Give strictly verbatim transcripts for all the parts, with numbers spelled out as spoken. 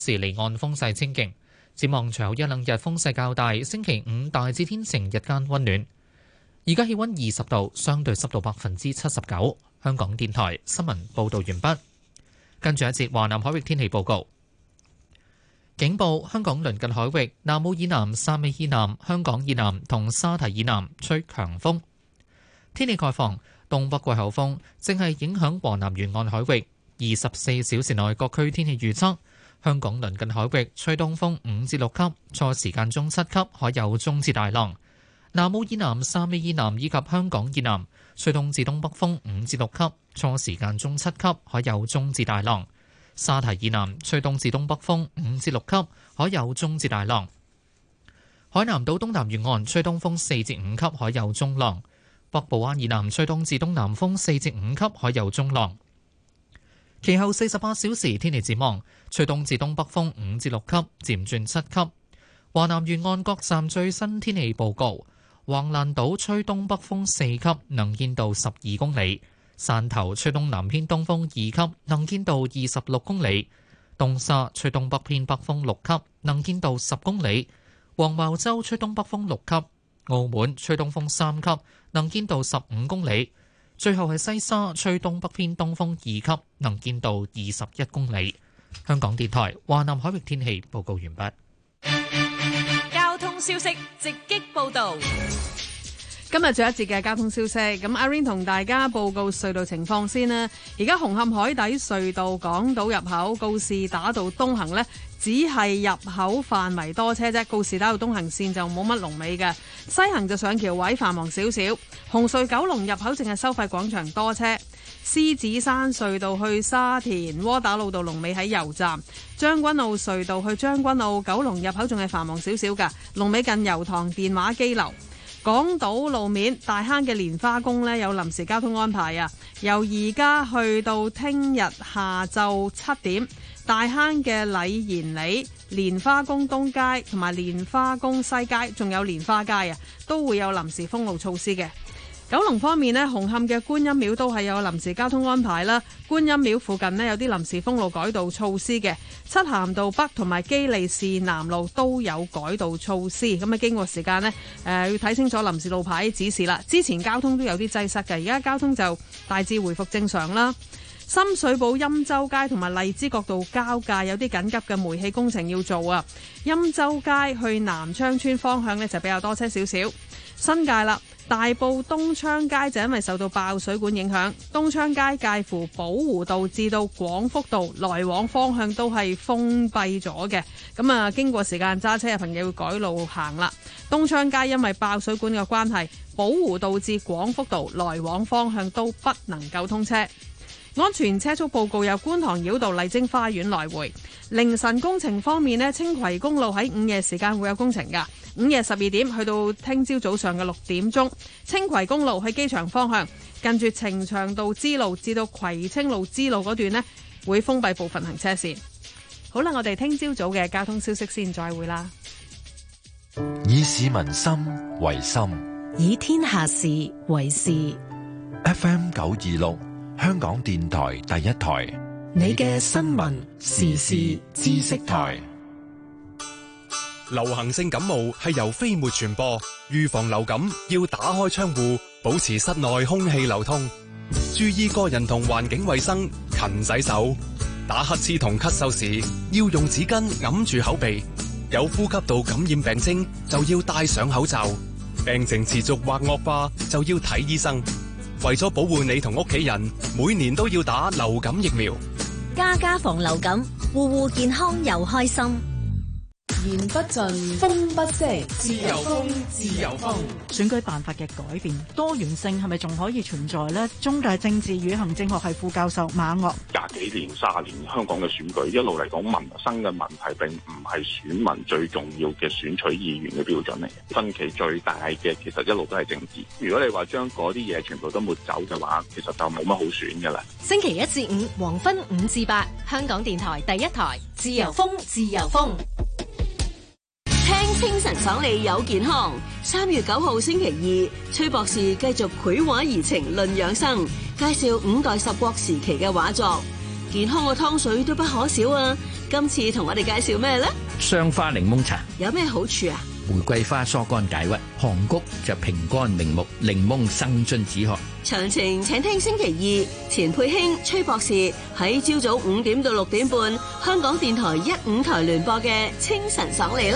時離岸風勢清勁。展望隨後一兩日風勢較大，星期五大致天晴，日間溫暖。而家氣溫二十度，相對濕度百分之七十九。香港電台新聞報道完畢。跟住一節華南海域天氣報告。警報：香港鄰近海域南澳以南、汕尾以南、香港以南同沙堤以南吹強風。天氣概況：東北季候風正係影響華南沿岸海域。二十四小時內各區天氣預測：香港鄰近海域吹東風五至六級，初時間中七級，海有中至大浪。南澳以南、汕尾以南以及香港以南吹東至東北風五至六級，初時間中七級，海有中至大浪。沙堤以南吹東至東北風五至六級，海有中至大浪。海南島東南沿岸吹東風四至五級，海有中浪。北部灣以南吹東至東南風四至五級，海有中浪。其後四十八小時天氣展望，吹東至東北風五至六級，漸轉七級。華南沿岸各站最新天氣報告：橫瀾島吹東北風四級，能見度十二公里；汕頭吹東南偏東風二級，能見度二十六公里；東沙吹東北偏北風六級，能見度十公里；黃茅洲吹東北風六級；澳門吹東風三級，能見度十五公里。最後係西沙吹東北偏東風二級，能見度二十一公里。香港電台華南海域天氣報告完畢。 交通消息直擊報道。 今日最後一節嘅交通消息，咁阿 Rain 同大家報告隧道情況先啦。而家紅磡海底隧道港島入口告士打道東行呢，只係入口範圍多車啫，告士打道東行線就冇乜龍尾嘅。西行就上橋位繁忙少少。紅隧九龍入口淨係收費廣場多車。獅子山隧道去沙田窩打老道龍尾喺油站。將軍澳隧道去將軍澳九龍入口仲係繁忙少少㗎，龍尾近油塘電話機樓。港島路面大坑嘅蓮花宮呢，有臨時交通安排啊，由而家去到聽日下晝七點，大坑嘅禮賢里、蓮花宮東街同埋蓮花宮西街，仲有蓮花街啊，都會有臨時封路措施嘅。九龍方面呢，紅磡嘅觀音廟都係有臨時交通安排啦。觀音廟附近呢，有啲臨時封路改道措施嘅。漆咸道北同埋基利士南路都有改道措施。咁啊，經過時間呢，誒、呃、要睇清楚臨時路牌指示啦。之前交通都有啲擠塞嘅，而家交通就大致回復正常啦。深水埗欽州街同埋荔枝角道交界有啲緊急嘅煤氣工程要做啊。欽州街去南昌村方向呢，就比較多車少少。新界啦。大埔東昌街就因為受到爆水管影響，東昌街介乎寶湖道至到廣福道來往方向都係封閉咗嘅。咁啊，經過時間揸車嘅朋友要改路行啦。東昌街因為爆水管嘅關係，寶湖道至廣福道來往方向都不能夠通車。安全車速報告有觀塘繞道麗晶花園來回。凌晨工程方面呢，青葵公路喺午夜時間會有工程㗎。午夜十二點去到聽朝早上嘅六點鐘，青葵公路去機場方向近住呈祥道支路至到葵青路支路嗰段呢，會封閉部分行車線。好啦，我哋聽朝早嘅交通消息先，再會啦。 以市民心為心， 以天下事為事。 F M 九二六，香港電台第一台， 你嘅新聞時事知識台。 流行性感冒係由飛沫傳播，預防流感要打開窗戶，保持室內空氣流通，注意個人同環境衛生，勤洗手。打乞嗤同咳嗽時要用紙巾揞住口鼻，有呼吸道感染病徵就要戴上口罩，病情持續或惡化就要睇醫生。為咗保護你同屋企人，每年都要打流感疫苗。 家家防流感，戶戶健康又開心。 言不盡，風不息，自由風，自由風。 選舉辦法嘅改變，多元性係咪仲可以存在呢？中大政治與行政學系副教授馬岳： 廿幾年、卅年香港嘅選舉一路嚟講，民生嘅問題並唔係選民最重要嘅選取議員嘅標準嚟嘅。分歧最大嘅其實一路都係政治。如果你話將嗰啲嘢全部都抹走嘅話，其實就冇乜好選㗎啦。 星期一至五黃昏五至八，香港電台第一台，自由風，自由風。聽清晨爽利有健康。三月九號星期二，崔博士繼續繪畫怡情論養生，介紹五代十國時期嘅畫作。健康嘅湯水都不可少啊！ 今次同我哋介紹咩呢？ 雙花檸檬茶有咩好處啊？ 玫瑰花疏肝解鬱，紅谷就平肝明目，檸檬生津止渴。 詳情請聽星期二錢佩卿、崔博士喺朝早五點到六點半，香港電台一五台聯播嘅清晨爽利啦。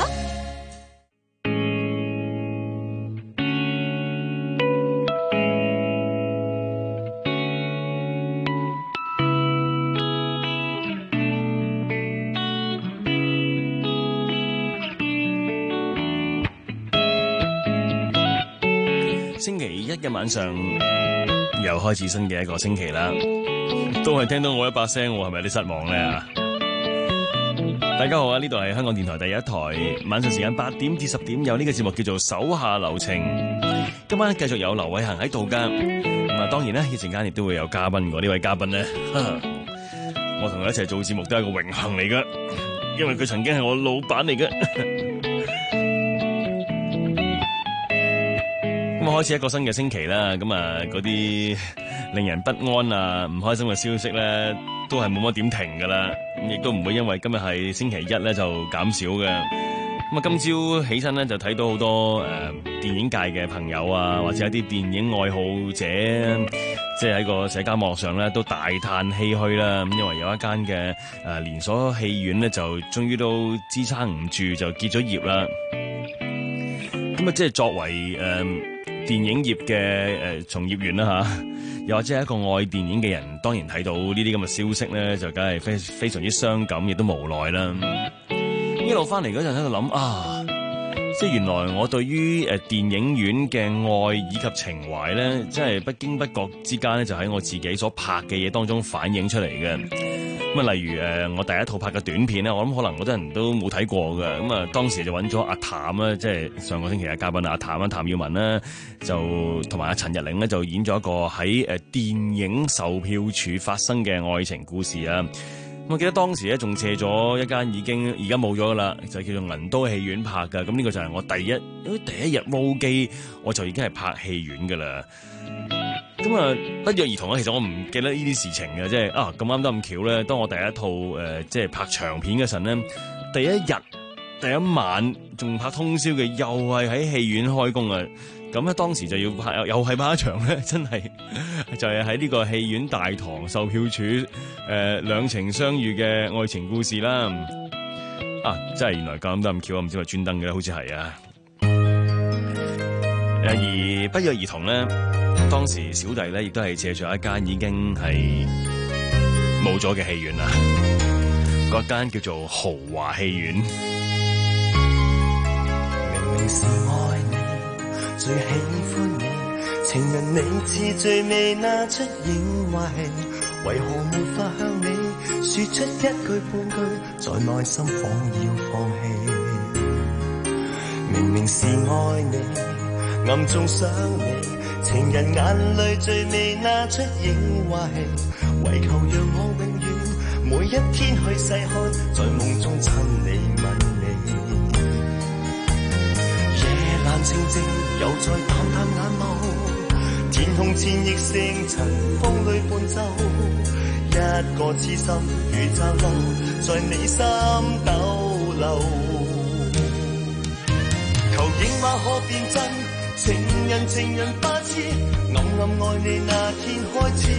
星期一嘅晚上又開始新嘅一個星期啦，都係聽到我一把聲，我係咪有啲失望咧？大家好啊，呢度係香港電台第一台，晚上時間八點至十點有呢個節目叫做手下留情。今晚繼續有劉偉恒喺度噶，咁啊當然咧，一陣間亦都會有嘉賓嘅。呢位嘉賓咧，我同佢一齊做節目都係個榮幸嚟噶，因為佢曾經係我老闆嚟嘅。咁開始一個新嘅星期啦，咁啊嗰啲令人不安啊、唔開心嘅消息咧，都係冇乜點停噶啦，咁亦都唔會因為今日係星期一咧就減少嘅。咁啊，今朝起身咧就睇到好多誒、呃、電影界嘅朋友啊，或者一啲電影愛好者，即係喺個社交網絡上咧都大嘆唏噓啦。咁因為有一間嘅誒連鎖戲院咧就終於都支撐唔住，就結咗業啦。咁啊，即係作為誒、呃電影業嘅誒、呃、從業員啦嚇，又或者係一個愛電影嘅人，當然睇到呢啲咁嘅消息咧，就梗係非非常之傷感，亦都無奈啦。一路翻嚟嗰陣喺度諗啊，即係原來我對於誒電影院嘅愛以及情懷咧，真係不經不覺之間咧，就喺我自己所拍嘅嘢當中反映出嚟嘅。咁啊，例如誒我第一套拍嘅短片咧，我諗可能好多人都冇睇過嘅。咁啊，當時就揾咗阿譚啦，即係上個星期嘅嘉賓阿譚啊，譚耀文啦，就同埋阿陳日玲咧，就演咗一個喺誒電影售票處發生嘅愛情故事啊。咁我記得當時咧仲借咗一間已經而家冇咗噶啦，就叫做銀都戲院拍㗎。咁呢個就係我第一第一日撈機，我就已經係拍戲院噶啦。咁啊，不約而同啊，其實我唔記得呢啲事情嘅，即係啊咁啱得咁巧咧。當我第一套誒、呃、即係拍長片嘅時候咧，第一日第一晚仲拍通宵嘅，又係喺戲院開工啊！咁咧當時就要拍，又係拍一場咧，真係就係喺呢個戲院大堂售票處誒、呃、兩情相遇嘅愛情故事啦。啊，真係原來咁啱得咁巧啊！唔知係專登嘅，好似係啊。而不約而同咧，當時小弟咧亦都係借咗一間已經係冇咗嘅戲院啦，嗰間叫做豪華戲院。 明明是愛你，最喜歡你，情人你似最未拿出演壞戲，為何沒法向你說出一句半句，在內心仿要放棄。明明是愛你，暗中想你，情人眼淚最未拿出影壞戲，唯求讓我永遠每一天去細看，在夢中親你吻你。夜闌靜靜，又再淡淡眼眸，天空千億星塵，風裏伴奏，一個痴心如驟流，在你心逗留。求影畫可變真，情人情人不知，暗暗愛你那天開始，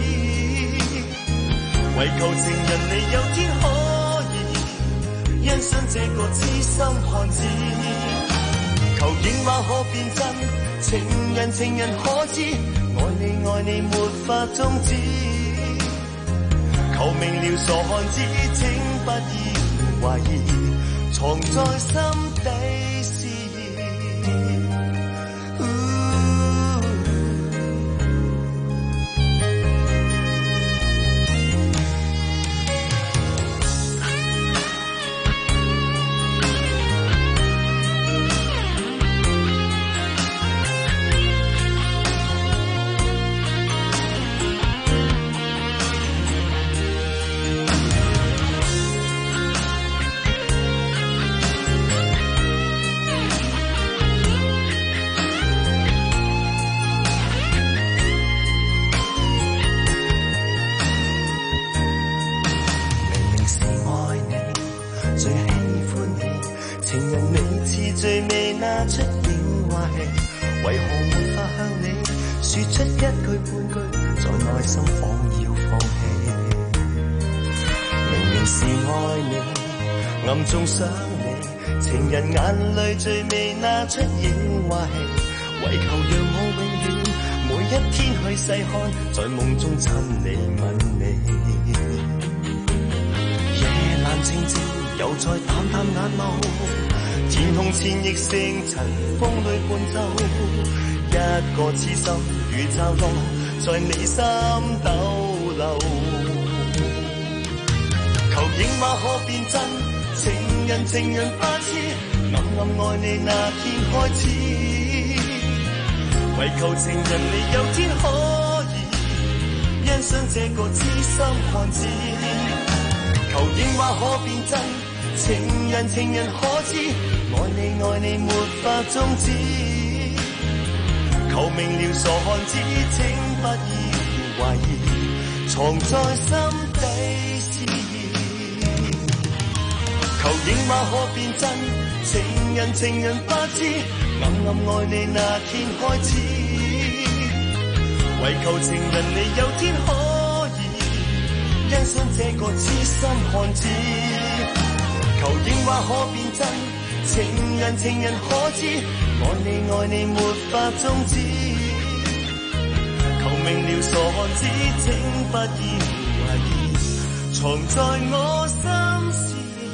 唯求情人你有天可以欣賞這個痴心漢子。求影畫可變真，情人情人可知，愛你愛你沒法終止。求明了傻漢子，請不要懷疑，藏在心底事。 次最美那出影壞，為何沒法向你說出一句半句，在內心仿要放棄。明明是愛你，暗中想你，情人眼淚最美那出影壞，為求讓我永遠每一天去細看，在夢中親你吻你。夜闌靜靜，又再淡淡眼眸，天空千億星塵，風裏伴奏，一個痴心如驟浪，在你心逗留。求影馬可變真，情人情人不知，暗暗愛你那天開始，為求情人你有天可以欣賞這個痴心漢子。求影馬可變真，情人情人可知，愛你愛你沒法終止。求明了傻漢子，請不要懷疑，藏在心底思意。求影馬可變真，情人情人不知，暗暗愛你那天開始，為求情人你有天可以欣賞這個痴心漢子。求影馬可變真，情人情人可知，愛你愛你沒法終止。求明了傻漢子，請不要懷疑，藏在我心思。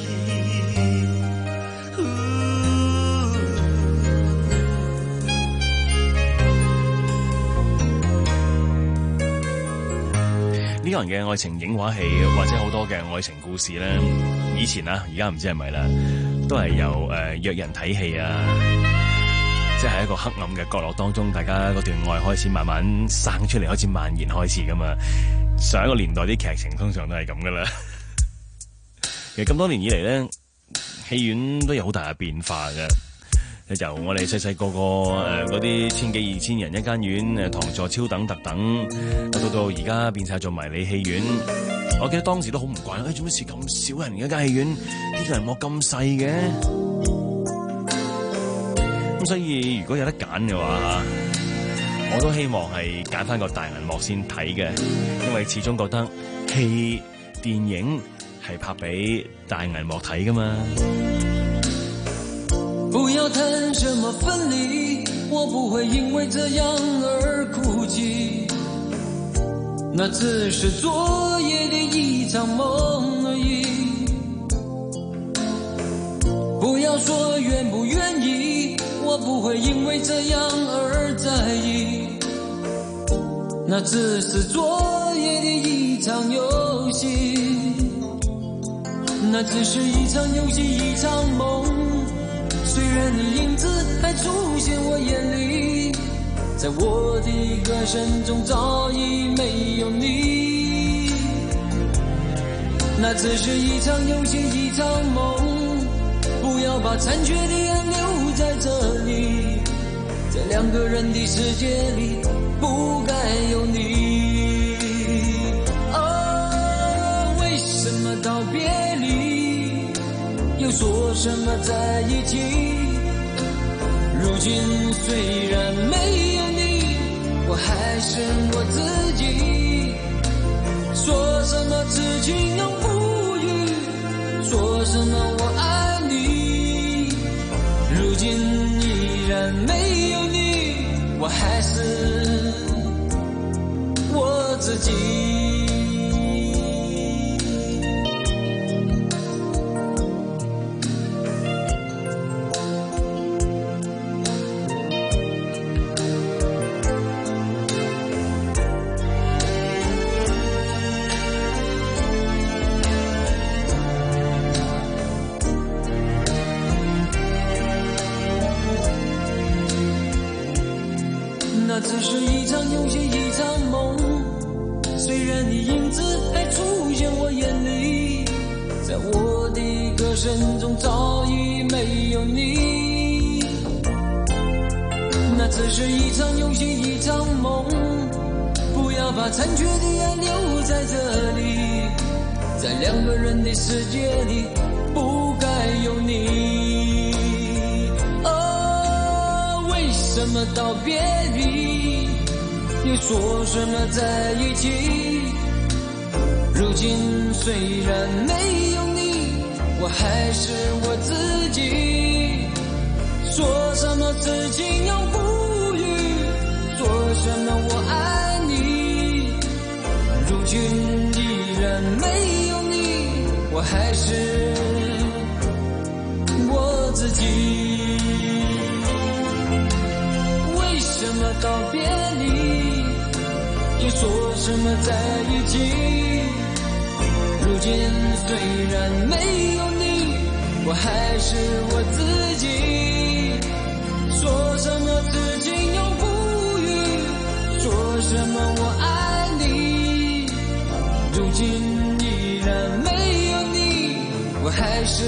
呢個人嘅愛情影畫戲或者好多嘅愛情故事咧，以前啊，而家唔知係咪啦，都係由誒、呃、約人睇戲啊，即係喺一個黑暗嘅角落當中，大家嗰段愛開始慢慢生出嚟，開始蔓延開始噶嘛。上一個年代啲劇情通常都係咁噶啦。其實咁多年以嚟咧，戲院都有好大嘅變化嘅。由我哋細細個個誒嗰啲千幾二千人一間院誒堂座超等特等，到到而家變晒做迷你戲院。我記得當時都好唔慣，誒做咩事咁少人嘅間戲院，啲人幕咁細嘅。咁所以如果有得揀嘅話，我都希望係揀翻個大銀幕先睇嘅，因為始終覺得戲電影係拍俾大銀幕睇噶嘛。 不要談什麼分離，我不會因為這樣而哭泣，那只是昨夜的一場夢而已。不要說願不願意，我不會因為這樣而在意，那只是昨夜的一場遊戲，那只是一場遊戲一場夢。雖然你影子還出現我眼裡，在我的歌聲中早已沒有你，那只是一場遊戲一場夢，不要把殘缺的愛留在這裡，在兩個人的世界裡不該有你。哦，為什麼道別離又說什麼在一起，如今雖然沒有你，我還是我自己。說什麼痴情永不渝，說什麼我愛你，如今依然沒有你，我還是我自己。那只是一場遊戲一場夢，雖然你影子還出現我眼裡，在我的歌聲中早已沒有你，那只是一場遊戲一場夢，不要把殘缺的愛留在這裡，在兩個人的世界裡不該有你。 麼道別離，又說什麼在一起。如今雖然沒有你，我還是我自己。說什麼此情永不渝，說什麼我愛你。如今依然沒有你，我還是我自己。為什麼道別離，又說什麼在一起。如今雖然沒有你，我還是我自己。說什麼此情永不渝，說什麼我愛你。如今依然沒有你，我還是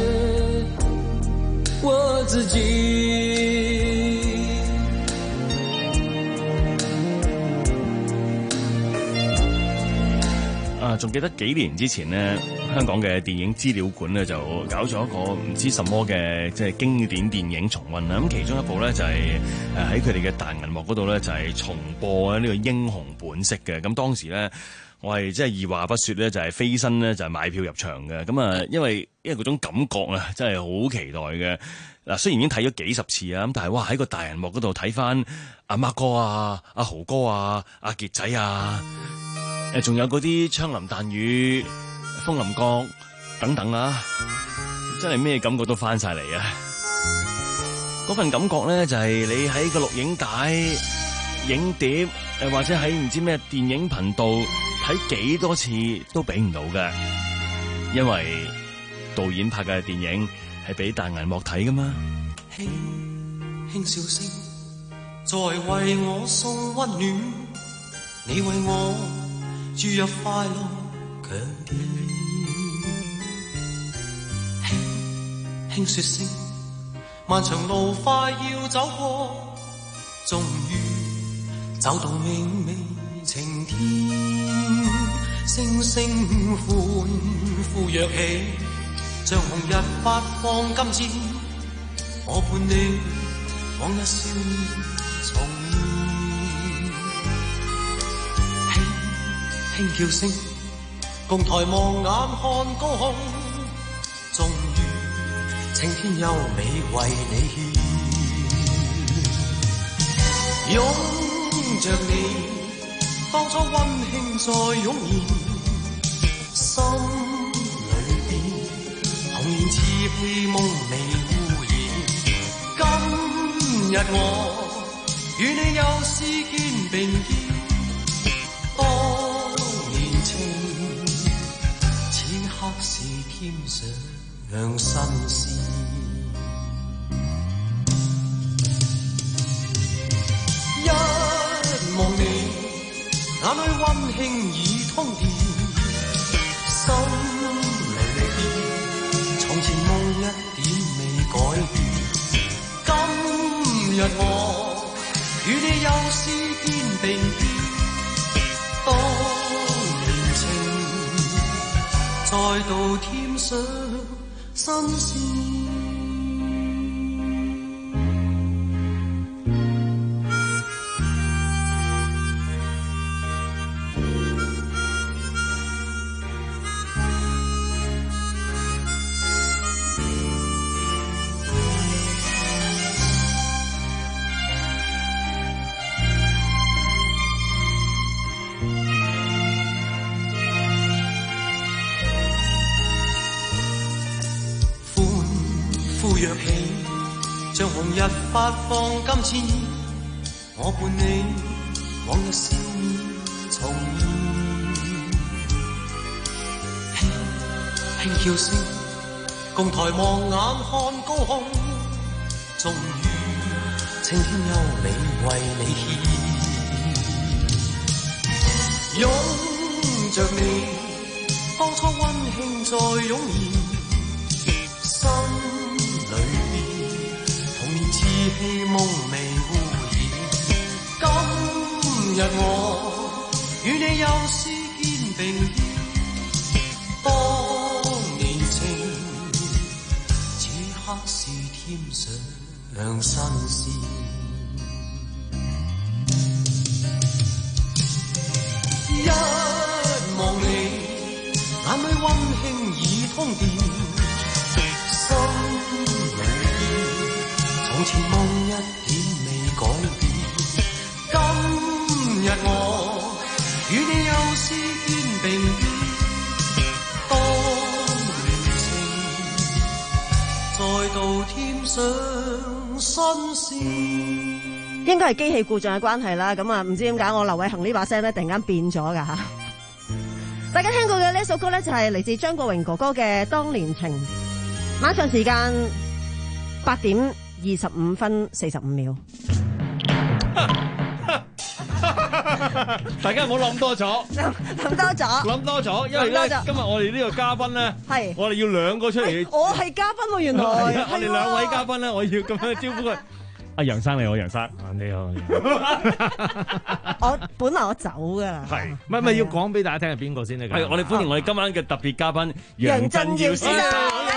我自己。 啊，仲記得幾年之前呢，香港嘅電影資料館呢就搞咗一個唔知什麼嘅即係經典電影重溫啦。咁其中一部呢，就係誒喺佢哋嘅大銀幕嗰度呢，就係重播呢個英雄本色嘅。咁當時呢，我係即係二話不說呢，就係飛身呢，就係買票入場嘅。咁啊，因為因為嗰種感覺啊，真係好期待嘅。嗱，雖然已經睇咗幾十次啊，咁但係哇喺個大銀幕嗰度睇翻阿 Mark 哥啊、阿豪哥啊、阿傑仔啊。誒，仲有嗰啲槍林彈雨、風林閣等等啊，真係咩感覺都翻晒嚟啊！嗰份感覺咧，就係你喺個錄影帶、影碟，誒或者喺唔知咩電影頻道睇幾多次都比唔到嘅，因為導演拍嘅電影係俾大銀幕睇噶嘛。 輕輕笑聲，在為我送溫暖，你為我注入快樂強電，輕輕說聲，漫長路快要走過，終於走到明媚晴天，聲聲歡呼躍起，像紅日發放金箭，我伴你往日少年重輕叫聲，共抬望眼看高空，終於青天優美為你獻，擁着你，當初溫馨再湧現，心裏邊童年稚氣夢未污染。今日我與你又試肩並肩，當是添上新鮮，一望你眼裏溫馨已通電，心裏邊從前夢一點未改變。今日我與你又試肩並肩，當再度添上新鮮。躍起，像紅日發放金箭，我伴你往日笑面重現，輕輕叫聲，共抬望眼看高空，終於青天優美為你獻，擁着你，當初溫馨再湧現，心裏邊童年稚氣夢未污染。今日我與你又試肩並肩，當年情此刻是添上新鮮。 溫馨已通電，心裏邊從前夢一點未改變。今日我與你又試肩並肩，當年情再度添上新鮮。 應該係機器故障嘅關係啦，咁啊唔知點解我劉偉恒呢把聲咧突然間變咗噶吓。大家聽過嘅呢首歌咧就係嚟自張國榮哥哥嘅《當年情》。晚上時間八點二十五分四十五秒。 大家唔好諗多咗， 諗多咗， 諗多咗，因為咧今日我哋呢個嘉賓咧，係我哋要兩個出嚟。 我係嘉賓喎，原來我哋兩位嘉賓咧，我要咁樣招呼佢。阿楊生你好，楊生你好。你好我本來我走噶啦， 係唔係咪要講俾大家聽係邊個先咧？ 係我哋歡迎我哋今晚嘅特別嘉賓楊振耀先生。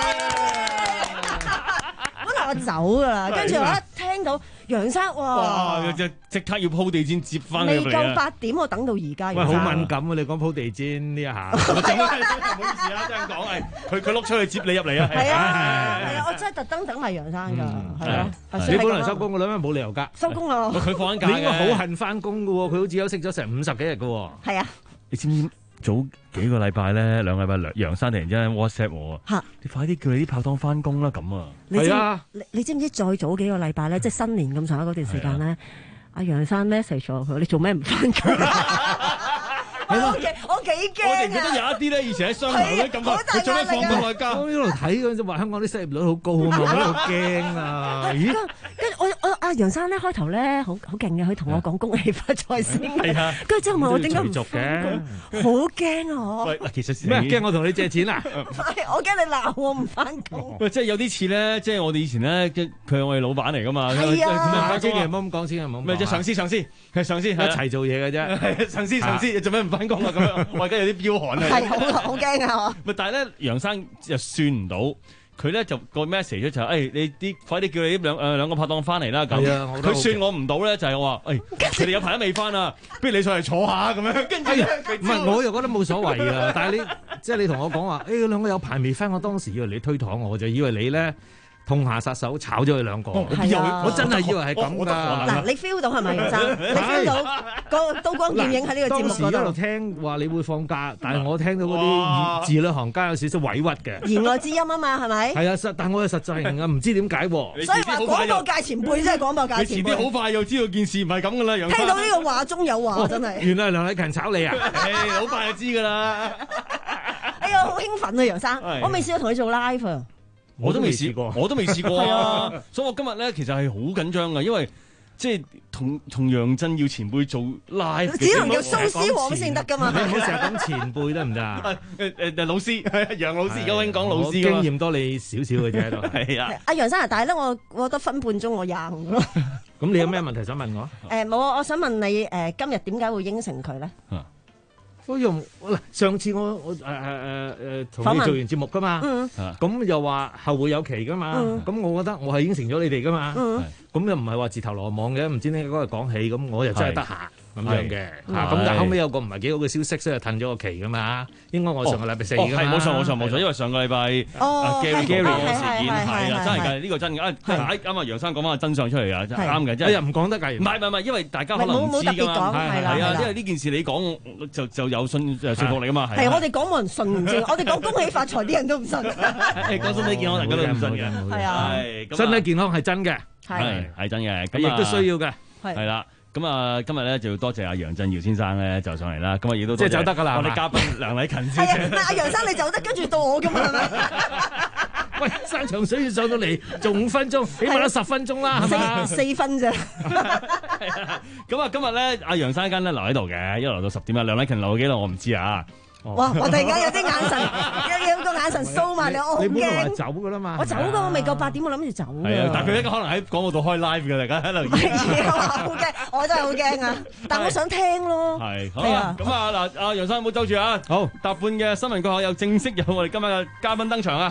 本來我走噶啦，跟住我一聽到楊生，哇！ 即即刻要鋪地氈接翻佢嚟啊！ 未夠八點，我等到而家。 喂，好敏感啊！你講鋪地氈呢一下， 唔好意思啊，真係講係佢佢碌出去接你入嚟啊！ 係啊係啊，我真係特登等埋楊生㗎，係啊。 你本來收工㗎啦咩？冇理由㗎。 收工啦！ 佢放緊假嘅。 你應該好恨翻工㗎喎，佢好似休息咗成五十幾日㗎喎。 係啊。 你知唔知早幾個禮拜咧，兩個禮拜楊生突然之間 WhatsApp 我啊，你快啲叫你啲拍檔翻工啦咁啊！ 係啊，你你知唔知再早幾個禮拜咧，即係新年咁上下嗰段時間咧，阿楊生 message 咗佢，你做咩唔翻工？我幾我幾驚啊！ 我哋覺得有一啲咧，以前喺商場咧咁啊，佢做咩放咁耐假？ 我一路睇嗰陣話香港啲失業率好高啊嘛，我喺度驚啊！咦？ 跟住我我阿楊生咧開頭咧好好勁嘅，佢同我講恭喜發財先。係啊，跟住之後問我點解唔翻工？好驚啊！我喂，其實咩驚？我同你借錢啊？ 我驚你鬧我唔翻工。 喂，即係有啲似咧，即係我哋以前咧，即佢係我哋老闆嚟噶嘛。 係啊， 千祈唔好咁講先啊，唔好。 咩即係上司上司係上司一齊做嘢嘅啫。 上司上司做咩唔翻工啊？咁樣我而家有啲飆寒啊！ 係好好驚啊！ 咪但係咧，楊生又算唔到，佢咧就個 message 咧就係誒你啲快啲叫你啲兩誒兩個拍檔翻嚟啦咁。佢算我唔到咧，就係我話誒佢哋有排都未翻啊，不如你上嚟坐下咁樣。跟住唔係我又覺得冇所謂啊，但係你即係你同我講話誒兩個有排未翻，我當時以為你推搪我，我就以為你咧。痛下殺手炒咗佢兩個，我真係以為係咁㗎。 嗱，你 feel 到係咪楊生？你 feel 到個刀光劍影喺呢個節目嗰度。當時一路聽話你會放假，但係我聽到嗰啲字裏行間有少少委屈嘅。言外之音啊嘛，係咪？ 係啊，實但我又實在係唔知點解喎。 所以話廣播界前輩真係廣播界前輩。 你遲啲好快又知道件事唔係咁㗎啦，楊生。 聽到呢個話中有話，真係。 原來梁禮勤炒你啊！ 好快就知㗎啦。 哎呀，好興奮啊，楊生！我未試過同你做 live 啊。 我都未試過，我都未試過啊！所以我今日咧其實係好緊張㗎，因為即係同同楊振耀前輩做 live， 只能夠蘇絲黃先得㗎嘛。 你唔好成日講前輩得唔得啊？ 誒誒老師，楊老師而家興講老師， 經驗多你少少嘅啫喺度。係啊， 阿楊生啊，但係咧，我我覺得分半鐘我贏咯。 咁你有咩問題想問我？ 誒冇啊，我想問你誒今日點解會應承佢咧？ 都用嗱，上次我我誒誒誒誒同你做完節目噶嘛，咁又話後會有期噶嘛，咁我覺得我係應承咗你哋噶嘛，咁又唔係話自投羅網嘅，唔知點解嗰日講起，咁我又真係得閒咁樣嘅，咁但係後尾有個唔係幾好嘅消息，所以褪咗個期噶嘛，應該我上個禮拜四噶嘛， 係冇錯冇錯冇錯，因為上個禮拜 Gary Gary 嘅事件係啦，真係㗎，呢個真嘅，啱啱楊生講翻個真相出嚟啊，真係啱嘅，真係唔講得㗎，唔係唔係唔係，因為大家可能唔知㗎嘛，係啊，因為呢件事你講就就有信誒説服力㗎嘛， 係我哋講冇人信唔知，我哋講恭喜發財啲人都唔信， 講身體健康大家都唔信嘅， 係啊， 身體健康係真嘅， 係係真嘅， 咁亦都需要嘅， 係啦。咁啊，今日咧就要多謝阿楊振耀先生咧，就上嚟啦。今日亦都即係走得㗎啦， 我哋嘉賓梁禮勤先生。 阿楊生你走得，跟住到我㗎嘛，係咪？ 喂，山長水遠上到嚟，仲五分鐘，起碼都十分鐘啦，係嘛？ 四分啫。 咁啊，今日咧，阿楊生間咧留喺度嘅，一路留到十點啊。梁禮勤留咗幾耐我唔知啊。 哇！我突然間有啲眼神，有有個眼神掃埋你，我好驚。 你本來走㗎啦嘛？ 我走㗎，我未夠八點，我諗住走。 係啊，但係佢一個可能喺廣告度開 live 嘅，大家喺度。 好驚！我真係好驚啊！但我想聽咯。 係，好啊。咁啊嗱，阿楊生唔好走住啊。好，搭半嘅新聞過後，又正式有我哋今日嘅嘉賓登場啊！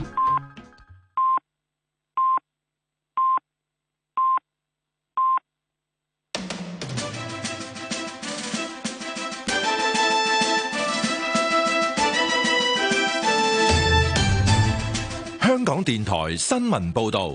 電台新聞報道。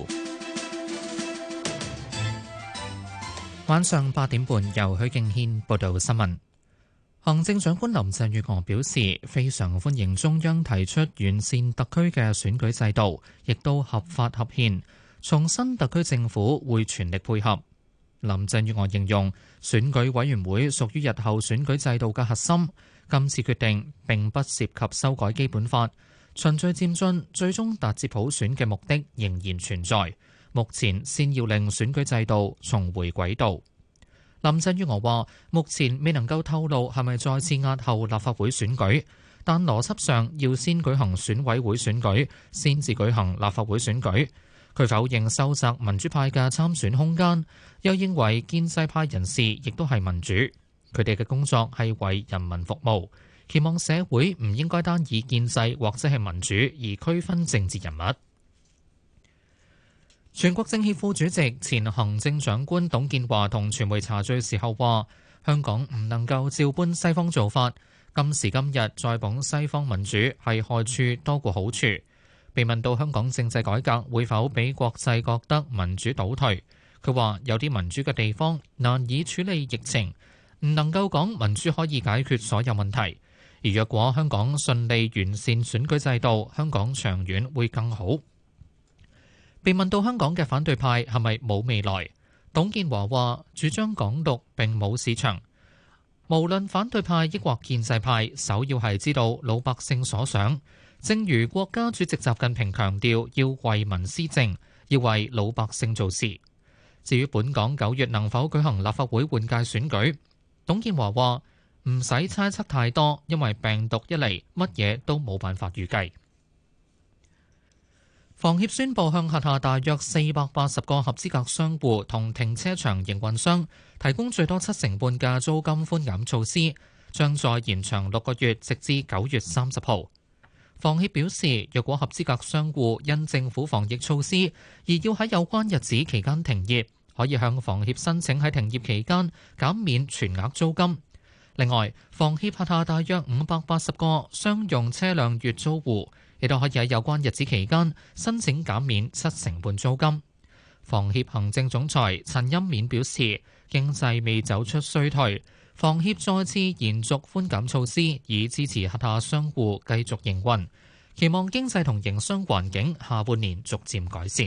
晚上八點半，由許敬軒報道新聞。行政長官林鄭月娥表示，非常歡迎中央提出完善特區嘅選舉制度，亦都合法合憲，重申特區政府會全力配合。林鄭月娥形容選舉委員會屬於日後選舉制度嘅核心，今次決定並不涉及修改基本法，循序漸進，最終達至普選嘅目的仍然存在。目前先要令選舉制度重回軌道。林鄭月娥話：目前未能夠透露係咪再次押後立法會選舉，但邏輯上要先舉行選委會選舉，先至舉行立法會選舉。佢否認收窄民主派嘅參選空間，又認為建制派人士亦都係民主，佢哋嘅工作係為人民服務，期望社會唔應該單以建制或者係民主而區分政治人物。全國政協副主席、前行政長官董建華同傳媒茶敘時候話：香港唔能夠照搬西方做法，今時今日再捧西方民主係害處多過好處。被問到香港政制改革會否俾國際覺得民主倒退，佢話有啲民主嘅地方難以處理疫情，唔能夠講民主可以解決所有問題。而若果香港順利完善選舉制度，香港長遠會更好。被問到香港嘅反對派係咪冇未來，董建華話主張港獨並冇市場，無論反對派抑或建制派，首要係知道老百姓所想。正如國家主席習近平強調，要為民施政，要為老百姓做事。至於本港九月能否舉行立法會換屆選舉，董建華話唔使猜測太多，因為病毒一嚟，乜嘢都冇辦法預計。房協宣布向轄下大約四百八十個合資格商戶同停車場營運商提供最多七成半嘅租金寬減措施，將再延長六個月，直至九月三十號。房協表示，若果合資格商戶因政府防疫措施而要喺有關日子期間停業，可以向房協申請喺停業期間減免全額租金。另外，房協轄下大約五百八十個商用車輛月租戶亦都可以喺有關日子期間申請減免七成半租金。房協行政總裁陳欽勉表示，經濟未走出衰退，房協再次延續寬減措施，以支持轄下商戶繼續營運，期望經濟同營商環境下半年逐漸改善。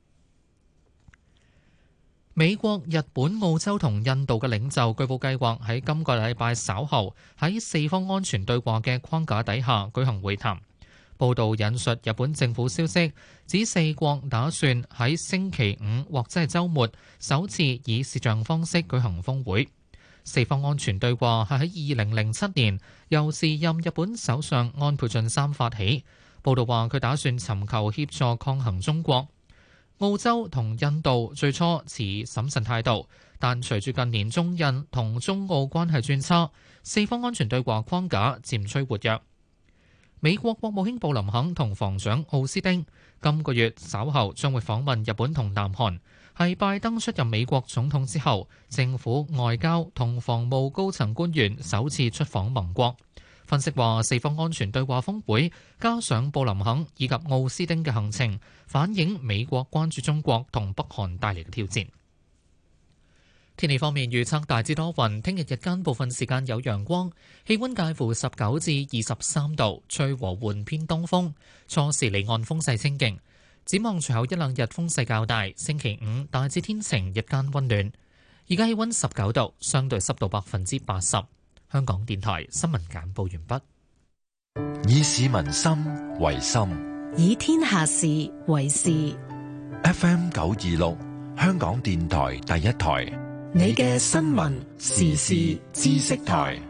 美國、日本、澳洲同印度嘅領袖據報計劃喺今個禮拜稍後喺四方安全對話嘅框架底下舉行會談。報道引述日本政府消息，指四國打算喺星期五或者係週末首次以視像方式舉行峰會。四方安全對話係喺二零零七年由時任日本首相安倍晉三發起。報道話佢打算尋求協助抗衡中國。澳洲同印度最初持審慎態度，但隨住近年中印同中澳關係轉差，四方安全對話框架漸趨活躍。美國國務卿布林肯同防長奧斯汀今個月稍後將會訪問日本同南韓，係拜登出任美國總統之後，政府外交同防務高層官員首次出訪盟國。分析話，四方安全對話峰會加上布林肯以及奧斯汀嘅行程，反映美國關注中國同北韓帶嚟嘅挑戰。天氣方面預測大致多雲，聽日日間部分時間有陽光，氣溫介乎十九至二十三度，吹和緩偏東風，初時離岸風勢清勁。展望隨後一兩日風勢較大，星期五大致天晴，日間溫暖。而家氣溫十九度，相對濕度百分之八十。香港電台新聞簡報完畢。 以市民心為心， 以天下事為事。 F M 九二六，香港電台第一台。 你嘅新聞時事知識台。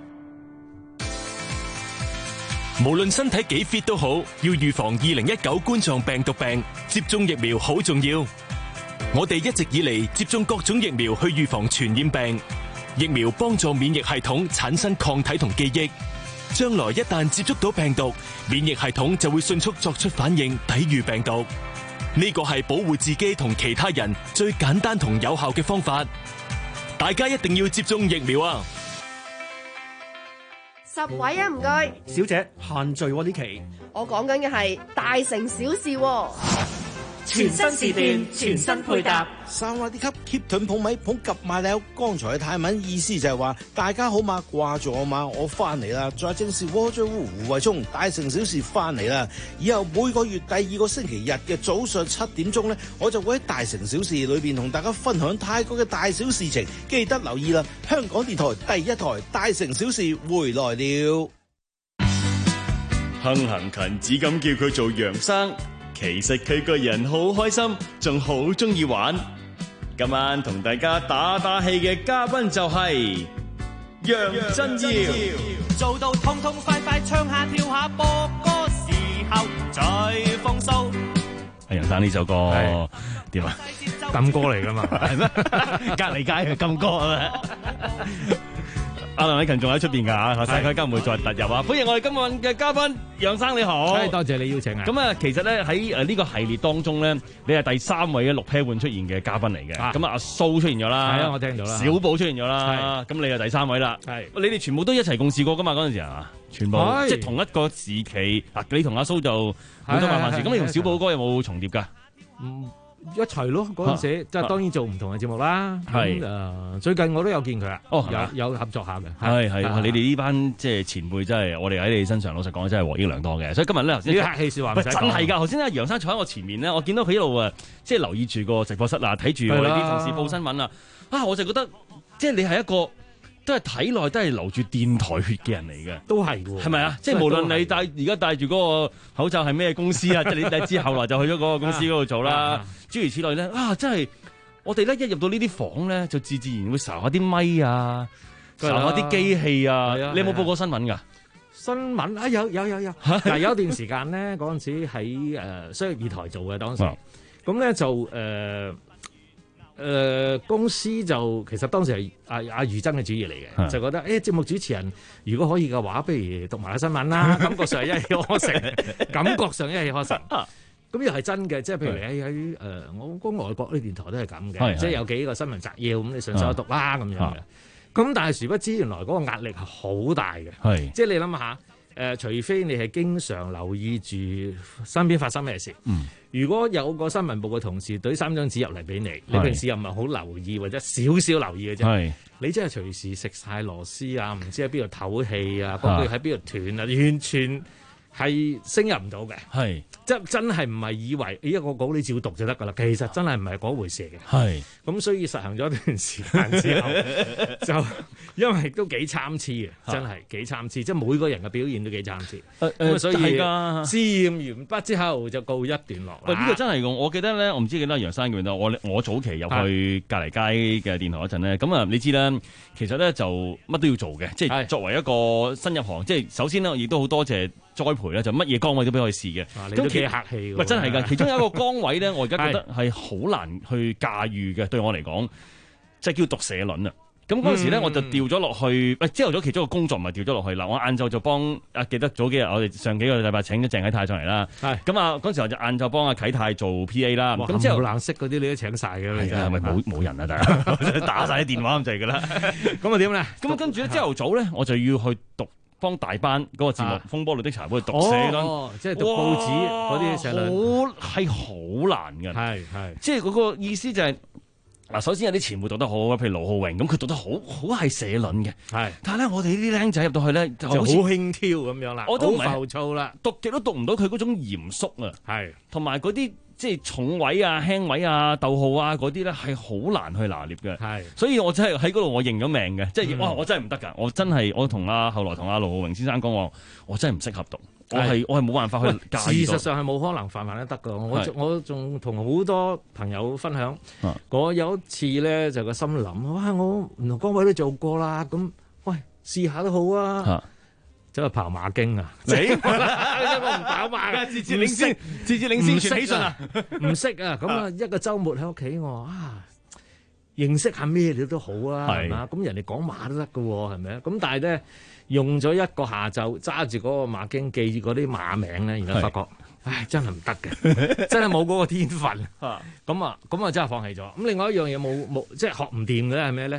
無論身體幾 fit 都好，要預防二零一九冠狀病毒病，接種疫苗好重要。我哋一直以嚟接種各種疫苗去預防傳染病，疫苗幫助免疫系統產生抗體同記憶，將來一旦接觸到病毒，免疫系統就會迅速作出反應，抵禦病毒。呢個係保護自己同其他人最簡單同有效嘅方法。大家一定要接種疫苗啊！ 十位啊，唔該。 小姐，限聚喎呢期。 我講緊嘅係大城小事喎。 全新時段，全新配搭。 沙瓦啲級 keep 盾捧米捧及買料，剛才嘅泰文意思就係話大家好嘛，掛住我嘛，我翻嚟啦。再正是窩追烏胡慧聰大城小事翻嚟啦。以後每個月第二個星期日嘅早上七點鐘呢，我就會喺大城小事裏邊同大家分享泰國嘅大小事情，記得留意啦。香港電台第一台大城小事回來了。 亨行勤只咁叫佢做楊生，其實佢個人好開心，仲好中意玩。今晚同大家打打氣嘅嘉賓就係楊真耀， 做到痛痛快快唱下跳下播歌時候最風騷。 阿楊生呢首歌點啊？ 禁歌嚟噶嘛？ 係咩？隔離街嘅禁歌係咪？阿梁禮勤仲喺出邊㗎嚇，大家今日唔會再突入啊！歡迎我哋今晚嘅嘉賓楊生，你好， 多謝你邀請啊！ 咁啊，其實咧喺誒呢個系列當中咧，你係第三位嘅六 pair 換出現嘅嘉賓嚟嘅。咁啊，阿蘇出現咗啦， 係啊，我聽到啦。 小寶出現咗啦，咁你係第三位啦。係，你哋全部都一齊共事過㗎嘛？嗰陣時係嘛？全部即係同一個時期。嗱，你同阿蘇就好多麻煩事。咁你同小寶哥有冇重疊㗎？ 嗯。一齊咯，嗰陣時即係當然做唔同嘅節目啦。係誒，最近我都有見佢啊。哦，有有合作下嘅。係係，你哋呢班即係前輩真係，我哋喺你身上老實講真係獲益良多嘅。所以今日咧頭先啲客氣説話唔使講。真係㗎，頭先阿楊生坐喺我前面咧，我見到佢一路誒，即係留意住個直播室啊，睇住我哋啲同事報新聞啊。啊，我就覺得即係你係一個都係體內都係流住電台血嘅人嚟嘅。都係喎。係咪啊？即係無論你戴而家戴住嗰個口罩係咩公司啊，即係你睇知後來就去咗嗰個公司嗰度做啦。諸如此類咧，啊，真係我哋咧一入到呢啲房咧，就自自然會睄下啲咪啊，睄下啲機器啊。你有冇報過新聞㗎？ 新聞啊，有有有有。嗱，有一段時間咧，嗰陣時喺誒商業二台做嘅當時，咁咧就誒誒公司就其實當時係阿阿余真嘅主意嚟嘅，就覺得誒節目主持人如果可以嘅話，不如讀埋個新聞啦，感覺上係一氣呵成，感覺上一氣呵成。咁又係真嘅，即係譬如你喺喺誒，我講外國啲電台都係咁嘅，即係有幾個新聞摘要咁，你順手讀啦咁樣嘅。咁但係殊不知原來嗰個壓力係好大嘅，即係你諗下誒，除非你係經常留意住身邊發生咩事，如果有個新聞部嘅同事懟三張紙入嚟俾你，你平時又唔係好留意或者少少留意嘅啫，你真係隨時食晒螺絲啊，唔知喺邊度唞氣啊，嗰句喺邊度斷啊，完全係升入唔到嘅。係。即真係唔係以為一個稿你照讀就得㗎啦，其實真係唔係嗰回事嘅。係咁，所以實行咗一段時間之後，就因為都幾參差嘅，真係幾參差，即係每個人嘅表現都幾參差。誒誒，所以試驗完畢之後就告一段落。喂，呢個真係嘅，我記得咧，我唔知記得楊生記唔記得，我我早期入去隔離街嘅電台嗰陣咧，咁啊，你知啦，其實咧就乜都要做嘅，即係作為一個新入行，即係首先咧，亦都好多謝栽培咧，就乜嘢崗位都俾我哋試嘅。咁幾客氣，喂，真係㗎！其中有一個崗位咧，我而家覺得係好難去駕馭嘅，對我嚟講，即係叫讀社論啊！咁嗰陣時咧，我就調咗落去，喂，朝頭早其中一個工作唔係調咗落去啦，我晏晝就幫啊，記得早幾日我哋上幾個禮拜請咗鄭啟泰上嚟啦。係咁啊，嗰陣時我就晏晝幫阿啟泰做 P A 啦。咁之後冷色嗰啲你都請晒㗎啦，係咪冇冇人啊？大家打晒啲電話咁滯㗎啦。咁啊點咧？咁跟住咧，朝頭早咧，我就要去讀。幫大班嗰個節目《風波裏的茶杯》讀社論，哦，即係讀報紙嗰啲社論，好係好難嘅。係係，即係嗰個意思就係、是、嗱，首先有啲前輩讀得好，譬如盧浩榮咁，佢讀得好好係社論嘅。係，但係咧，我哋呢啲僆仔入到去咧，就好輕佻咁樣啦，好浮躁啦，讀極都讀唔到佢嗰種嚴肅啊。係，同埋嗰啲。即係重位啊、輕位啊、逗號啊嗰啲咧係好難去拿捏嘅，係，所以我真係喺嗰度我認咗命嘅，即係、嗯、哇！我真係唔得㗎，我真係我同阿後來同阿盧浩榮先生講話，我真係唔適合讀，我係我係冇辦法去駕馭。事實上係冇可能凡凡都得㗎，我我仲同好多朋友分享，我有一次咧就個心諗，哇！我唔同崗位都做過啦，咁喂試下都好啊。走去跑馬經啊！你我唔跑馬㗎，自自領先，自自領先，傳喜訊啊！唔識啊！咁啊，一個週末喺屋企，我啊認識下咩料都好啊，係嘛？咁人哋講馬都得㗎喎，係咪啊？咁但係咧，用咗一個下晝揸住嗰個馬經，記住嗰啲馬名咧，然後發覺，唉，真係唔得嘅，真係冇嗰個天分。咁啊，咁啊，真係放棄咗。咁另外一樣嘢冇冇，即係學唔掂嘅咧係咩咧？嗰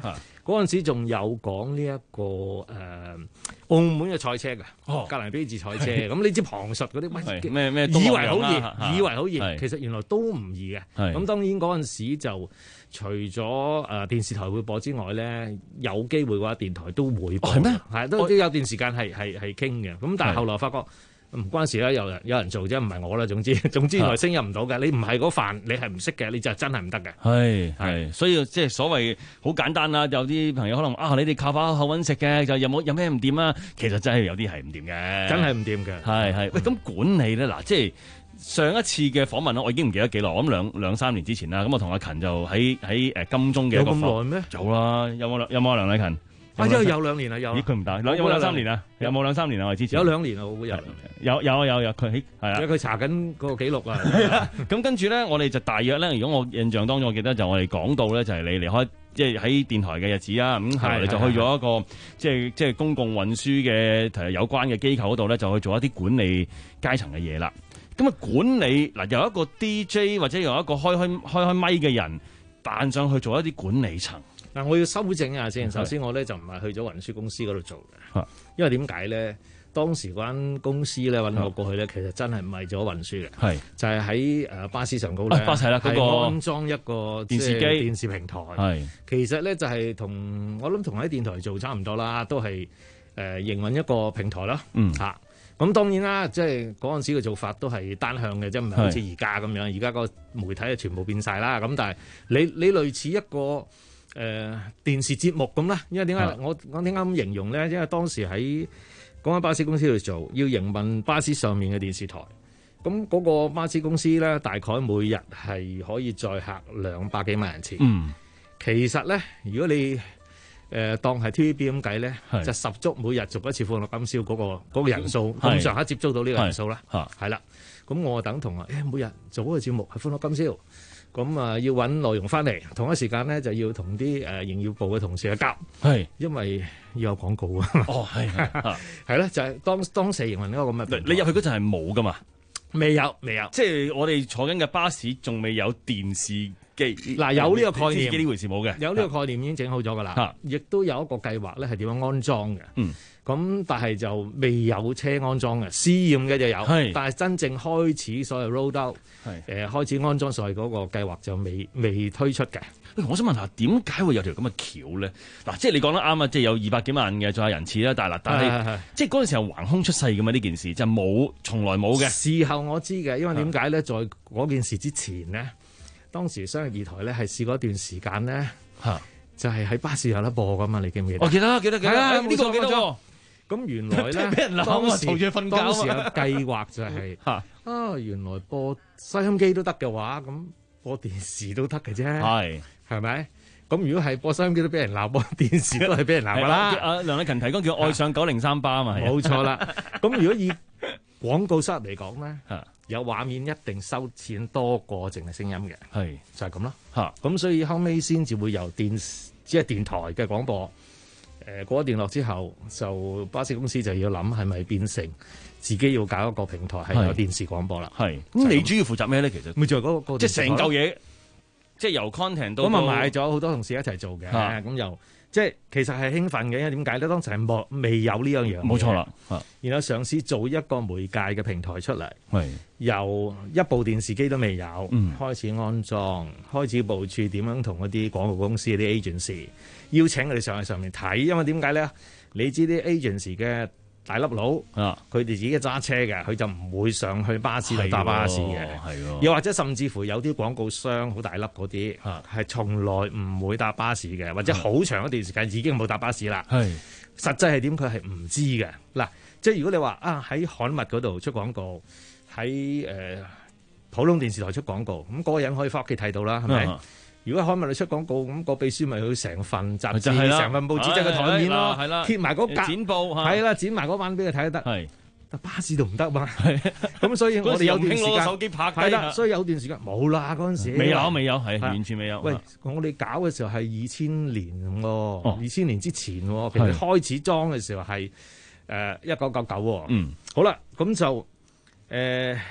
嗰陣時仲有講呢一個誒、呃、澳門嘅賽車嘅，哦、格蘭披治賽車。咁你知旁述嗰啲咩咩以為好易， 啊、 以為好易，其實原來都唔易嘅。咁當然嗰陣時就除咗誒、呃、電視台會播之外咧，有機會嘅話電台都會播。係咩、哦？係都都有段時間係係係傾嘅。咁但係後來發覺。唔關事啦，有人有人做啫，唔係我啦。總之總之，原來升入唔到嘅，你唔係嗰飯，你係唔識嘅，你就真係唔得嘅。 係係，所以即係所謂好簡單啦。有啲朋友可能啊，你哋靠把口揾食嘅，就有冇有咩唔掂啊？其實真係有啲係唔掂嘅， 真係唔掂嘅。 係係，喂，咁管理咧嗱，即係上一次嘅訪問啦，我已經唔記得幾耐，我諗兩兩三年之前啦。咁我同阿勤就喺喺誒金鐘嘅一個房， 有咁耐咩？ 有啦，有冇有冇梁禮勤？ 啊，有有兩年啦，有。 咦，佢唔打，有冇兩三年啊？有冇兩三年啊？我之前有兩年啊，會有。 有有有有，佢係啊。 佢查緊嗰個記錄啊。 咁跟住咧，我哋就大約咧，如果我印象當中，我記得就我哋講到咧，就係你離開即係喺電台嘅日子啊。咁後來你就去咗一個即係即係公共運輸嘅誒有關嘅機構嗰度咧，就去做一啲管理階層嘅嘢啦。咁啊，管理嗱由一個 D J 或者由一個開開開開咪嘅人扮上去做一啲管理層。 嗱，我要修正一下先。首先，我咧就唔係去咗運輸公司嗰度做嘅，因為點解咧？當時嗰間公司咧揾我過去咧，其實真係唔係做運輸嘅，係就係喺誒巴士上高咧， 巴士啦，嗰個安裝一個電視機、 電視平台。 係其實咧就係同我諗同喺電台做差唔多啦，都係誒營運一個平台啦。嗯，嚇。咁當然啦，即係嗰陣時嘅做法都係單向嘅，即係唔係好似而家咁樣。而家個媒體啊全部變晒啦。咁但係你你類似一個。誒、呃、電視節目咁啦，因為點解、啊、我我點解咁形容咧？因為當時喺嗰間巴士公司度做，要營運巴士上面嘅電視台。咁嗰個巴士公司咧，大概每日係可以載客兩百幾萬人次。嗯，其實咧，如果你誒、呃、當係 T V B 咁計咧，就十足每日做一次《歡樂今宵》嗰、那個嗰、那個人數，咁上下接觸到呢個人數啦。嚇，係啦。咁我等同啊，誒每日做嗰個節目係《歡樂今宵》。咁啊，要揾內容翻嚟，同一時間咧就要同啲誒營業部嘅同事去夾，係因為要有廣告啊。哦，係係啦，就係、是、當當時營運一個咁嘅。 你入去嗰陣係冇噶嘛？ 未有，未有。 即係我哋坐緊嘅巴士仲未有電視機。嗱， 有呢個概念， 呢回事冇嘅。 有呢個概念已經整好咗噶啦，亦都有一個計劃咧係點樣安裝嘅。嗯。咁但係就未有車安裝嘅，試驗嘅就有，但係真正開始所謂 roll out，誒、呃、開始安裝所謂嗰個計劃就未未推出嘅。 我想問下，點解會有條咁嘅橋咧？嗱，即係你講得啱啊，即係有二百幾萬嘅載客人次啦，但係嗱，但係即係嗰陣時候橫空出世㗎嘛呢件事，就冇，從來冇嘅。 事後我知嘅，因為點解咧？在嗰件事之前呢，當時商業二台咧係試過一段時間咧，就係喺巴士有得播㗎嘛，你記唔記得？ 我記得，記得，記得，呢、呢個記得。 咁原來咧， 俾人鬧啊！嘈住瞓覺啊！ 當時嘅計劃就係、是、啊，原來播收音機都得嘅話，咁播電視都得嘅啫。係係咪？咁如果係播收音機都俾人鬧，播電視都係俾人鬧噶啦。 阿梁禮勤提供叫愛上九零三巴啊嘛， 冇錯啦。咁如果以廣告收入嚟講咧，有畫面一定收錢多過淨係聲音嘅，係就係咁咯。嚇咁所以後尾先至會由電視即係電台嘅廣播。誒過一段落之後，就巴士公司就要諗係咪變成自己要搞一個平台係有電視廣播啦。係咁， 你主要負責咩咧？其實咪就係嗰個即係成嚿嘢，即係由 content 到咁啊，買咗好多同事一齊做嘅。咁又即係其實係興奮嘅，因為點解咧？當時係冇未有呢樣嘢， 冇錯啦。 然後嘗試做一個媒介嘅平台出嚟，由一部電視機都未有，嗯、開始安裝，開始部署點樣同嗰啲廣告公司啲 agency 邀請佢哋上去上面睇，因為點解咧？你知啲 agency 嘅大粒佬，佢哋自己揸車嘅，佢就唔會上去巴士度搭巴士嘅，又或者甚至乎有啲廣告商好大粒嗰啲，係從來唔會搭巴士嘅，或者好長一段時間已經冇搭巴士啦。實際係點？佢係唔知嘅。嗱，即係如果你話啊喺刊物嗰度出廣告，喺誒、呃、普通電視台出廣告，咁、那、嗰個人可以翻屋企睇到啦，係咪？嗯如果刊物你出廣告，咁、那個秘書咪去成份雜誌、成、就是、份報紙即係個台面咯，貼埋嗰格剪報， 係啦，剪埋嗰版俾佢睇得。係，但巴士都唔得嘛。咁所以我哋有段時間手機拍係啦，所以有段時間冇啦嗰陣時。 未有未有係完全未有。 喂，我哋搞嘅時候係二千年喎，二千年之前喎，其實開始裝嘅時候係誒一九九九喎。嗯，好啦，咁就誒。呃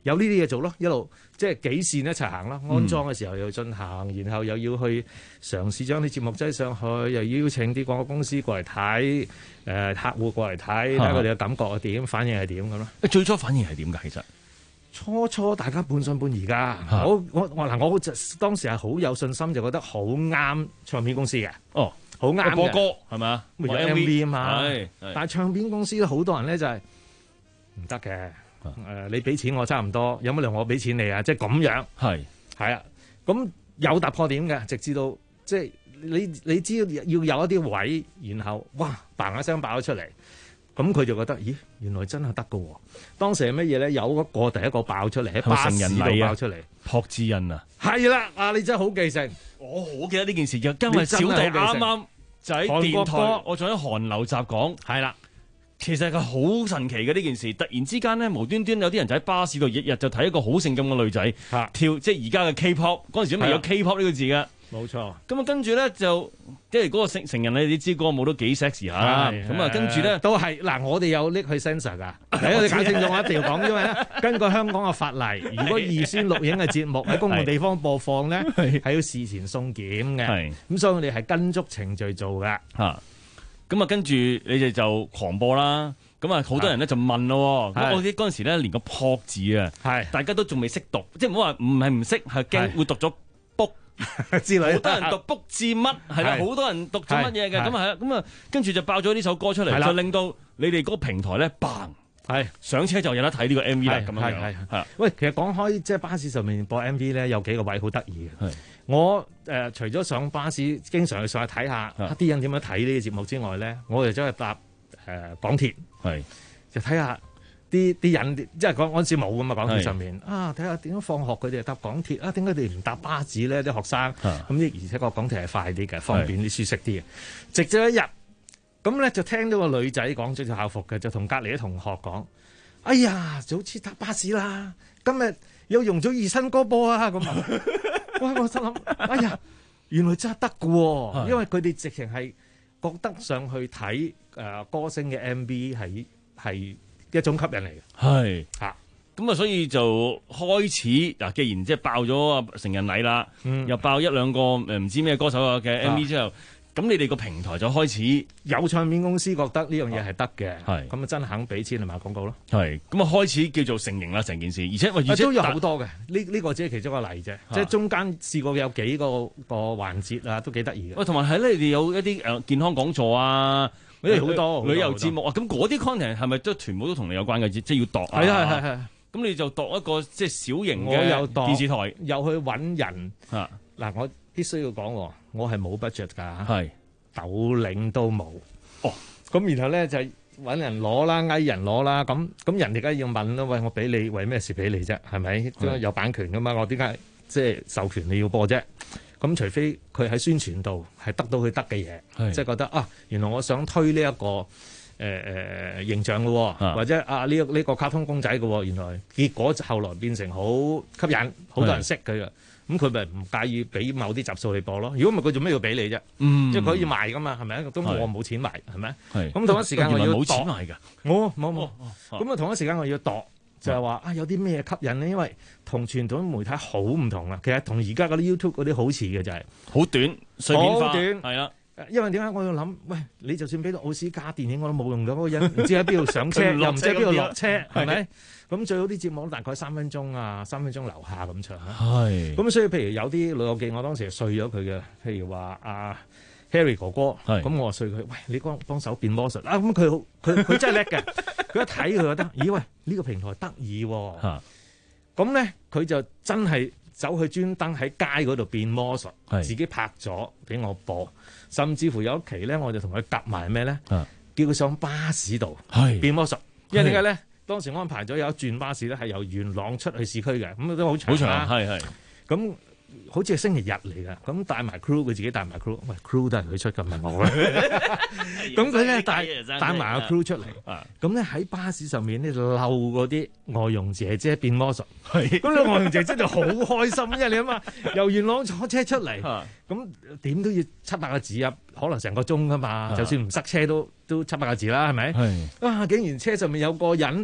有呢啲嘢做咯，一路即係幾線一齊行咯。安裝嘅時候又要進行，然後又要去嘗試將啲節目擠上去，又邀請啲廣告公司過嚟睇，誒、呃、客戶過嚟睇，睇下佢哋嘅感覺係點，反應係點咁咯。 最初反應係點㗎？其實初初大家半信半疑㗎。我我我嗱，我就當時係好有信心，就覺得好啱唱片公司嘅。 哦， 好啱嘅播歌係嘛？ 有 M V 啊嘛。 係， 但係唱片公司咧，好多人咧就係唔得嘅。誒、呃，你俾錢我差唔多，有乜理由我俾錢你啊？即係咁樣， 係係啊，咁有突破點嘅，直至到即係你你知要有一啲位，然後哇嘭一聲爆咗出嚟，咁佢就覺得，咦，原來真係得㗎喎！當時係乜嘢咧？有一個第一個爆出嚟喺巴士度爆出嚟， 朴智恩啊， 係啦，啊你真係好記性， 我好記得呢件事嘅，因為小弟啱啱就喺電台，我仲喺韓流集講， 係啦。 其實係好神奇嘅呢件事，突然之間咧無端端有啲人就喺巴士度日日就睇一個好性感嘅女仔跳，即係而家嘅 K-pop 嗰陣時都未有 K-pop 呢個字嘅， 冇錯。 咁啊跟住咧就即係嗰個成成人你知歌舞都幾 sexy 下，咁啊跟住咧都係嗱，我哋有拎去 censor 㗎，你我哋搞清楚，我一定要講，因為咧根據香港嘅法例，如果預先錄影嘅節目喺公共地方播放咧，係要事前送檢嘅，咁所以我哋係跟足程序做㗎。 嚇。咁啊，跟住你哋就狂播啦。咁啊，好多人咧就問咯。咁我啲嗰陣時咧，連個撲字啊，大家都仲未識讀，即係唔好話唔係唔識，係驚會讀咗卜之類。 好多人讀卜字乜係啦，好多人讀咗乜嘢嘅。咁啊係啦，咁啊跟住就爆咗呢首歌出嚟，就令到你哋嗰個平台咧嘭係上車就有得睇呢個 M V 啦。咁樣樣係。 喂，其實講開即係巴士上面播 M V 咧，有幾個位好得意嘅。我誒、呃、除咗上巴士，經常去上去睇下啲人點樣睇呢啲節目之外咧，我哋走去搭誒、呃、港鐵， 係就睇下啲啲人，即係嗰陣時冇㗎嘛，港鐵上面啊，睇下點樣放學佢哋搭港鐵啊，點解佢哋唔搭巴士咧？啲學生咁啲，而且個港鐵係快啲嘅，方便啲、舒適啲嘅。直至一日咁咧，就聽到個女仔講着住校服嘅，就同隔離啲同學講：哎呀，早啲搭巴士啦！今日有容祖兒新歌播啊！咁哇！我心諗，哎呀，原來真係得㗎喎，因為佢哋直情係覺得上去睇誒、呃、歌星嘅 M V 係係一種吸引嚟嘅。 係嚇， 咁啊，所以就開始嗱，既然即係爆咗啊成人禮啦，嗯、又爆一兩個誒唔知咩歌手嘅 M V 之後。咁你哋個平台就開始有唱片公司覺得呢樣嘢係得嘅，係咁啊真係肯俾錢嚟買廣告咯。 係咁啊開始叫做成型啦成件事，而且而且都有好多嘅，呢呢個只係其中一個例啫，即係中間試過有幾個個環節啊，都幾得意嘅。 喂，同埋係咧，你哋有一啲誒健康講座啊， 嗰啲好多旅遊節目啊，咁嗰啲 content 係咪都全部都同你有關嘅？即係要度啊？ 係啊係係。 咁你就度一個即係小型嘅電視台， 又去揾人啊嗱，我必須要講，我係冇 budget 㗎， 係。 斗領都冇哦， 咁然後咧就揾人攞啦，嗌人攞啦，咁咁人哋梗係要問啦，喂，我俾你為咩事俾你啫？係咪？有版權噶嘛？我點解即係授權你要播啫？咁除非佢喺宣傳度係得到佢得嘅嘢，即係覺得啊，原來我想推呢、這、一個誒誒、呃、形象嘅、啊，或者啊呢、這個呢、這個卡通公仔嘅，原來結果後來變成好吸引，好多人識佢嘅。咁佢咪唔介意俾某啲集數你播咯？如果唔係佢做咩要俾你啫？嗯，即係佢可以賣噶嘛？係咪？咁我冇錢賣，係咪？係。咁同一時間我要冇錢賣㗎。 我冇冇。咁啊同一時間我要度，就係話啊有啲咩吸引呢？因為同傳統媒體好唔同啊。其實同而家嗰啲 YouTube 嗰啲好似嘅就係好短，碎片化。好短。係啦。 因為點解我要諗？喂，你就算俾到奧斯卡電影我都冇用㗎，嗰個人唔知喺邊度上車，又唔知喺邊度落車，係咪？咁最好啲節目大概三分鐘啊，三分鐘樓下咁長啊。係。咁所以譬如有啲老友記，我當時係碎咗佢嘅，譬如話阿 Harry 哥哥，咁我碎佢，喂，你幫幫手變魔術啊！咁佢好，佢佢真係叻嘅，佢一睇佢覺得，咦喂，呢個平台得意喎。咁咧佢就真係走去專登喺街嗰度變魔術，自己拍咗俾我播，甚至乎有一期咧，我就同佢夾埋咩咧，叫佢上巴士度變魔術，因為點解咧？當時安排咗有一轉巴士咧，係由元朗出去市區嘅，咁都好長啦。係係。咁好似係星期日嚟嘅，咁帶埋 crew，佢自己帶埋 crew，喂 crew 都係佢出嘅，唔係我嘅。咁佢咧帶帶埋個 crew 出嚟，咁咧喺巴士上面咧漏嗰啲外傭姐姐變魔術。係。咁啲外傭姐姐就好開心，因為你諗下，由元朗坐車出嚟，咁點都要七百個字啊，可能成個鐘噶嘛，就算唔塞車都都七百個字啦，係咪？係。啊！竟然車上面有個人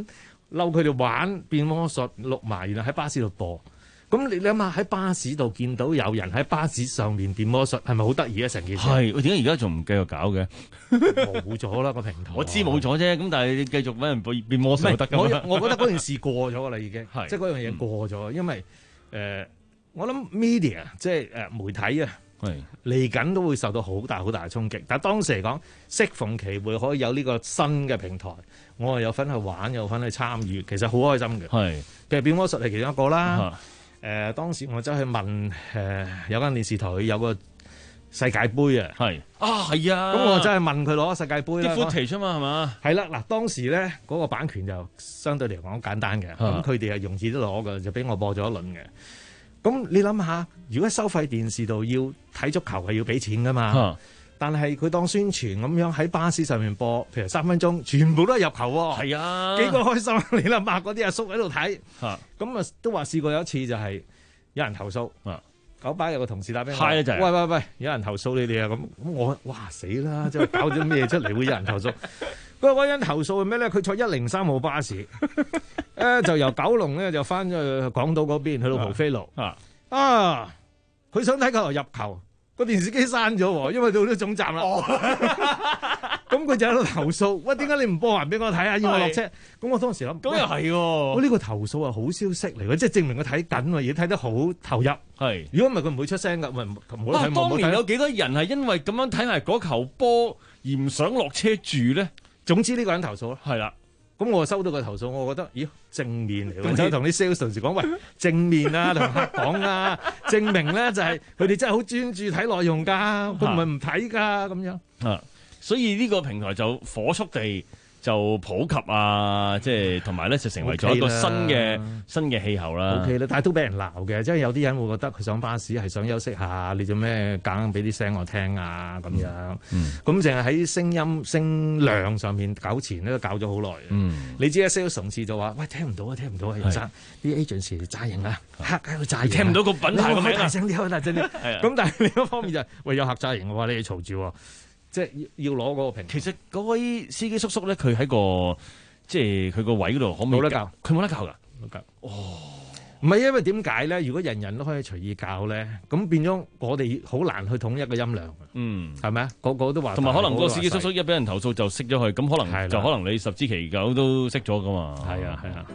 嬲佢哋玩變魔術錄埋，然後喺巴士度播。咁你諗下喺巴士度見到有人喺巴士上面變魔術，係咪好得意啊？成件事係，點解而家仲唔繼續搞嘅？ 冇咗啦個平台。 我知冇咗啫，咁但係你繼續揾人變變魔術都得㗎嘛。 我我覺得嗰件事過咗㗎啦，已經，即係嗰樣嘢過咗，嗯、因為誒、呃、我諗 media 即係誒媒體啊，嚟緊都會受到好大好大嘅衝擊。但係當時嚟講，適逢其會可以有呢個新嘅平台，我係有份去玩，有份去參與，其實好開心嘅。係，其實變魔術係其中一個啦。誒、呃、當時我走去問誒、呃、有間電視台有個世界盃啊，係啊係啊，咁我真係問佢攞世界盃啦，啲 footage 啊嘛係嘛？係啦，嗱當時咧嗰、那個版權就相對嚟講好簡單嘅，咁佢哋係容易都攞嘅，就俾我播咗一輪嘅。咁你諗下，如果收費電視度要睇足球係要俾錢噶嘛？啊、但係佢當宣傳咁樣喺巴士上面播，譬如三分鐘，全部都係入球喎。係啊，幾個開心！你諗下嗰啲阿叔喺度睇，咁啊都話試過有一次就係有人投訴，啊、九巴有個同事打俾我，喂喂喂，有人投訴你哋啊！咁咁我哇死啦！即係搞咗咩出嚟會有人投訴？嗰個人投訴係咩咧？佢坐一零三號巴士，誒就由九龍咧就翻咗去港島嗰邊，去到蒲飛路啊！啊，佢想睇球入球。個電視機閂咗喎，因為到咗總站啦。咁佢就喺度投訴，喂，點解你唔播還俾我睇啊？要我落車。咁我當時諗，咁又係喎。我呢個投訴係好消息嚟嘅，即係證明佢睇緊喎，而睇得好投入。係，如果唔係佢唔會出聲㗎。喂，唔好睇。當年有幾多人係因為咁樣睇埋嗰球波而唔想落車住咧？總之呢個人投訴咯。係啦。咁我收到個投訴，我覺得，咦，正面嚟喎！就同啲 sales 同事講，喂，正面啊，同客講啊，證明咧就係佢哋真係好專注睇內容㗎，佢唔係唔睇㗎咁樣。啊，所以呢個平台就火速地就普及啊，即係同埋咧就成為咗一個新嘅新嘅氣候啦。O K 啦，但係都俾人鬧嘅，即係有啲人會覺得佢上巴士係想休息下，你做咩硬俾啲聲我聽啊咁樣。咁淨係喺聲音聲量上面搞錢咧，都搞咗好耐。嗯，你知啊 sales 同事就話：喂，聽唔到啊，聽唔到啊，楊生，啲 agent 詐型啊，客喺度詐型，聽唔到個品牌個名啊，大聲啲啊，大聲啲。咁但係另一方面就係，喂，有客詐型嘅話，你哋嘈住喎。即係要攞嗰個平。其實嗰位司機叔叔咧，佢喺個即係佢個位嗰度，可唔可以冇得教？佢冇得教㗎。冇教。哦，唔係因為點解咧？如果人人都可以隨意教咧，咁變咗我哋好難去統一個音量。嗯，係咪啊？個個都話。同埋可能個司機叔叔一俾人投訴就熄咗佢，咁可能就可能你十之其九都熄咗㗎嘛。係啊，係啊。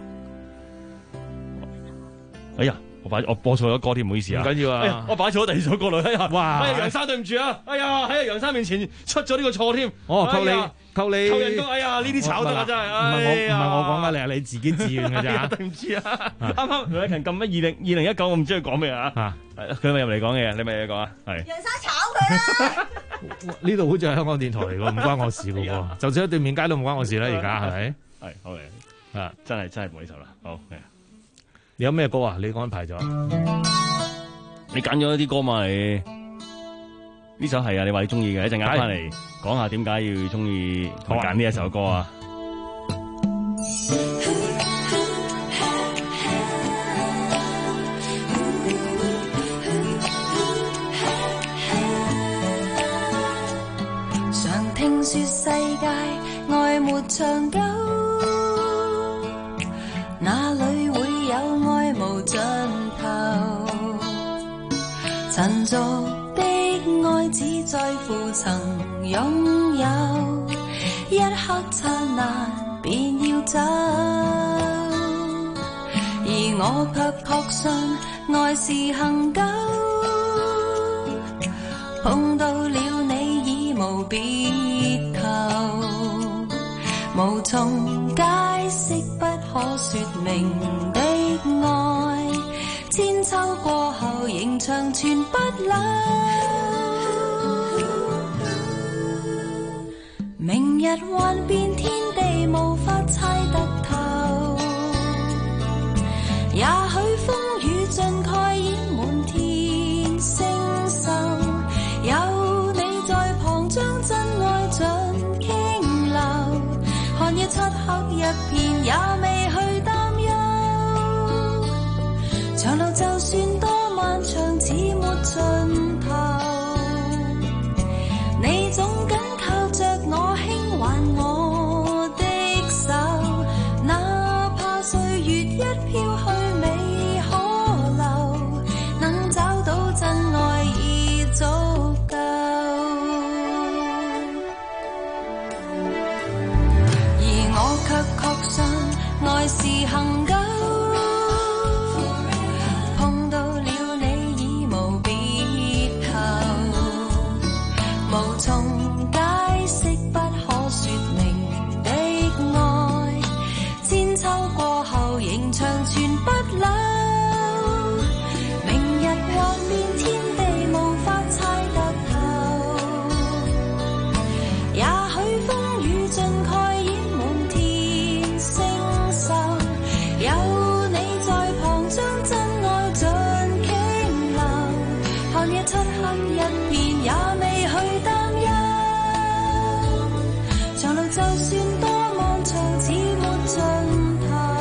哎呀！我擺我播錯咗歌添，唔好意思啊！唔緊要啊！哎、我擺錯咗第二首歌嚟，哎呀！哇！哎呀，楊生對唔住啊！哎呀，喺楊生面前出咗呢個錯添。哦，扣你，扣你，扣人工！哎呀，呢啲炒得啊真係！唔係我，唔係我講噶，你係你自己自願嘅咋？對唔住啊！啱啱梁偉勤撳乜二零二零一九，我唔知佢講咩啊！嚇，佢咪入嚟講嘢，你咪嘢講啊？係。楊生炒佢啦！呢度好似係香港電台嚟㗎，唔關我事㗎喎。就算喺對面街都唔關我事啦，而家係咪？係好嘅，啊，真係真係唔好意思啦，好。你有咩歌啊？你安排咗？你揀咗一啲歌嘛？你呢首係啊？你話你中意嘅，一陣間翻嚟講下點解要中意揀呢一首歌啊？ 常聽說世界愛沒長久，哪裏會有愛無盡頭？塵俗的愛只在乎曾擁有，一刻剎那便要走，而我卻確信愛是恆久，碰到了你已無別求，無從解釋不可說明的愛，千秋過後仍長存不朽。明日幻變天地，無法猜得透，也許風雨盡蓋掩滿天星宿，有你在旁將真愛盡傾流，看夜漆黑一片也未去擔憂，長路就算多漫長似沒盡頭，你總緊靠着我輕挽我的手，哪怕看夜漆黑一片，也未去擔憂。長路就算多漫長，似沒盡頭。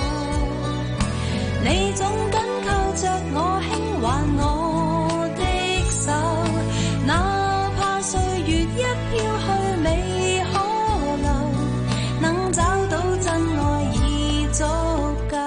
你總緊靠着我，輕挽我的手，哪怕歲月一飄去，未可留，能找到真愛已足夠。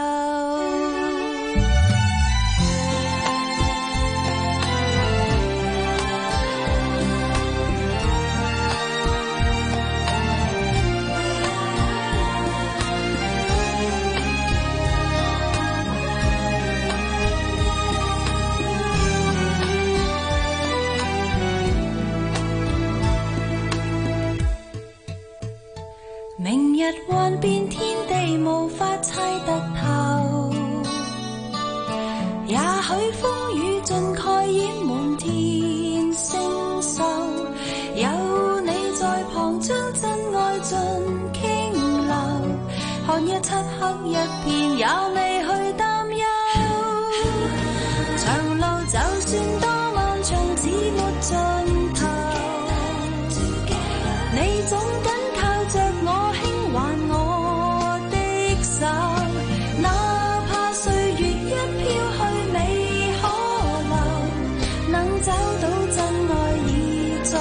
明日幻變天地，無法猜得透。也許風雨盡蓋掩滿天星宿，有你在旁將真愛盡傾流。看夜漆黑一片，也未去擔憂。長路就算多漫長，似沒盡頭。你總緊靠着我，輕挽我的手，哪怕歲月一飄去，未可留，能找到真愛已足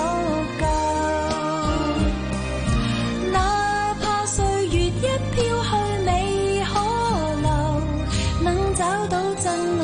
夠。哪怕歲月一飄去，未可留，能找到真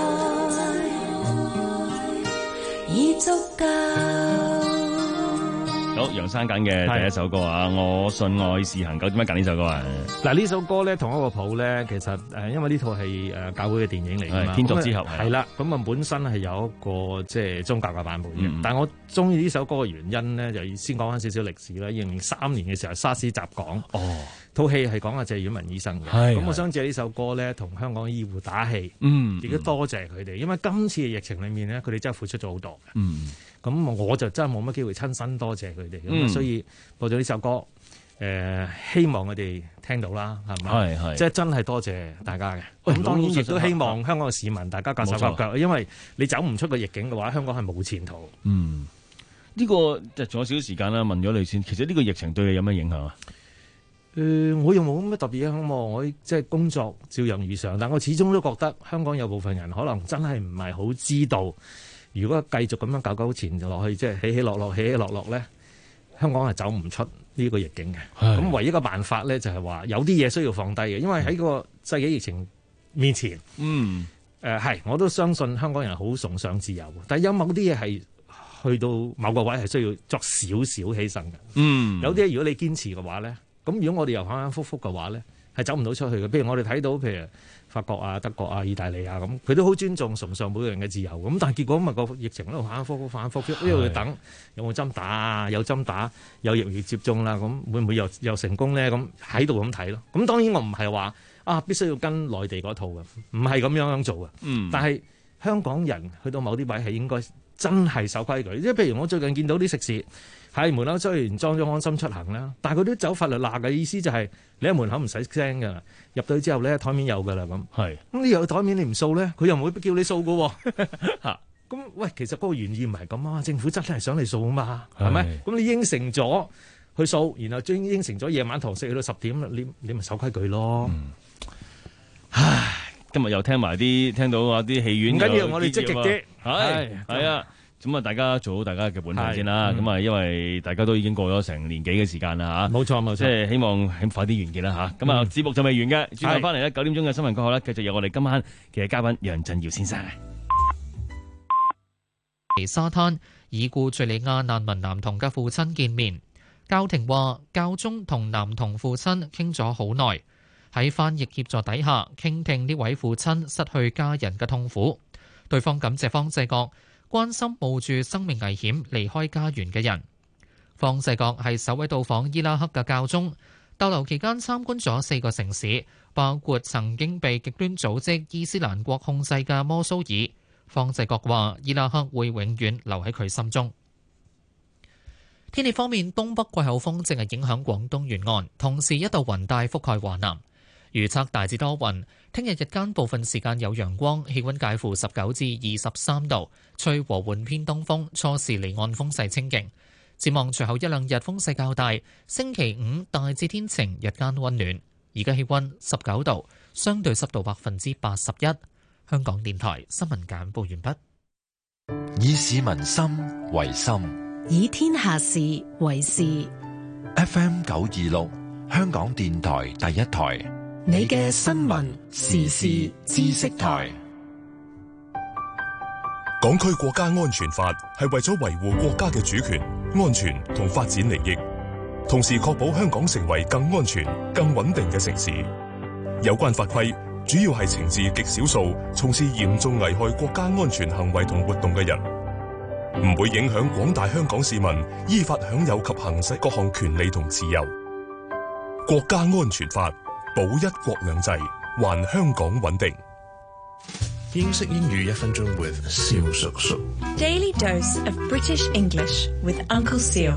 愛已足夠。 好，楊生揀嘅第一首歌啊，我信愛是恆久。點解揀呢首歌啊？ 嗱，呢首歌咧同一個譜咧，其實誒，因為呢套係誒教會嘅電影嚟㗎嘛， 天作之合係啦。咁啊，本身係有一個即係宗教嘅版本嘅。 嗯、 但係我中意呢首歌嘅原因咧，就先講翻少少歷史啦。二零零三年嘅時候，沙士襲港，哦，套戲係講阿謝婉文醫生嘅。咁我想借呢首歌咧，同香港醫護打氣， 嗯， 亦都多謝佢哋，因為今次嘅疫情裏面咧，佢哋真係付出咗好多嘅。 嗯。 咁我就真係冇乜機會親身多謝佢哋，咁、 嗯、 所以播咗呢首歌，誒、呃、希望佢哋聽到啦，係咪？係係，即係真係多謝大家嘅。咁、哎、當然亦都希望香港嘅市民大家夾手夾腳，因為你走唔出個逆境嘅話，香港係冇前途。 嗯，呢、這個就仲有少少時間啦，問咗你先。其實呢個疫情對你有咩影響啊？ 誒、呃，我又冇乜特別影響喎，我即係工作照樣如常，但我始終都覺得香港有部分人可能真係唔係好知道。如果繼續咁樣搞搞前就落去，即係起起落落，起起落落咧，香港係走唔出呢個逆境嘅。咁唯一個辦法咧，就係話有啲嘢需要放低嘅，因為喺個世紀疫情面前，嗯，誒係、呃，我都相信香港人好崇尚自由，但係有某啲嘢係去到某個位係需要作少少犧牲嘅。嗯，有啲嘢如果你堅持嘅話咧，咁如果我哋又反反覆覆嘅話咧，係走唔到出去嘅。譬如我哋睇到，譬如法國啊、德國啊、意大利啊咁，佢都好尊重崇尚每個人嘅自由。咁但係結果咪個疫情喺度反反覆覆、反反覆覆，因為要等有冇針打啊，有針打，有疫苗接種啦，咁會唔會又又成功咧？咁喺度咁睇咯。咁當然我唔係話啊，必須要跟內地嗰套嘅，唔係咁樣樣做嘅。嗯，但係香港人去到某啲位係應該真係守規矩。即係譬如我最近見到啲食肆喺門口雖然裝咗安心出行啦，但係佢都走法律罅嘅意思就係你喺門口唔使聲㗎，入到去之後咧台面有㗎啦咁。係咁你有台面你唔掃咧，佢又唔會叫你掃㗎喎。嚇咁喂，其實嗰個原意唔係咁啊，政府真係想你掃啊嘛，係咪？咁你應承咗去掃，然後將應承咗夜晚堂食去到十點，你你咪守規矩咯。嗯、 唉，今日又聽埋啲聽到話啲戲院唔緊要，我哋積極啲。係係啊。咁啊，大家做好大家嘅本分先啦。咁啊、嗯，因為大家都已經過咗成年幾嘅時間啦嚇。冇錯冇錯，即係希望快啲完結啦嚇。咁啊，節目就未完嘅，轉頭翻嚟咧九點鐘嘅新聞過後咧，繼續有我哋今晚嘅嘉賓楊振堯先生。 沙灘已故敘利亞難民男童嘅父親見面，教廷話教宗同男童父親傾咗好耐，喺翻譯協助底下傾聽呢位父親失去家人嘅痛苦。對方感謝方濟各關心冒住生命危險離開家園嘅人。方濟各係首位到訪伊拉克嘅教宗，逗留期間參觀咗四個城市，包括曾經被極端組織伊斯蘭國控制嘅摩蘇爾。方濟各話：伊拉克會永遠留喺佢心中。天氣方面，東北季候風正係影響廣東沿岸，同時一道雲帶覆蓋華南。 預測大致多雲，聽日日間部分時間有陽光，氣溫介乎十九至二十三度，吹和緩偏東風，初時離岸風勢清勁。展望隨後一兩日風勢較大，星期五大致天晴，日間溫暖。而家氣溫十九度，相對濕度百分之八十一。香港電台新聞簡報完畢。 以市民心為心， 以天下事為事。 F M 九二六，香港電台第一台， 你嘅新聞時事知識台。 港區國家安全法係為咗維護國家嘅主權、安全同發展利益，同時確保香港成為更安全、更穩定嘅城市。有關法規主要係懲治極少數從事嚴重危害國家安全行為同活動嘅人，唔會影響廣大香港市民依法享有及行使各項權利同自由。國家安全法保一國兩制，還香港穩定。 英式英語一分鐘 with 蕭叔叔。 Daily dose of British English with Uncle Seal。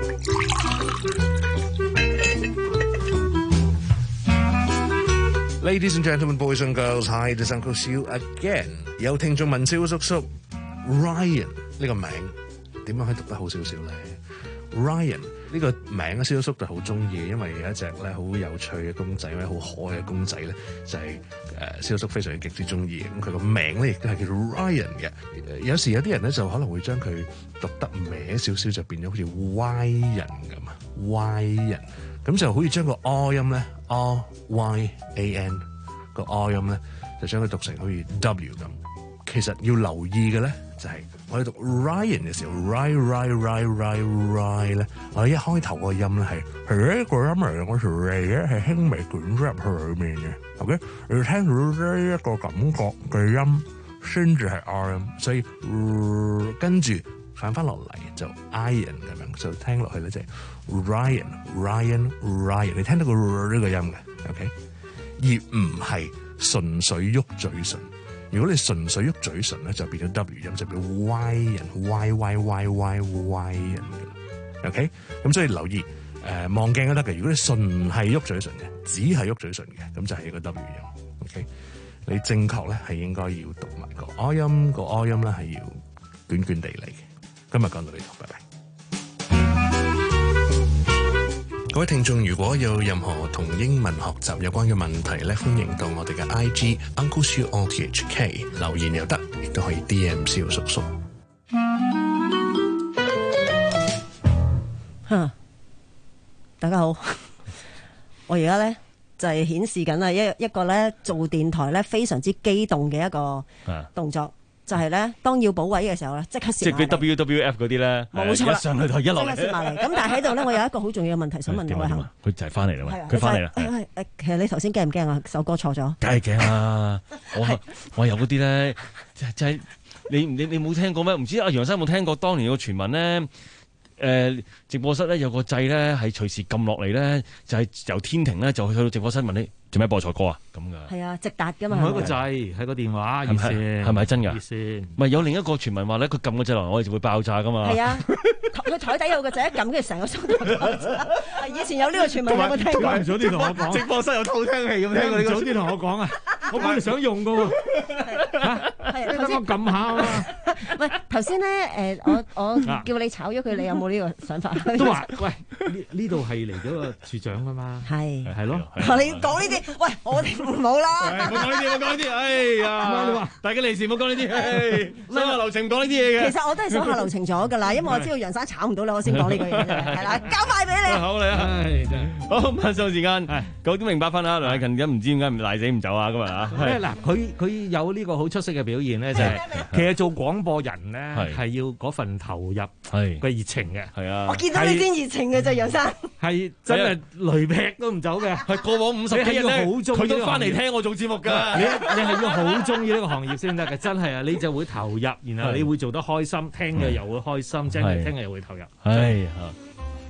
Ladies and gentlemen, boys and girls, hi, this is Uncle Seal again。有聽眾問蕭叔叔 ，Ryan 呢個名點樣可以讀得好少少咧 ？Ryan 呢個名咧，蕭叔叔就好中意，因為有一隻咧好有趣嘅公仔，咧好可愛嘅公仔咧，就係誒蕭叔叔非常極之中意嘅。咁佢個名咧亦都係叫做 Ryan 嘅。有時有啲人咧就可能會將佢讀得歪少少，就變咗好似 Y 人咁啊 ，Y 人。咁就好似將個 R 音咧 R Y A N 個 R 音咧，就將佢讀成好似 W 咁。其實要留意嘅咧，就係、是、我哋讀 Ryan 嘅時候 ，Ry Ry Ry Ry Ry 咧，我哋一開頭個音咧係係一個音嚟，我條脷咧係輕微捲咗入去裏面嘅。OK， 你要聽到呢一個感覺嘅音，先至係 R 音，所以、呃、跟住反翻落嚟就 Iron 咁樣，就聽落去咧就係 Ryan Ryan Ryan， 你聽到個呢個音嘅 ，OK， 而唔係純粹喐嘴唇。如果你純粹喐嘴唇咧，就變咗 W 音，就變 Y 人 Y Y Y Y Y 人嘅 ，OK。咁所以留意誒望鏡都得嘅。如果你純係喐嘴唇嘅，只係喐嘴唇嘅，咁就係一個 W 音 ，OK。你正確咧係應該要讀埋個 R 音，個 R 音咧係要捲捲地嚟嘅。今日講到呢度，拜拜。各位聽眾，如果有任何同英文學習有關嘅問題咧，歡迎到我哋嘅 I G Uncle Siu O T H K 留言又得，亦都可以 D M 蕭叔叔。 哼，大家好，我而家咧就係顯示緊啊一一個咧做電台咧非常之激動嘅一個動作。就係咧，當要補位嘅時候咧，即刻攝埋嚟。即係 W W F 嗰啲咧，冇錯啦，一上去就一落嚟。即刻攝埋嚟。咁但係喺度咧，我有一個好重要嘅問題想問偉恒。 佢就係翻嚟啦，喂，佢翻嚟啦。 誒誒，其實你頭先驚唔驚啊？首歌錯咗。 梗係驚啦！我我有嗰啲咧，就就係你你你冇聽過咩？唔知阿楊生有冇聽過當年個傳聞咧？誒直播室咧有個掣咧係隨時撳落嚟咧，就係由天庭咧就去到直播室問你做咩播錯歌啊咁噶。係啊，直達噶嘛。 唔係一個掣，係個電話熱線。 係咪真㗎？ 熱線。 唔係有另一個傳聞話咧，佢撳個掣落嚟，我哋就會爆炸噶嘛。 係啊，佢台底有個掣一撳，跟住成個箱都爆炸。以前有呢個傳聞，有冇聽過？ 早啲同我講。直播室有偷聽器，有冇聽過？你早啲同我講啊！我本來想用噶喎。係頭先我撳下啊嘛。 喂，頭先咧誒，我我叫你炒咗佢，你有冇呢個想法？ 都話喂，呢呢度係嚟咗個處長噶嘛？ 係係咯。 你講呢啲，喂，我哋唔好啦。 唔好講呢啲，唔好講呢啲。哎呀，你話大家利是唔好講呢啲。上下流程唔講呢啲嘢嘅。 其實我都係想下流程咗㗎啦，因為我知道楊生炒唔到你，我先講呢句嘢嘅。係啦，交埋俾你。 好嚟啊！好，晚上時間九點零八分啊！梁偉勤而家唔知點解唔賴死唔走啊！今日啊， 嗱，佢佢有呢個好出色嘅表現咧，就係其實做廣播人咧係要嗰份投入嘅熱情嘅。 係啊， 我見到你先熱情嘅啫，楊生。 係真係雷劈都唔走嘅。 係過往五十幾日咧，佢都翻嚟聽我做節目㗎。 你你係要好中意呢個行業先得嘅，真係啊！你就會投入，然後你會做得開心，聽嘅又會開心，聽嘅聽嘅又會投入。 係啊。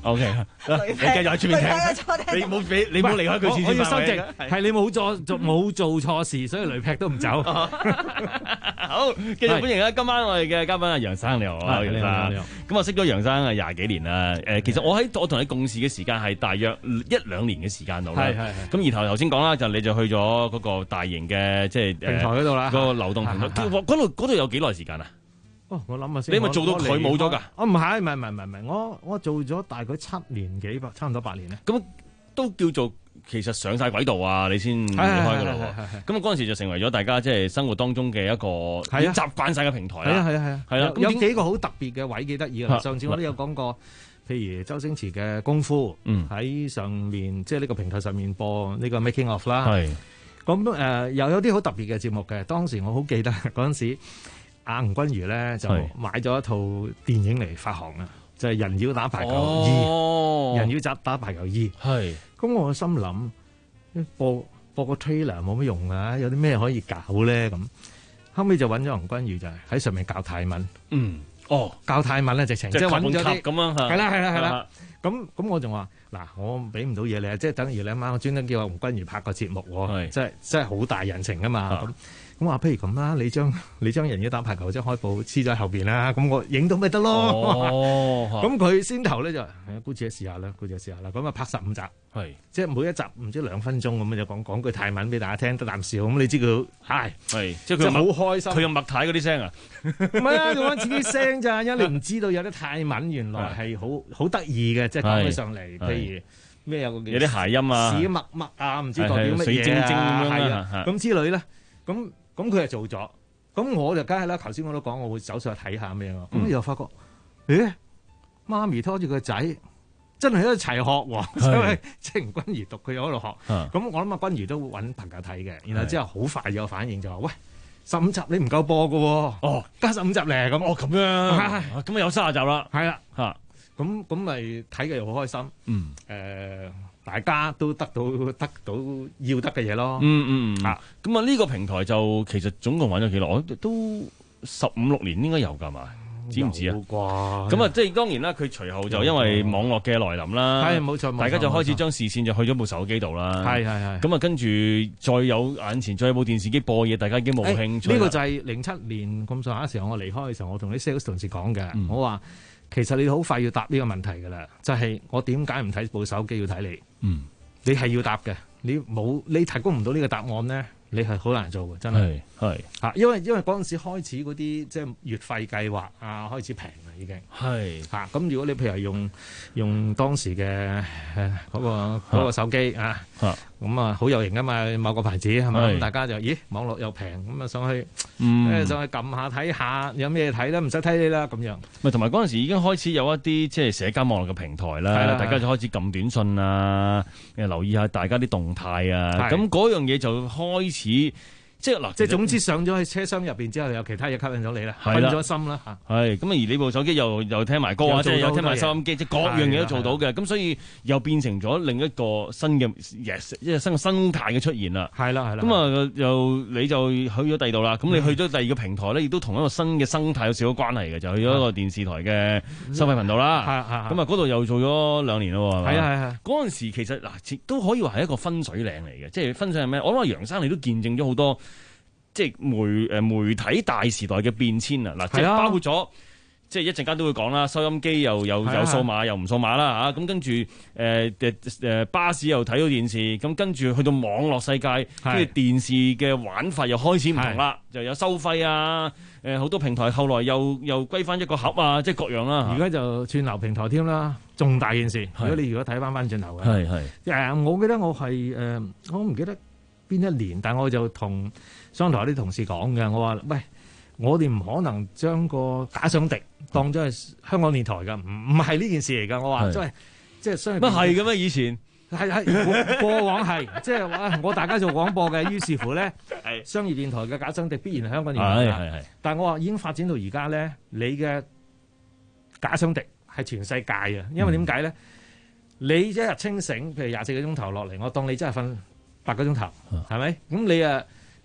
O K，你繼續喺出面聽，你冇俾你冇離開佢視線範圍。我要修正，係你冇做做冇做錯事，所以雷劈都唔走。好，繼續歡迎啦！今晚我哋嘅嘉賓阿楊生，你好啊，楊生。咁我識咗楊生啊廿幾年啦。誒，其實我喺我同你共事嘅時間係大約一兩年嘅時間度啦。係係係。咁然後頭先講啦，就你就去咗嗰個大型嘅即係平台嗰度啦，個流動平台。嗰度嗰度有幾耐時間啊？哦，我諗下先。你咪做到佢冇咗㗎？哦，唔係，唔係，唔係，唔係，我我做咗大概七年幾，差唔多八年咧。咁都叫做其實上晒軌道啊，你先離開㗎咯喎。咁嗰陣時就成為咗大家即係生活當中嘅一個已經習慣晒嘅平台啦。係啊係啊係啊。係啦，有幾個好特別嘅位幾得意㗎。上次我都有講過，譬如周星馳嘅功夫，喺上面即係呢個平台上面播呢個 Making of 啦。係。咁誒又有啲好特別嘅節目嘅。當時我好記得嗰陣時。阿吳君如咧就買咗一套電影嚟發行啊，就係、是《人妖打排球二》哦，人妖打打排球二。係，咁我心諗播播個 trailer 冇乜用啊，有啲咩可以搞咧？咁後尾就揾咗吳君如就係喺上面教泰文。嗯，哦，教泰文咧直情即係揾咗啲咁樣嚇。係啦係啦係啦。咁咁我仲話嗱，我俾唔到嘢你啊，即係等於你阿媽我專登叫阿吳君如拍個節目喎，即係即係好大人情噶嘛咁。咁話，譬如咁啦，你將你將人妖打排球張開布黐咗喺後邊啦，咁我影到咪得咯？哦，咁佢先頭咧就姑且試下啦，姑且試下啦。咁啊拍十五集，係即係每一集唔知兩分鐘咁就講講句泰文俾大家聽，得啖笑咁，你知佢係係即係佢好開心，佢用麥太嗰啲聲啊？唔係啊，用翻自己聲咋，因為你唔知道有啲泰文原來係好好得意嘅，即係講起上嚟，譬如咩有個有啲諧音啊，屎麥麥啊，唔知代表乜嘢水晶晶係啊，咁之類咧，咁。咁佢就做咗，咁我就梗係啦。頭先我都講，我會走上去睇下咩啊。咁、嗯、又發覺，誒，媽咪拖住個仔，真係喺度齊學喎。因為即係吳君如讀，佢又喺度學。咁、啊、我諗阿君如都揾朋友睇嘅，然後之後好快有反應就話：喂，十五集你唔夠播㗎喎。哦，加十五集咧咁。哦，咁樣。咁啊有三十集啦。係啦。嚇。咁咁咪睇嘅又好開心。嗯。誒、呃。大家都得到得到要得嘅嘢咯。嗯嗯啊，咁啊呢個平台就其實總共玩咗幾耐？我都十五六年應該有㗎嘛？知唔知啊？啩咁啊，即係當然啦。佢隨後就因為網絡嘅來臨啦，係冇錯，大家就開始將視線就去咗部手機度啦。係係係。咁啊，跟住再有眼前再有部電視機播嘢，大家已經冇興趣。呢、欸呢個就係零七年咁上下時候，我離開嘅時候，我同啲 sales 同事講嘅，嗯、我話。其實你好快要答呢個問題㗎啦，就係、是、我點解唔睇部手機要睇你？嗯，你係要答嘅，你冇你提供唔到呢個答案咧，你係好難做嘅，真係係嚇，因為因為嗰陣時開始嗰啲即係月費計劃啊，開始平啦已經係嚇。咁、啊、如果你譬如用用當時嘅誒嗰個嗰個手機啊，咁啊好有型㗎嘛，某個牌子係咪？咁大家就咦網絡又平，咁啊上去誒上去撳下睇下有咩睇啦，唔使睇你啦咁樣。咪同埋嗰陣時已經開始有一啲即係社交網絡嘅平台啦，大家就開始撳短信啊，誒留意下大家啲動態啊，咁嗰樣嘢就開始。即係嗱，即係總之上咗去車廂入邊之後，有其他嘢吸引咗你啦，分咗心啦嚇。係咁啊！而你部手機又又聽埋歌啊，即係有聽埋收音機，即係各樣嘢都做到嘅。咁所以又變成咗另一個新嘅 yes， 一個新嘅生態嘅出現啦。係啦係啦。咁啊又你就去咗第二度啦。咁你去咗第二個平台咧，亦都同一個新嘅生態有少少關係嘅，就去咗一個電視台嘅收費頻道啦。係係。咁啊嗰度又做咗兩年咯，係咪？係啊係啊。嗰陣時其實嗱，都可以話係一個分水嶺嚟嘅，即係分水係咩？我諗阿楊生你都見證咗好多。即係媒誒媒體大時代嘅變遷啊！嗱，即係包括咗，即係一陣間都會講啦。收音機又又有數碼，又唔數碼啦嚇。咁跟住誒誒誒巴士又睇到電視，咁跟住去到網絡世界，跟住電視嘅玩法又開始唔同啦，就有收費啊！誒好多平台後來又又歸翻一個盒啊，即係各樣啦。而家就串流平台添啦，重大件事。如果你如果睇翻翻轉頭嘅，係係誒，我記得我係誒，我唔記得邊一年，但我就同商台啲同事講嘅，我話喂，我哋唔可能將個假想敵當咗係香港電台㗎，唔唔係呢件事嚟㗎。我話即係即係商乜係嘅咩？以前係係過往係即係話我大家做廣播嘅，於是乎咧，商業電台嘅假想敵必然係香港電台。係係係。但係我話已經發展到而家咧，你嘅假想敵係全世界啊！因為點解咧？你一日清醒，譬如廿四個鐘頭落嚟，我當你真係瞓八個鐘頭，係咪？咁你啊？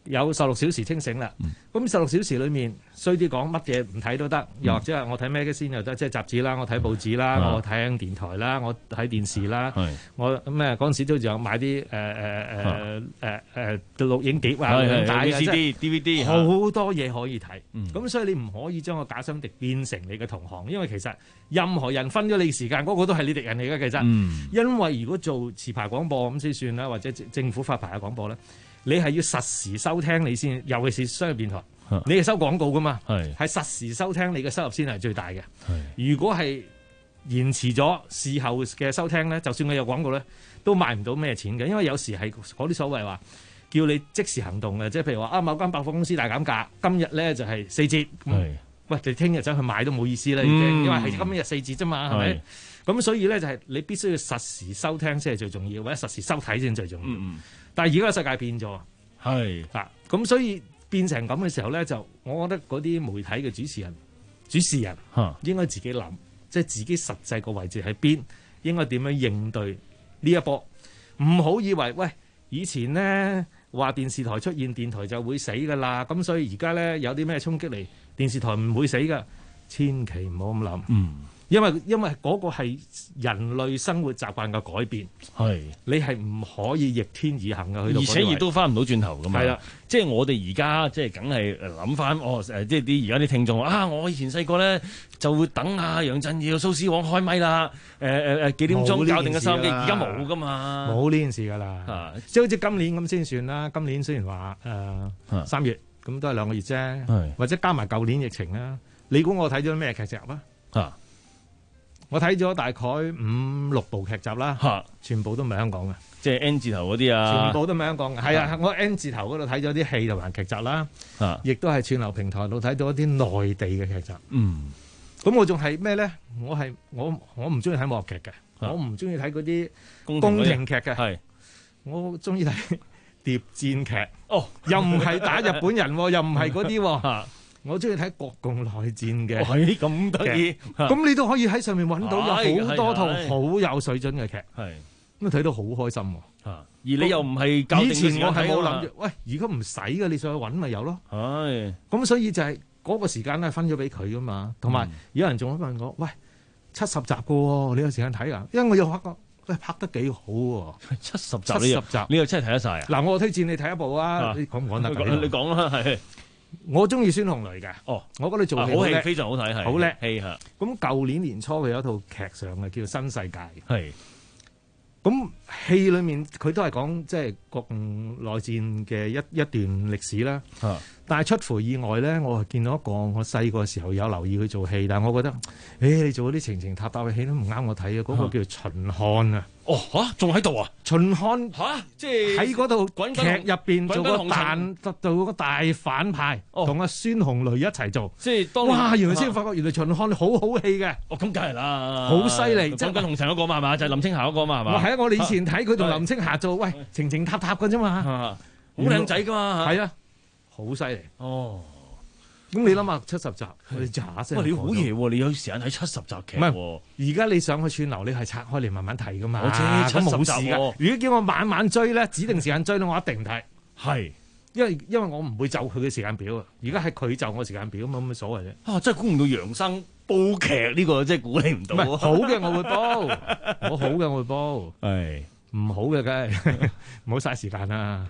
有十六小時清醒啦。咁十六小時裏面衰啲講乜嘢唔睇都得，又或者係我睇咩嘅先又得，即係雜誌啦，我睇報紙啦，嗯、我睇電台啦，我睇電視啦，嗯、我咩嗰陣時都仲有買啲誒誒誒誒誒錄影碟啊、錄影帶啊，即係 D V D 好多嘢可以睇。咁、嗯、所以你唔可以將個假想敵變成你嘅同行，因為其實任何人分咗你時間，嗰、嗰個都係你敵人嚟嘅。其實，嗯、因為如果做持牌廣播咁先算啦，或者政府發牌嘅廣播咧。你係要實時收聽你先，尤其是商業電台，你係收廣告噶嘛，係實時收聽你嘅收入先係最大嘅。如果係延遲咗事後嘅收聽咧，就算佢有廣告咧，都賣唔到咩錢嘅，因為有時係嗰啲所謂話叫你即時行動嘅，即係譬如話啊某間百貨公司大減價，今日咧就係四折，喂你聽日走去買都冇意思啦，已經，嗯、因為係今日四折啫嘛，係咪？咁所以咧就係你必須要實時收聽先係最重要，或者實時收睇先最重要。嗯嗯但係而家個世界變咗，係啊，咁所以變成咁嘅時候咧，就我覺得嗰啲媒體嘅主持人、主持人應該自己諗，即係自己實際個位置喺邊，應該點樣應對呢一波？唔好以為喂以前咧話電視台出現，電台就會死㗎啦，咁所以而家咧有啲咩衝擊嚟，電視台唔會死㗎，千祈唔好咁諗。嗯。因為因為嗰個係人類生活習慣嘅改變，係你係唔可以逆天而行嘅，去到而且亦都翻唔到轉頭噶嘛。係啦，即係我哋而家即係梗係諗翻，哦誒，即係啲而家啲聽眾啊，我以前細個咧就會等啊楊振耀、蘇絲黃開咪啦，誒誒誒幾點鐘搞定個收音機，而家冇噶嘛，冇呢件事噶啦。即係好似今年咁先算啦，今年雖然話誒三月咁都係兩個月啫，或者加埋舊年疫情啦，你估我睇咗咩劇集啊？啊！我睇咗大概五六部劇集啦，全部都唔係香港嘅，即係 N 字頭嗰啲啊，全部都唔係香港嘅。係啊，我 N 字頭嗰度睇咗啲戲同埋劇集啦，亦都係串流平台度睇到一啲內地嘅劇集。嗯，咁我仲係咩咧？我係我我唔中意睇武俠劇嘅，我唔中意睇嗰啲宮廷劇嘅，係我中意睇諜戰劇。哦，又唔係打日本人，又唔係嗰啲。我中意睇國共內戰嘅，係咁得意，咁你都可以喺上面揾到有好多套好有水準嘅劇，係咁睇到好開心。啊，而你又唔係教定嘅時間睇啊嘛。以前我係冇諗住，喂，而家唔使嘅，你上去揾咪有咯。係，咁所以就係嗰個時間咧分咗俾佢噶嘛。同埋有人仲問我，喂，七十集嘅喎，你有時間睇啊？因為我又發覺，喂，拍得幾好喎。七十集，七十集，你又真係睇得晒啊？嗱，我推薦你睇一部啊，你講唔講得？你講啦，係。我中意孫紅雷嘅，哦，我覺得做戲好戲非常好睇，係好叻戲嚇。咁舊年年初佢有一套劇上嘅叫《新世界》，係咁戲裏面佢都係講即係國共內戰嘅一一段歷史啦。啊，但係出乎意外咧，我係見到一個我細個時候有留意佢做戲，但係我覺得，誒你做嗰啲情情塔塔嘅戲都唔啱我睇啊！嗰個叫秦漢啊。哦嚇，仲喺度啊！秦漢嚇，即係喺嗰度劇入邊做個彈，做個大反派，同阿孫紅雷一齊做。即係當哇，原來先發覺原來秦漢好好戲嘅。哦，咁梗係啦，好犀利！即係跟紅塵嗰個嘛係嘛，就係林青霞嗰個嘛係嘛。係啊，我哋以前睇佢同林青霞做，喂情情塔塔嘅啫嘛，好靚仔噶嘛。係啊，好犀利。哦。咁你諗下七十集，我哋喳聲。你好嘢喎！你有時間睇七十集劇。唔係，而家你上去串流，你係拆開嚟慢慢睇噶嘛。我知七十集㗎。如果叫我晚晚追咧，指定時間追咧，我一定睇。係，因為因為我唔會就佢嘅時間表啊。而家係佢就我時間表，冇乜所謂啫。啊，真係估唔到楊生煲劇呢個，真係估你唔到。唔係好嘅，我會煲；我好嘅，我會煲。係唔好嘅，梗係唔好嘥時間啦。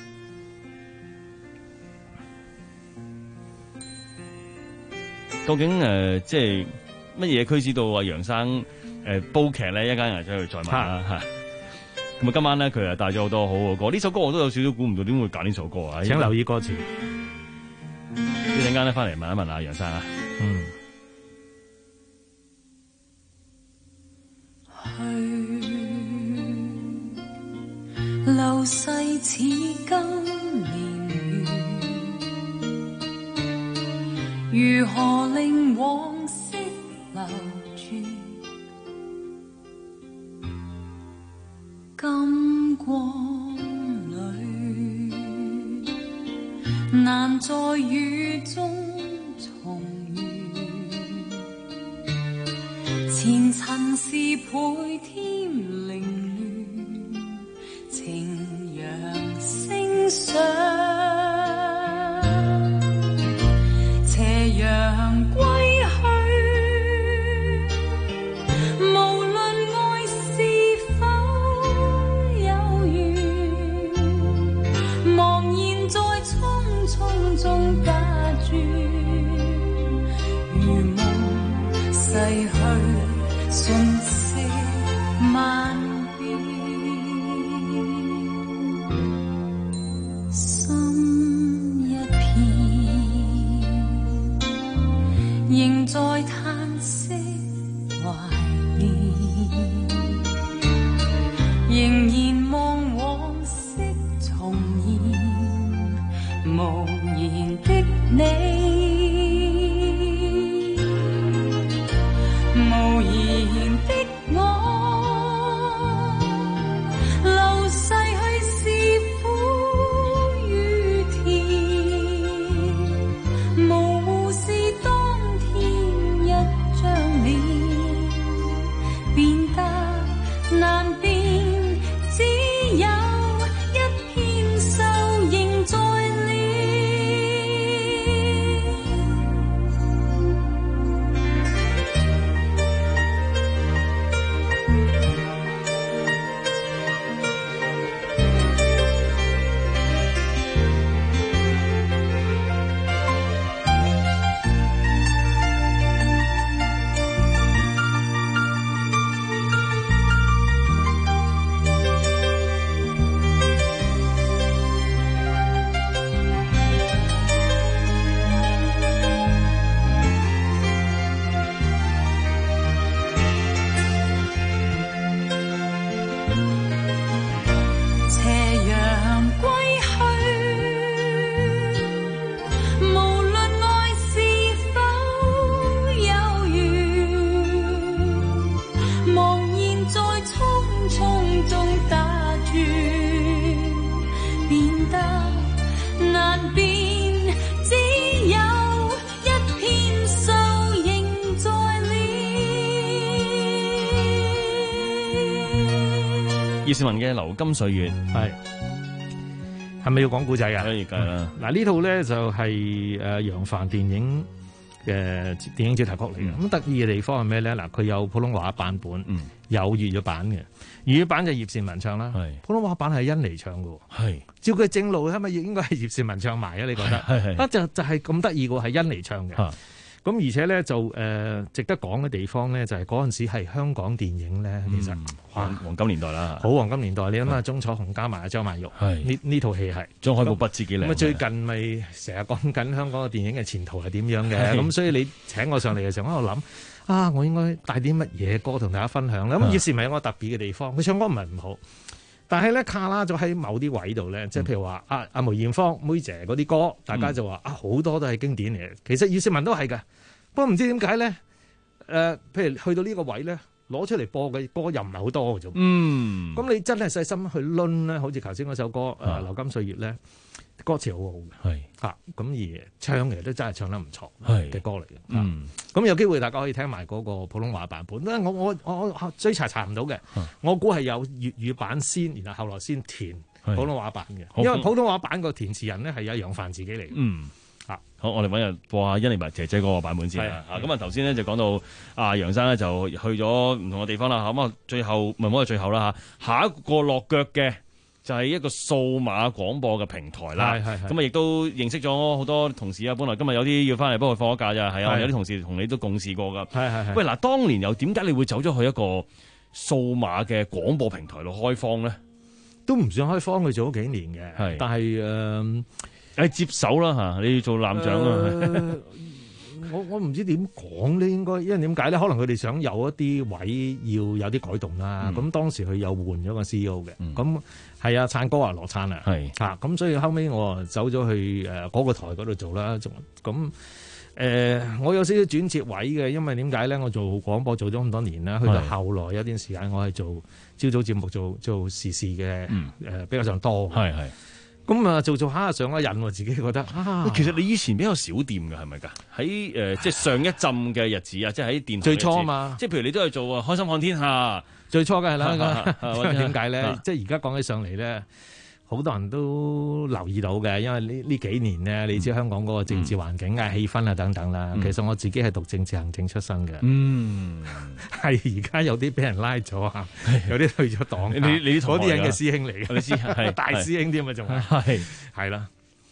究竟誒、呃、即係乜嘢驅使到阿楊生誒、呃、煲劇咧？一陣間又出去再問啦嚇。咁啊，今晚咧佢又帶咗好多好嘅歌。呢首歌我都有少少估唔到點會揀呢首歌啊！請留意歌詞。一陣間咧翻嚟問一問阿楊生啊。嗯。 去流逝似今年月，如何令往昔留住？金光裏難在雨中重遇，前塵是倍添凌亂，情揚聲想。 逝去，瞬息萬變，心一片，仍在嘆息懷念，仍然望往昔重現，無言的你。無言的我，流逝去是苦與甜，無視當天一張臉，變得難辨，只有一片愁仍在臉。 葉倩文嘅《流金歲月》 係係咪要講故仔啊？ 可以計啦。 嗱呢套咧就係誒楊凡電影嘅電影主題曲嚟嘅。咁得意嘅地方係咩咧？嗱，佢有普通話版本，嗯、有粵語版嘅。粵語版就葉倩文唱啦，普通話版係甄妮唱嘅。係照佢正路，係咪應該係葉倩文唱埋啊？你覺得？係係啊，就就係咁得意嘅，係甄妮唱嘅。咁而且咧就誒、呃、值得講嘅地方咧，就係嗰陣時係香港電影咧，其實、嗯、 黃黃金年代啦， 好黃金年代。你諗下，鐘楚紅加埋阿張曼玉，呢呢套戲係張海報不知幾靚。咁啊最近咪成日講緊香港嘅電影嘅前途係點樣嘅？咁所以你請我上嚟嘅時候，我喺度諗啊，我應該帶啲乜嘢歌同大家分享咧？咁葉倩文有個特別嘅地方，佢唱歌唔係唔好，但係咧卡拉咗喺某啲位度咧，即係譬如話阿阿梅艷芳、妹姐嗰啲歌，大家就話、嗯、啊好多都係經典嚟嘅。其實葉倩文都係㗎。不過唔知點解咧？誒、呃，譬如去到呢個位咧，攞出嚟播嘅歌又唔係好多嘅啫。嗯，咁你真係細心去攆咧，好似頭先嗰首歌《誒、呃、流金歲月》咧，歌詞好好嘅。係嚇，咁、啊、而唱嘅都真係唱得唔錯嘅歌嚟嘅。嗯，咁有機會大家可以聽埋嗰個普通話版本。我我我我追查查唔到嘅，我估係有粵語版先，然後後來先填普通話版嘅。因為普通話版個填詞人咧係有楊凡自己嚟嘅。嗯。 好，我哋揾日播下甄妮文姐姐嗰個版本先啦。啊，咁啊頭先咧就講到啊楊生咧就去咗唔同嘅地方啦。咁啊最後唔係冇係最後啦嚇，下一個落腳嘅就係一個數碼廣播嘅平台啦。係係。咁啊亦都認識咗好多同事啊。本來今日有啲要翻嚟，不過放咗假咋。係啊，有啲同事同你都共事過㗎。係係係。喂嗱，當年又點解你會走咗去一個數碼嘅廣播平台度開荒咧？ 都唔算開荒，佢做咗幾年嘅。係。但係誒。呃誒接手啦嚇，你要做艦長啊、呃！ 我我唔知點講咧，應該因為點解咧？可能佢哋想有一啲位要有啲改動啦。咁、嗯、當時佢又換咗個 C E O 嘅，咁係、嗯、啊，燦哥啊，羅燦啊，係嚇。咁所以後尾我走咗去誒嗰、呃那個台嗰度做啦。仲咁誒，我有少少轉接位嘅，因為點解咧？我做廣播做咗咁多年啦，去到後來有段時間我係做朝早節目做做時事嘅誒、嗯呃、比較上多。係係。咁啊，做做下上咗癮，自己覺得啊， 其實你以前比較少掂㗎，係咪㗎？喺誒、呃，即係上一陣嘅日子啊，即係喺電台最初啊嘛， 即係譬如你都係做啊，開心看天下， 最初嘅係啦，因為點解咧？即係而家講起上嚟咧，好多人都留意到嘅，因為呢呢幾年咧，你知香港嗰個政治環境啊、嗯、氣氛啊等等啦。其實我自己係讀政治行政出身嘅，嗯，係而家有啲俾人拉咗啊，有啲退咗黨，你你嗰啲人嘅師兄嚟嘅，你知係大師兄添啊，仲係係啦。嗱，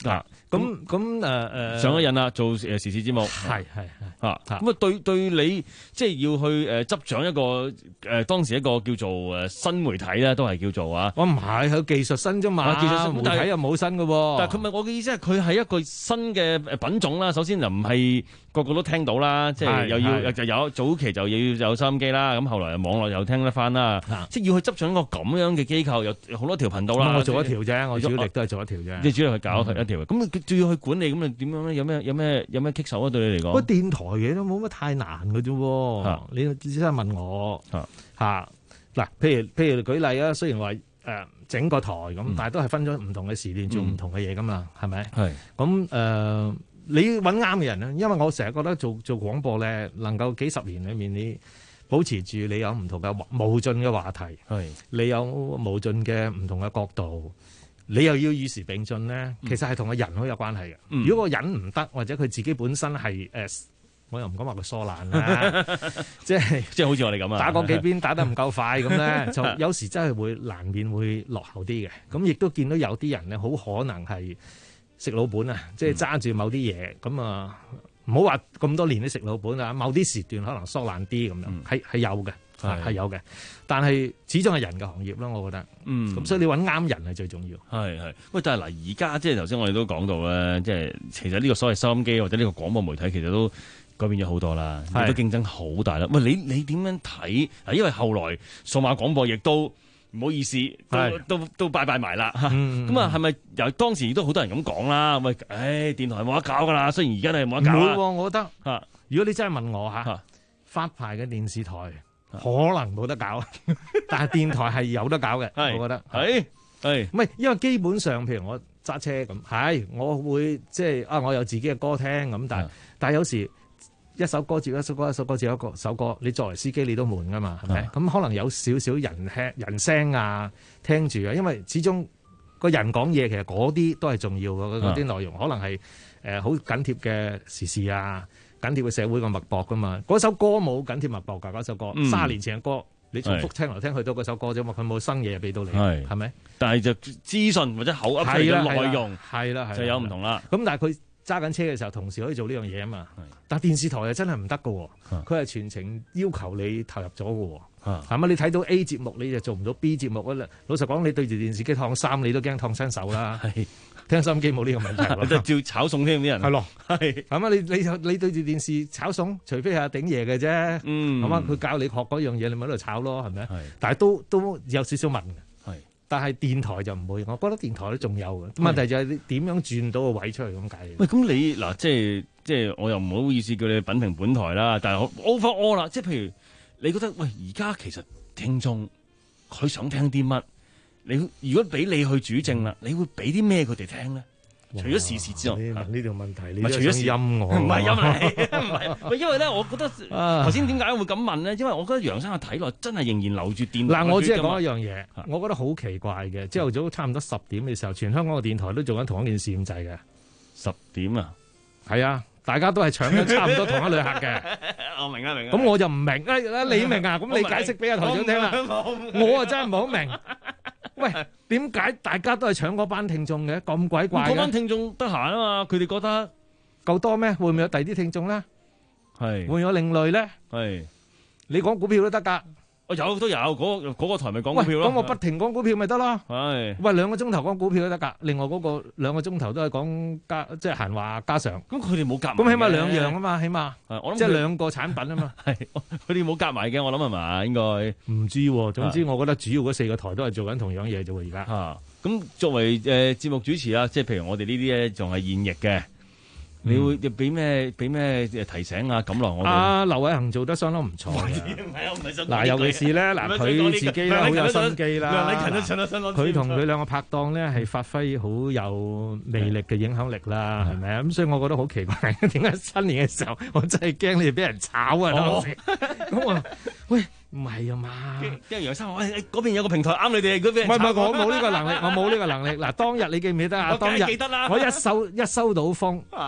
咁咁誒誒上咗癮啦，做誒時事節目係係係啊，咁啊對對你即係要去誒執掌一個誒當時一個叫做誒新媒體咧，都係叫做啊。 我唔係佢技術新啫嘛，技術新媒體又冇新嘅喎。 但係佢咪我嘅意思係佢係一個新嘅誒品種啦。首先就唔係個個都聽到啦，即係又要就有早期就要有收音機啦，咁後來網絡又聽得翻啦，即係要去執掌一個咁樣嘅機構，有好多條頻道啦。 我做一條啫，我主力都係做一條啫。 即係主力去搞一條，咁仲要去管理，咁啊點樣咧？有咩有咩有咩棘手啊？對你嚟講？ 個電台嘢都冇乜太難嘅啫。你只係問我嚇嗱，譬如譬如舉例啊，雖然話誒整個台咁，但係都係分咗唔同嘅時段做唔同嘅嘢噶嘛，係咪？係咁誒。你揾啱嘅人咧，因為我成日覺得做做廣播咧，能夠幾十年裏面你保持住你有唔同嘅無盡嘅話題，係你有無盡嘅唔同嘅角度，你又要與時並進咧，其實係同個人好有關係嘅。嗯、如果個人唔得，或者佢自己本身係誒、呃，我又唔講話佢疏懶啦，即係即係好似我哋咁啊，打過幾邊打得唔夠快咁咧，就有時真係會難免會落後啲嘅。咁亦都見到有啲人咧，好可能係食老本啊，即係揸住某啲嘢，咁啊唔好話咁多年都食老本啊，某啲時段可能疏懶啲咁樣，係係、嗯、有嘅，係係有嘅。但係始終係人嘅行業啦，我覺得。嗯，咁所以你揾啱人係最重要。係係，喂，但係嗱，而家即係頭先我哋都講到咧，即係其實呢個所謂收音機或者呢個廣播媒體其實都改變咗好多啦，亦都競爭好大啦。喂，你你點樣睇？因為後來數碼廣播亦都。唔好意思，都都都拜拜埋啦嚇。咁啊，係咪由當時都好多人咁講啦？喂，唉，電台冇得搞噶啦。雖然而家都係冇得搞啦。唔會喎，我覺得嚇。如果你真係問我嚇，發牌嘅電視台可能冇得搞，但係電台係有得搞嘅。我覺得係係。唔係，因為基本上，譬如我揸車咁，係我會即係啊，我有自己嘅歌聽咁，但係但係有時。一首歌接一首歌，一首歌接一個首歌，你作為司機你都悶噶嘛，係咪？咁、嗯、可能有少少人聽人聲啊，聽住啊，因為始終個人講嘢其實嗰啲都係重要嘅，嗰啲內容可能係誒好緊貼嘅時事啊，緊貼嘅社會嘅脈搏噶嘛。嗰首歌冇緊貼脈搏㗎，嗰首歌卅、嗯、年前嘅歌，你重複聽嚟聽去都嗰首歌啫嘛，佢冇新嘢俾到你，係咪？但係就資訊或者口噏出嚟嘅內容係啦，就有唔同啦。咁但係佢揸緊車嘅時候，同時可以做呢樣嘢啊嘛。但電視台又真係唔得㗎喎，佢係全程要求你投入咗㗎喎，係嘛？你睇到 A 節目你就做唔到 B 節目啊！老實講，你對住電視機燙衫，你都驚燙親手啦。係聽收音機冇呢個問題，即係照炒餸添啲人。係咯，係係嘛？你你你對住電視炒餸，除非係阿鼎爺嘅啫，係嘛？佢教你學嗰樣嘢，你咪喺度炒咯，係咪？但係都都有少少問嘅。係，但係電台就唔會，我覺得電台都仲有嘅。問題就係你點樣轉到個位出嚟咁解？喂，咁你嗱即係。即係我又唔好意思叫你品評本台啦，但係 overall 啦，即係譬如你覺得喂，而家其實聽眾佢想聽啲乜？你如果俾你去主政啦，你會俾啲咩佢哋聽咧？除咗時事之外，呢條問題你除咗音樂，唔係音嚟，唔係。因為咧，我覺得頭先點解會咁問咧？因為我覺得楊生嘅體內真係仍然留住電台。嗱，我只係講一樣嘢，我覺得好奇怪嘅。朝頭早差唔多十點嘅時候，全香港嘅電台都做緊同一件事咁滯嘅。十點啊，係啊。大家都係搶緊差唔多同一旅客嘅，我明啊明啊。咁我就唔明，誒你明啊？咁你解釋俾阿台長聽啦。我啊真係唔係好明。喂，點解大家都係搶嗰班聽眾嘅？咁鬼怪嘅。嗰班聽眾得閒啊嘛，佢哋覺得夠多咩？會唔會有第二啲聽眾咧？係。會唔會有另類咧？係。你講股票都得㗎。我有都有，嗰、那個嗰個台咪講股票咯。咁我不停講股票咪得咯。係。喂，兩個鐘頭講股票都得㗎。另外嗰個兩個鐘頭都係講家，即係閒話家常。咁佢哋冇夾。咁起碼兩樣啊嘛，起碼。我諗即係兩個產品啊嘛。係。佢哋冇夾埋嘅，我諗係嘛？應該。唔知喎，總之我覺得主要嗰四個台都係做緊同樣嘢啫喎，而家。嚇。咁作為誒、呃、節目主持啊，即係譬如我哋呢啲咧，仲係現役嘅。你會俾咩俾咩提醒啊？咁落我啊，劉偉恒做得相當唔錯嘅。嗱，尤其是咧，嗱佢自己咧好有心機啦。佢同佢兩個拍檔咧係發揮好有魅力嘅影響力啦，係咪啊？咁所以我覺得好奇怪，點解新年嘅時候我真係驚你哋俾人炒啊？當時咁我喂唔係啊嘛？跟住楊生話：喂，嗰邊有個平台啱你哋，嗰邊唔係唔係，我冇呢個能力，我冇呢個能力。嗱，當日你記唔記得啊？當日我一收一收到風。誒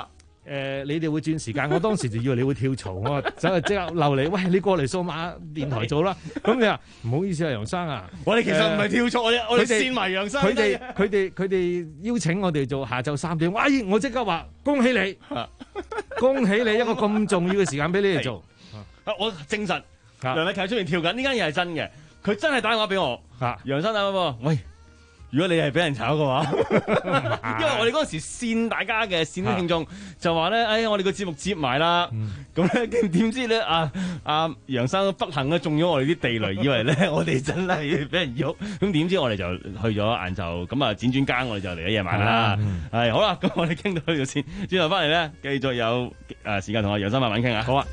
誒，你哋會轉時間，我當時就以為你會跳槽，我話走去即刻留你，喂，你過嚟數碼電台做啦。咁你話唔好意思啊，楊生啊， 我哋其實唔係跳槽，我哋我哋線埋楊生。 佢哋佢哋佢哋邀請我哋做下晝三點，喂，我即刻話恭喜你，恭喜你一個咁重要嘅時間俾你哋做。 我證實梁禮勤喺出面跳緊，呢間嘢係真嘅，佢真係打電話俾我，楊生打電話，喂。如果你係俾人炒嘅話，因為我哋嗰陣時線大家嘅線啲聽眾就話咧，哎呀，我哋個節目接埋啦，咁咧點知咧啊啊楊生不幸咧中咗我哋啲地雷，以為咧我哋真係俾人喐，咁點知我哋就去咗晏晝，咁啊輾轉間我哋就嚟咗夜晚啦，係好啦，咁我哋傾到呢度先，轉頭翻嚟咧繼續有誒時間同阿楊生慢慢傾啊，好啊。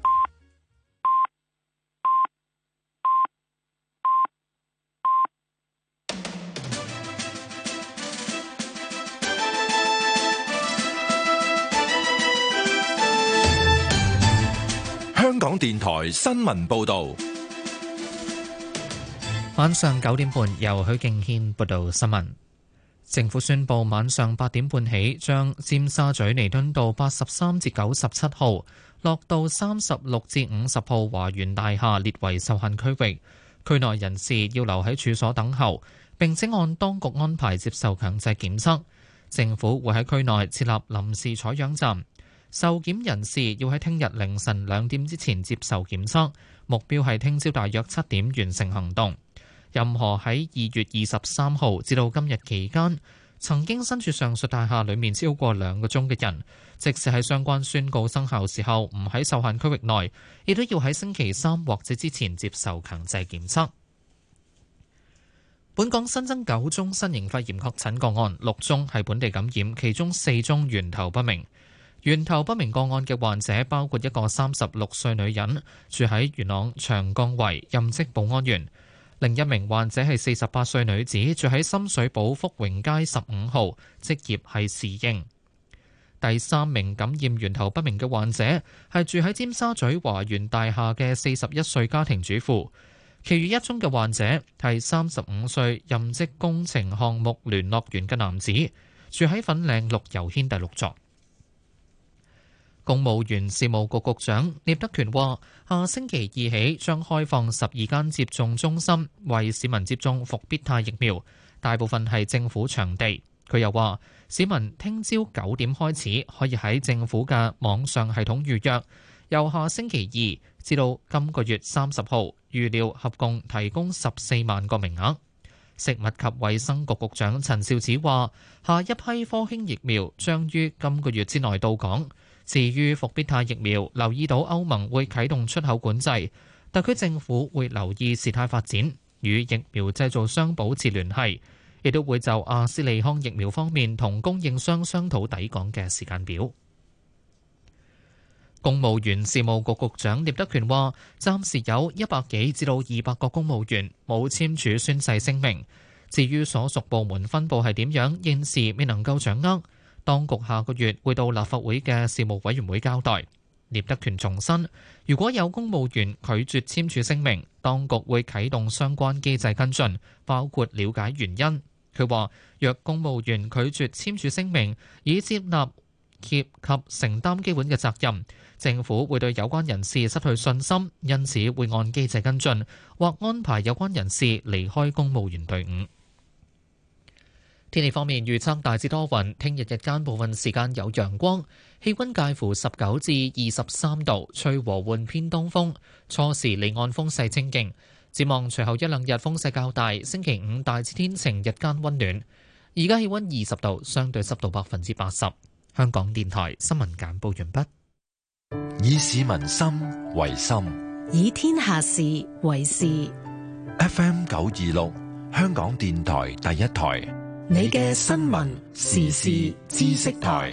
香港電台新聞報道， 晚上九點半由許敬軒報道新聞。政府宣布晚上八點半起，將尖沙咀彌敦道八十三至九十七號、樂道三十六至五十號華園大廈列為受限區域，區內人士要留喺處所等候，並且按當局安排接受強制檢測。政府會喺區內設立臨時採樣站。受檢人士要喺聽日凌晨兩點之前接受檢測，目標係聽朝大約七點完成行動。任何喺二月二十三號至到今日期間曾經身處上述大廈裡面超過兩個鐘嘅人，即使喺相關宣告生效時候唔喺受限區域內，亦都要喺星期三或者之前接受強制檢測。本港新增九宗新型肺炎確診個案，六宗係本地感染，其中四宗源頭不明。源頭不明個案嘅患者包括一個三十六歲女人，住喺元朗長江圍，任職保安員；另一名患者係四十八歲女子，住喺深水埗福榮街十五號，職業係侍應。第三名感染源頭不明嘅患者係住喺尖沙咀華園大廈嘅四十一歲家庭主婦。其餘一宗嘅患者係三十五歲任職工程項目聯絡員嘅男子，住喺粉嶺綠悠軒第六座。公務員事務局局長聶德權話：下星期二起將開放十二間接種中心，為市民接種復必泰疫苗，大部分係政府場地。佢又話：市民聽朝九點開始可以喺政府嘅網上系統預約，由下星期二至到今個月三十號，預料合共提供十四萬個名額。食物及衛生局局長陳肇始話：下一批科興疫苗將於今個月之內到港。至於復必泰疫苗，留意到歐盟會啟動出口管制，特區政府會留意事態發展，與疫苗製造商保持聯繫，亦都會就阿斯利康疫苗方面同供應商商討抵港嘅時間表。公務員事務局局長聶德權話：暫時有一百幾至到二百個公務員冇簽署宣誓聲明，至於所屬部門分佈係點樣，現時未能夠掌握。當局下個月會到立法會嘅事務委員會交代。聶德權重申，如果有公務員拒絕簽署聲明，當局會啟動相關機制跟進，包括了解原因。佢話：若公務員拒絕簽署聲明，以接納及承擔基本嘅責任，政府會對有關人士失去信心，因此會按機制跟進，或安排有關人士離開公務員隊伍。天氣方面預測大致多雲，聽日日間部分時間有陽光，氣溫介乎十九至二十三度，吹和緩偏東風，初時離岸風勢清勁。展望隨後一兩日風勢較大，星期五大致天晴，日間溫暖。而家氣溫二十度，相對濕度百分之八十。香港電台新聞簡報完畢。 以市民心為心， 以天下事為事。 F M 九二六，香港電台第一台。 你嘅新聞時事知識台。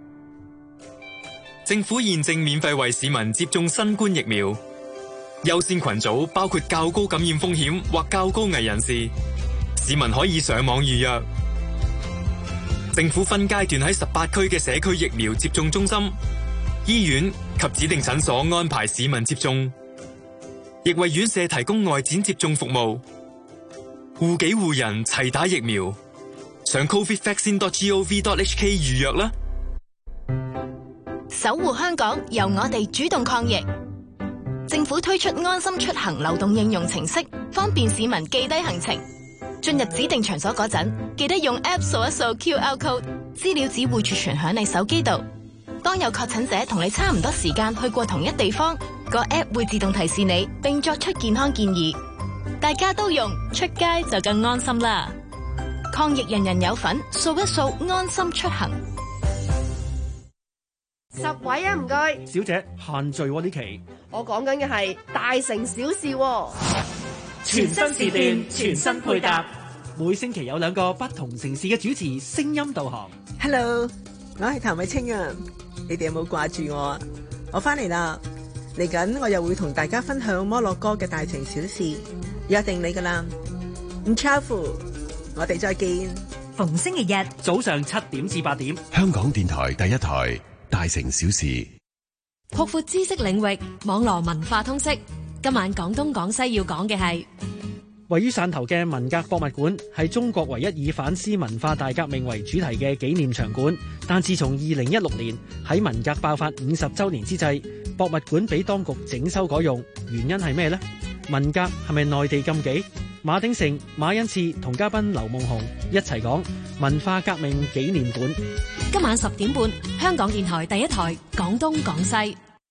政府現正免費為市民接種新冠疫苗，優先群組包括較高感染風險或較高危人士，市民可以上網預約。政府分階段喺十八區嘅社區疫苗接種中心、醫院及指定診所安排市民接種，亦為院舍提供外展接種服務。護己護人齊打疫苗，上 covid vaccine dot gov dot hk 預約啦。 守護香港，由我哋主動抗疫。政府推出安心出行流動應用程式，方便市民記低行程。進入指定場所嗰陣，記得用 App 掃一掃 Q R code， 資料只會儲存響你手機度。當有確診者同你差唔多時間去過同一地方，個 App 會自動提示你，並作出健康建議。大家都用，出街就更安心啦！抗疫人人有份，掃一掃安心出行。 十位啊，唔該。 小姐，限聚喎呢期。 我講緊嘅係大城小事喎。 全新時段，全新配搭，每星期有兩個不同城市嘅主持聲音導航。 Hello， 我係譚偉清啊，你哋有冇掛住我啊？我翻嚟啦，嚟緊我又會同大家分享摩洛哥嘅大城小事，約定你噶啦。唔 travel， 我哋再見。 逢星期日早上七點至八點， 香港電台第一台大城小事， 擴闊知識領域，網絡文化通識。今晚廣東廣西要講嘅係位於汕頭嘅文革博物館，係中國唯一以反思文化大革命為主題嘅紀念場館。但自從二零一六年喺文革爆發五十周年之際，博物館俾當局整修改用，原因係咩呢？文革係咪內地禁忌？馬鼎盛、馬恩賜同嘉賓劉夢熊一齊講文化革命紀念館。 今晚十點半，香港電台第一台廣東廣西。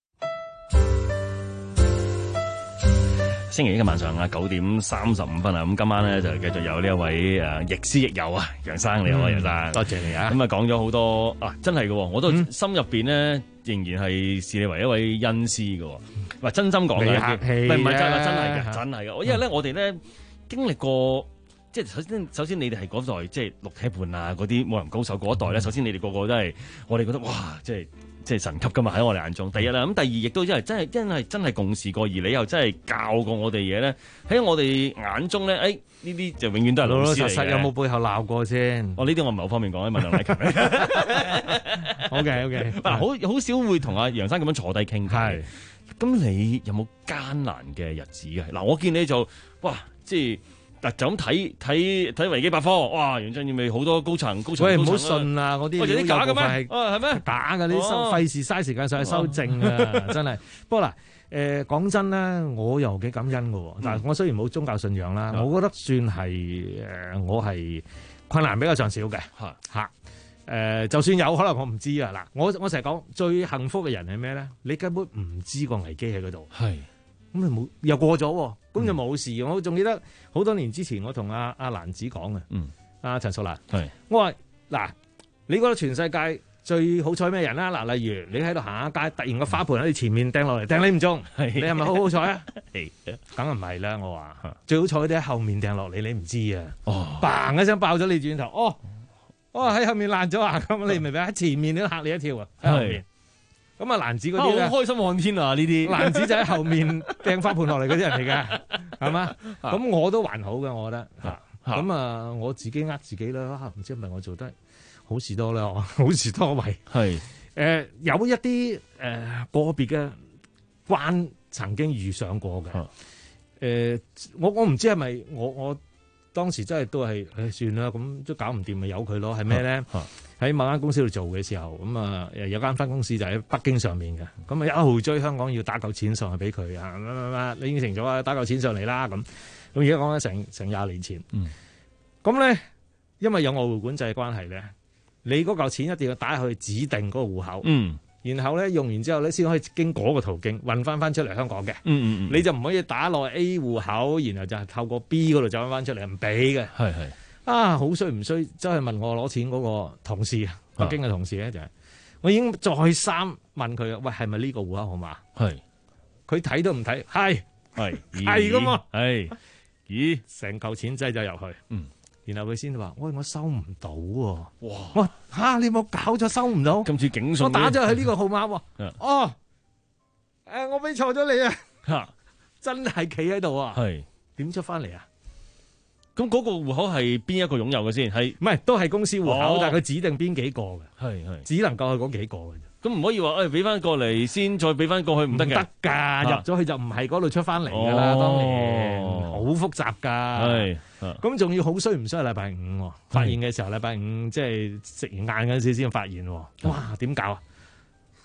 星期一嘅晚上啊，九點三十五分啊，咁今晚咧就繼續有呢一位誒亦師亦友啊，楊生你好啊，楊生， 多謝你啊。 咁啊講咗好多啊，真係嘅，我都心入邊咧仍然係視你為一位恩師嘅，唔係真心講嘅， 你客氣， 唔係唔係真係真係嘅，真係嘅。我因為咧，我哋咧經歷過，即係首先首先你哋係嗰代即係六體半啊嗰啲武林高手嗰一代咧，首先你哋個個都係我哋覺得哇，即係。即係神級噶嘛，喺我哋眼中，第一啦，咁第二亦都因為真係真係真係共事過，而你又真係教過我哋嘢咧，喺我哋眼中咧，誒呢啲就永遠都係老師嚟嘅。老老實實有冇背後鬧過先？哦，呢啲我唔係好方便講，問梁禮勤。O K O K， 嗱，好好少會同阿楊生咁樣坐低傾偈。係，咁你有冇艱難嘅日子嘅？嗱，我見你就哇，即係。嗱，就咁睇睇睇維基百科，哇！楊振宇咪好多高層高層，喂，唔好信啊！嗰啲有啲假嘅咩？啊，係咩？假嘅，你收費事嘥時間上去修正啊！真係。不過嗱，誒講真咧，我又幾感恩嘅。但係我雖然冇宗教信仰啦，我覺得算係誒，我係困難比較上少嘅嚇嚇。誒，就算有可能我唔知啊！嗱，我我成日講最幸福嘅人係咩咧？你根本唔知個危機喺嗰度。係。咁你冇又過咗，咁就冇事。我仲記得好多年之前，我同阿阿蘭子講嘅，阿陳淑蘭，我話嗱，你覺得全世界最好彩咩人啦？嗱，例如你喺度行下街，突然個花盆喺你前面掟落嚟，掟你唔中，你係咪好好彩啊？梗係唔係啦，我話最好彩啲喺後面掟落嚟，你唔知啊，嘭一聲爆咗你轉頭，哦，哦喺後面爛咗啊！咁你明唔明？喺前面都嚇你一跳啊！喺後面。咁啊，蘭子嗰啲咧，好開心望天啊！呢啲蘭子就喺後面掟花盆落嚟嗰啲人嚟嘅，係嘛？咁我都還好嘅，我覺得嚇。咁啊，我自己呃自己啦，唔知係咪我做得好事多啦？好事多為係誒有一啲誒個別嘅關曾經遇上過嘅誒，我我唔知係咪我我當時真係都係誒算啦，咁都搞唔掂咪由佢咯？係咩咧？喺某間公司度做嘅時候，咁啊有間分公司就喺北京上面嘅，咁啊一號追香港要打嚿錢上去俾佢啊！你應承咗啊，打嚿錢上嚟啦咁。咁而家講緊成成廿年前，咁咧、嗯、因為有外匯管制嘅關係咧，你嗰嚿錢一定要打去指定嗰個戶口，嗯、然後咧用完之後咧先可以經嗰個途徑運翻翻出嚟香港嘅。嗯嗯、你就唔可以打落 A 戶口，然後就係透過 B 嗰度走翻翻出嚟，唔俾嘅。係係。啊，好衰唔衰？真係問我攞錢嗰個同事，北京嘅同事咧就係，我已經再三問佢啊，喂，係咪呢個戶口號碼？係，佢睇都唔睇，係係係噶嘛？係，咦，成嚿錢擠咗入去，嗯，然後佢先話，喂，我收唔到喎，哇，我吓你冇搞錯，收唔到，今次警訊，我打咗去呢個號碼喎，哦，誒，我俾錯咗你啊，吓，真係企喺度啊，係，點出翻嚟啊？咁嗰個戶口係邊一個擁有嘅先？係唔係都係公司戶口？哦、但係佢指定邊幾個嘅？係係，只能夠係嗰幾個嘅啫。咁唔可以話誒，俾翻過嚟先，再俾翻過去唔得嘅。唔得㗎，入咗去就唔係嗰度出翻嚟㗎啦。哦、當年好複雜㗎。係咁仲要好衰唔衰？禮拜五發現嘅時候，禮拜五即係食完晏嗰陣時先發現。哇！點搞啊？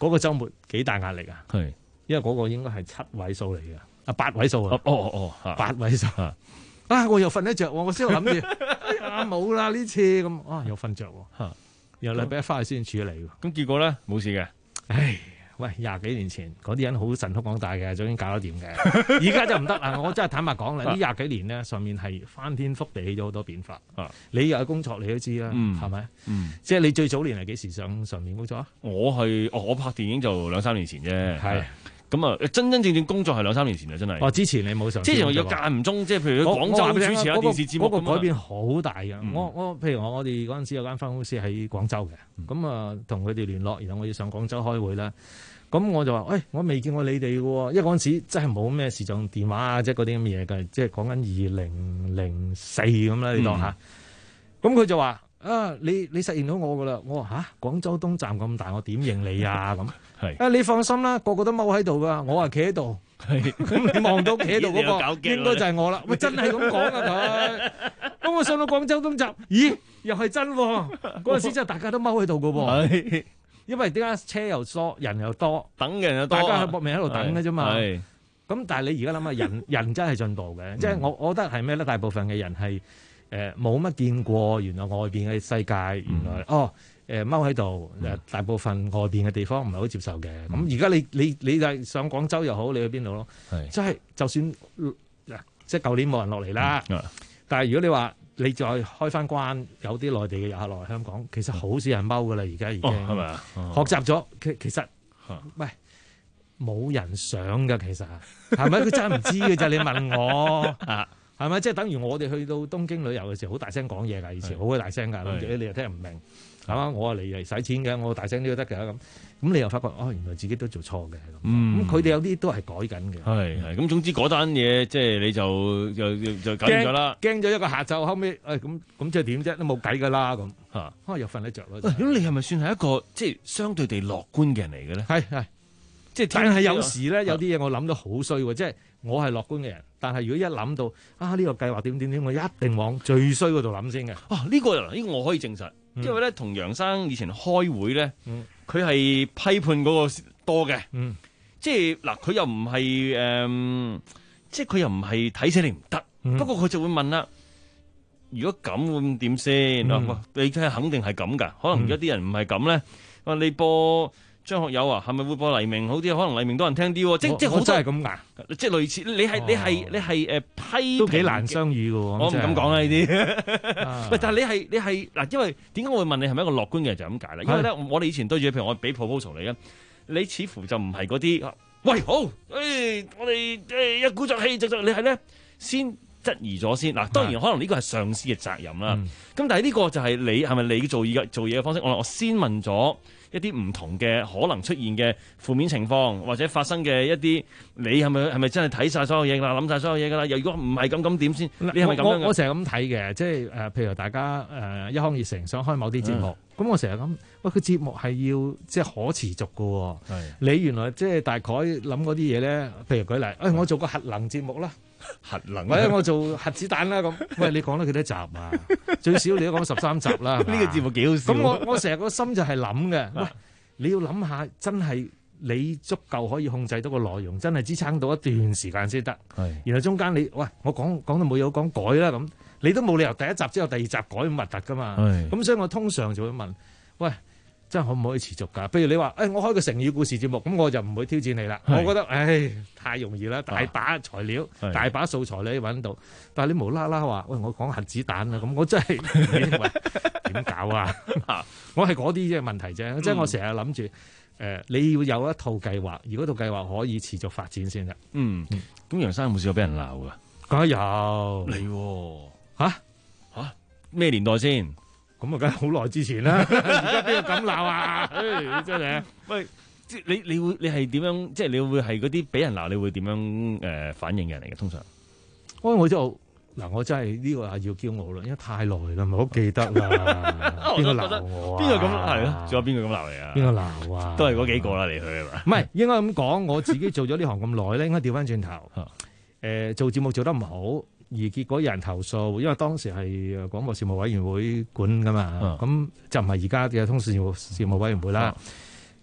嗰個週末幾大壓力啊？ 係， 因為嗰個應該係七位數嚟嘅，啊八位數啊， 哦哦哦， 八位數啊！啊，我又瞓得着喎，我先諗住啊冇啦呢次咁，啊又瞓着喎，然後禮拜一翻去先處理喎。 咁結果咧冇事嘅。 唉，喂，廿幾年前嗰啲人好神通廣大嘅，早已經搞得掂嘅。而家就唔得啦，我真係坦白講啦，呢廿幾年咧上面係翻天覆地起咗好多變化。啊，你又有工作你都知啦，係咪？嗯，即係你最早年係幾時上上面工作啊？ 我係哦，我拍電影就兩三年前啫。 係。 咁啊，真真正正工作係兩三年前啊，真係。 哦，之前你冇上。 之前我要間唔中，即係譬如廣州主持下電視節目。 嗰個改變好大嘅。我我譬如我我哋嗰陣時有間分公司喺廣州嘅，咁啊同佢哋聯絡，然後我要上廣州開會啦。咁我就話：，喂、哎，我未見過你哋嘅喎，因為嗰陣時真係冇咩視像電話啊，即係嗰啲咁嘅嘢嘅，即係講緊二零零四咁啦，你當下。咁佢、嗯、就話：，啊，你你實現到我㗎啦！我話嚇，廣州東站咁大，我點認你啊？咁係啊，你放心啦，個個都踎喺度㗎，我係企喺度。係，咁你望到企喺度嗰個，應該就係我啦。喂，真係咁講啊佢。咁我上到廣州東站，咦，又係真喎！嗰陣時真係大家都踎喺度㗎喎。因為點解車又疏，人又多， 等嘅人又多， 大家喺搏命喺度等嘅啫嘛。咁但係你而家諗下，人人真係進步嘅，即係我我覺得係咩咧？大部分嘅人係誒冇乜見過原來外邊嘅世界，原來、嗯、哦誒踎喺度誒，大部分外邊嘅地方唔係好接受嘅。咁而家你你你就上廣州又好，你去邊度咯？即係就算即係舊年冇人落嚟啦，嗯、但係如果你話，你再開翻關，有啲內地嘅遊客落嚟香港，其實好少人踎噶啦，而家已經係咪啊？學習咗，其其實喂冇人想噶，其實係咪？佢真係唔知嘅啫。你問我係咪？即係等於我哋去到東京旅遊嘅時候，好大聲講嘢㗎，以前好鬼大聲㗎，諗住你又聽唔明係嘛？我嚟嚟使錢嘅，我大聲啲都得嘅咁。咁你又發覺哦，原來自己都做錯嘅咁。咁佢哋有啲都係改緊嘅。係係。咁總之嗰單嘢即係你就就就搞掂咗啦。驚咗一個下晝，後尾誒咁咁即係點啫？都冇計㗎啦咁嚇。啊又瞓得着咯。 咁你係咪算係一個即係相對地樂觀嘅人嚟嘅咧？ 係係。即係但係有時咧，有啲嘢我諗到好衰喎。即係我係樂觀嘅人，但係如果一諗到啊呢個計劃點點點，我一定往最衰嗰度諗先嘅。 啊呢個呢個我可以證實，因為咧同楊生以前開會咧。佢係批判嗰個多嘅，嗯，即係嗱，佢又唔係誒，即係佢又唔係睇死你唔得，嗯、不過佢就會問啦，如果咁會點先？嗯、你睇下肯定係咁㗎，可能有啲人唔係咁咧。話、嗯、你播張學友啊，係咪會播黎明好啲？可能黎明多人聽啲喎，即即係好真係咁㗎，即係類似你係、哦、你係你係誒批都幾難相與㗎喎， 我唔敢講啦呢啲。喂，但係你係你係嗱，因為點解我會問你係咪一個樂觀嘅人就咁解啦？因為咧，我哋以前對住譬如我俾 proposal 你嘅，你似乎就唔係嗰啲喂好，誒、哎、我哋誒一鼓作氣就就你係咧先質疑咗先嗱。當然可能呢個係上司嘅責任啦。咁、嗯、但係呢個就係你係咪你做嘢做嘢嘅方式？我我先問咗一啲唔同嘅可能出現嘅負面情況，或者發生嘅一啲，你係咪係咪真係睇晒所有嘢啦，諗晒所有嘢㗎啦？又如果唔係咁，咁點先？你係咪咁樣？ 我我成日咁睇嘅，即係誒，譬如大家誒、呃、一腔熱誠想開某啲節目，咁、嗯、我成日諗，喂，佢節目係要即係可持續㗎喎。你原來即係大概諗嗰啲嘢咧，譬如舉例，誒、哎，我做個核能節目啦。核能或者我做核子彈啦咁，喂，你講得幾多集啊？最少你都講十三集啦。呢個節目幾好笑。咁我我成日個心就係諗嘅，喂，你要諗下，真係你足夠可以控制到個內容，真係支撐到一段時間先得。係。然後中間你喂，我講講到冇有講改啦咁，你都冇理由第一集之後第二集改咁核突噶嘛。係。咁所以我通常就會問，喂，真係可唔可以持續㗎？譬如你話，誒、哎，我開個成語故事節目，咁我就唔會挑戰你啦。我覺得，唉、哎，太容易啦，大把材料，啊、大把素材你揾到。但係你無啦啦話，喂，我講核子彈啊，咁我真係點搞啊？我係嗰啲啫問題啫，嗯、即係我成日諗住，誒、呃，你要有一套計劃，而嗰套計劃可以持續發展先得。嗯， 咁楊生有冇試過俾人鬧㗎？ 梗係有。 你嚇嚇咩年代先？ 咁啊，梗係好耐之前啦，而家邊個咁鬧啊？誒，真係， 喂，即係你你會你係點樣？即係你會係嗰啲俾人鬧，你會點樣誒、呃、反應嘅人嚟嘅？通常， 我我就嗱，我真係呢個係要驕傲啦，因為太耐啦，唔係好記得啦。邊個鬧我啊？ 邊個咁係咯？仲有邊個咁鬧你啊？ 邊個鬧啊？ 都係嗰幾個啦，嚟去係嘛？ 唔係，應該咁講，我自己做咗呢行咁耐咧，應該調翻轉頭。誒、呃，做節目做得唔好。而結果有人投訴，因為當時係廣播事務委員會管噶嘛，咁、嗯、就唔係而家嘅通訊事務事務委員會啦。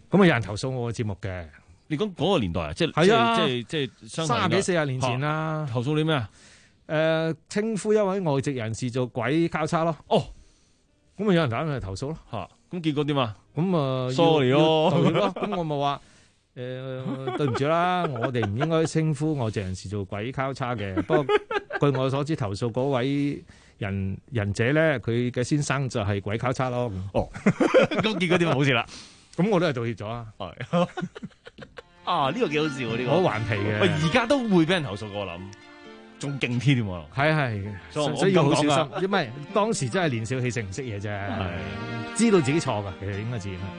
咁啊有人投訴我個節目嘅。 你講嗰個年代啊，即係係啊， 即係即係三十幾四十年前啦。 投訴你咩啊？ 誒，稱呼一位外籍人士做鬼交叉咯。 哦， 咁啊有人打嚟投訴咯。 嚇，咁結果點啊？ 咁啊 sorry 咯， 道歉咯。咁我咪話誒對唔住啦，我哋唔應該稱呼外籍人士做鬼交叉嘅。不過據我所知，投訴嗰位人人者咧，佢嘅先生就係鬼交叉咯。 哦，咁結果點啊？冇事啦。 咁我都係道歉咗啊。 係。啊！呢、這個幾好笑喎，呢、這個好頑皮嘅。 喂，而家都會俾人投訴過，我諗仲勁添喎。 係係，所以要好小心。因為當時真係年少氣盛，唔識嘢啫。係，知道自己錯㗎，其實應該自然。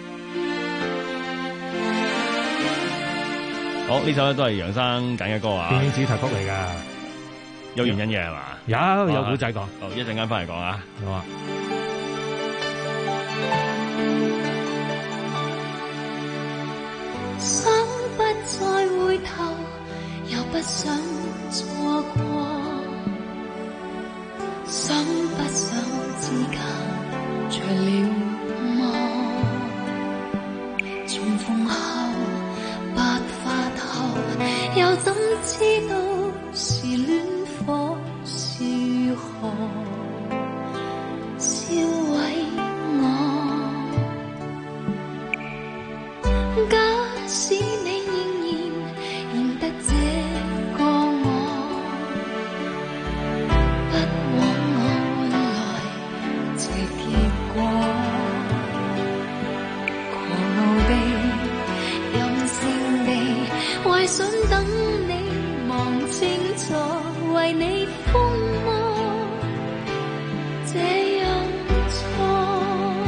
好，呢首咧都係楊生揀嘅歌啊。 電影主題曲嚟㗎， 有原因嘅係嘛？ 有有古仔講。 好，一陣間翻嚟講啊。 好啊。 想不再回頭，又不想錯過，想不想之間除了夢，重逢後白髮後，又怎知道是戀火是河，燒毀我。假使你仍然認得這個我，不枉我來這結果，狂傲地任性地幻想等你望清楚，為你瘋魔這樣錯。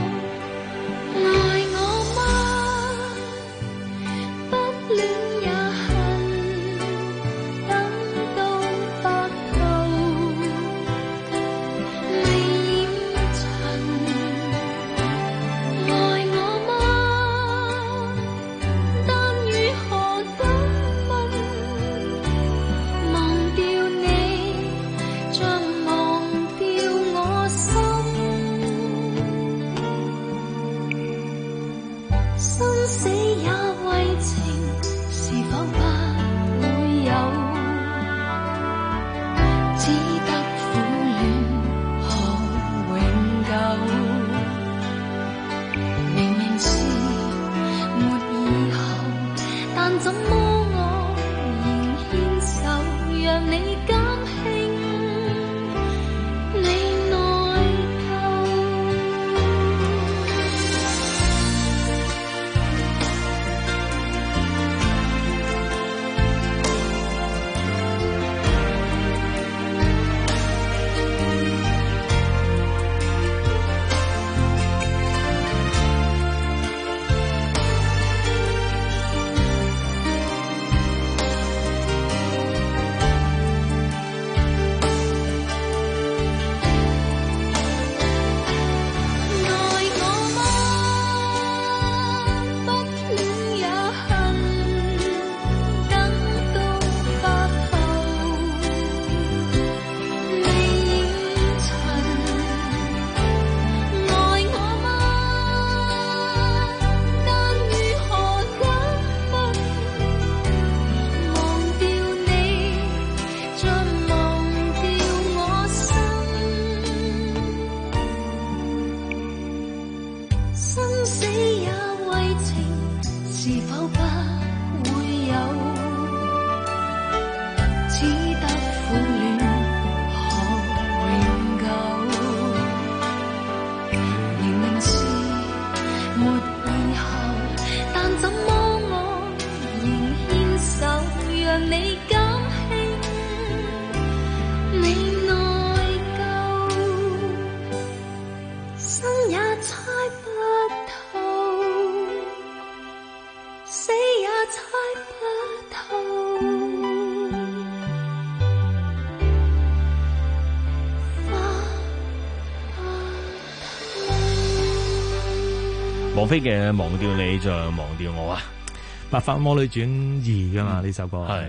愛我嗎？不戀也恨，等到白頭未染塵。愛我嗎？但如何敢問？忘掉你，像忘掉我心。生死也為情，是否不會有？只得苦戀學永久。明明是沒以後，但怎麼我仍牽手，讓你減輕你內疚。愛我嗎？不戀也恨，等到白頭未染塵。愛我嗎？但如何敢問？忘掉你，像忘掉我心。生死也為情，是否不會有？只得苦戀學永久。明明是沒以後，但怎麼我仍牽手，讓你減輕你內疚。生也猜不透，死也猜不透。 王菲嘅《忘掉你像忘掉我》啊， 《白髮魔女傳二》噶嘛呢首歌。 係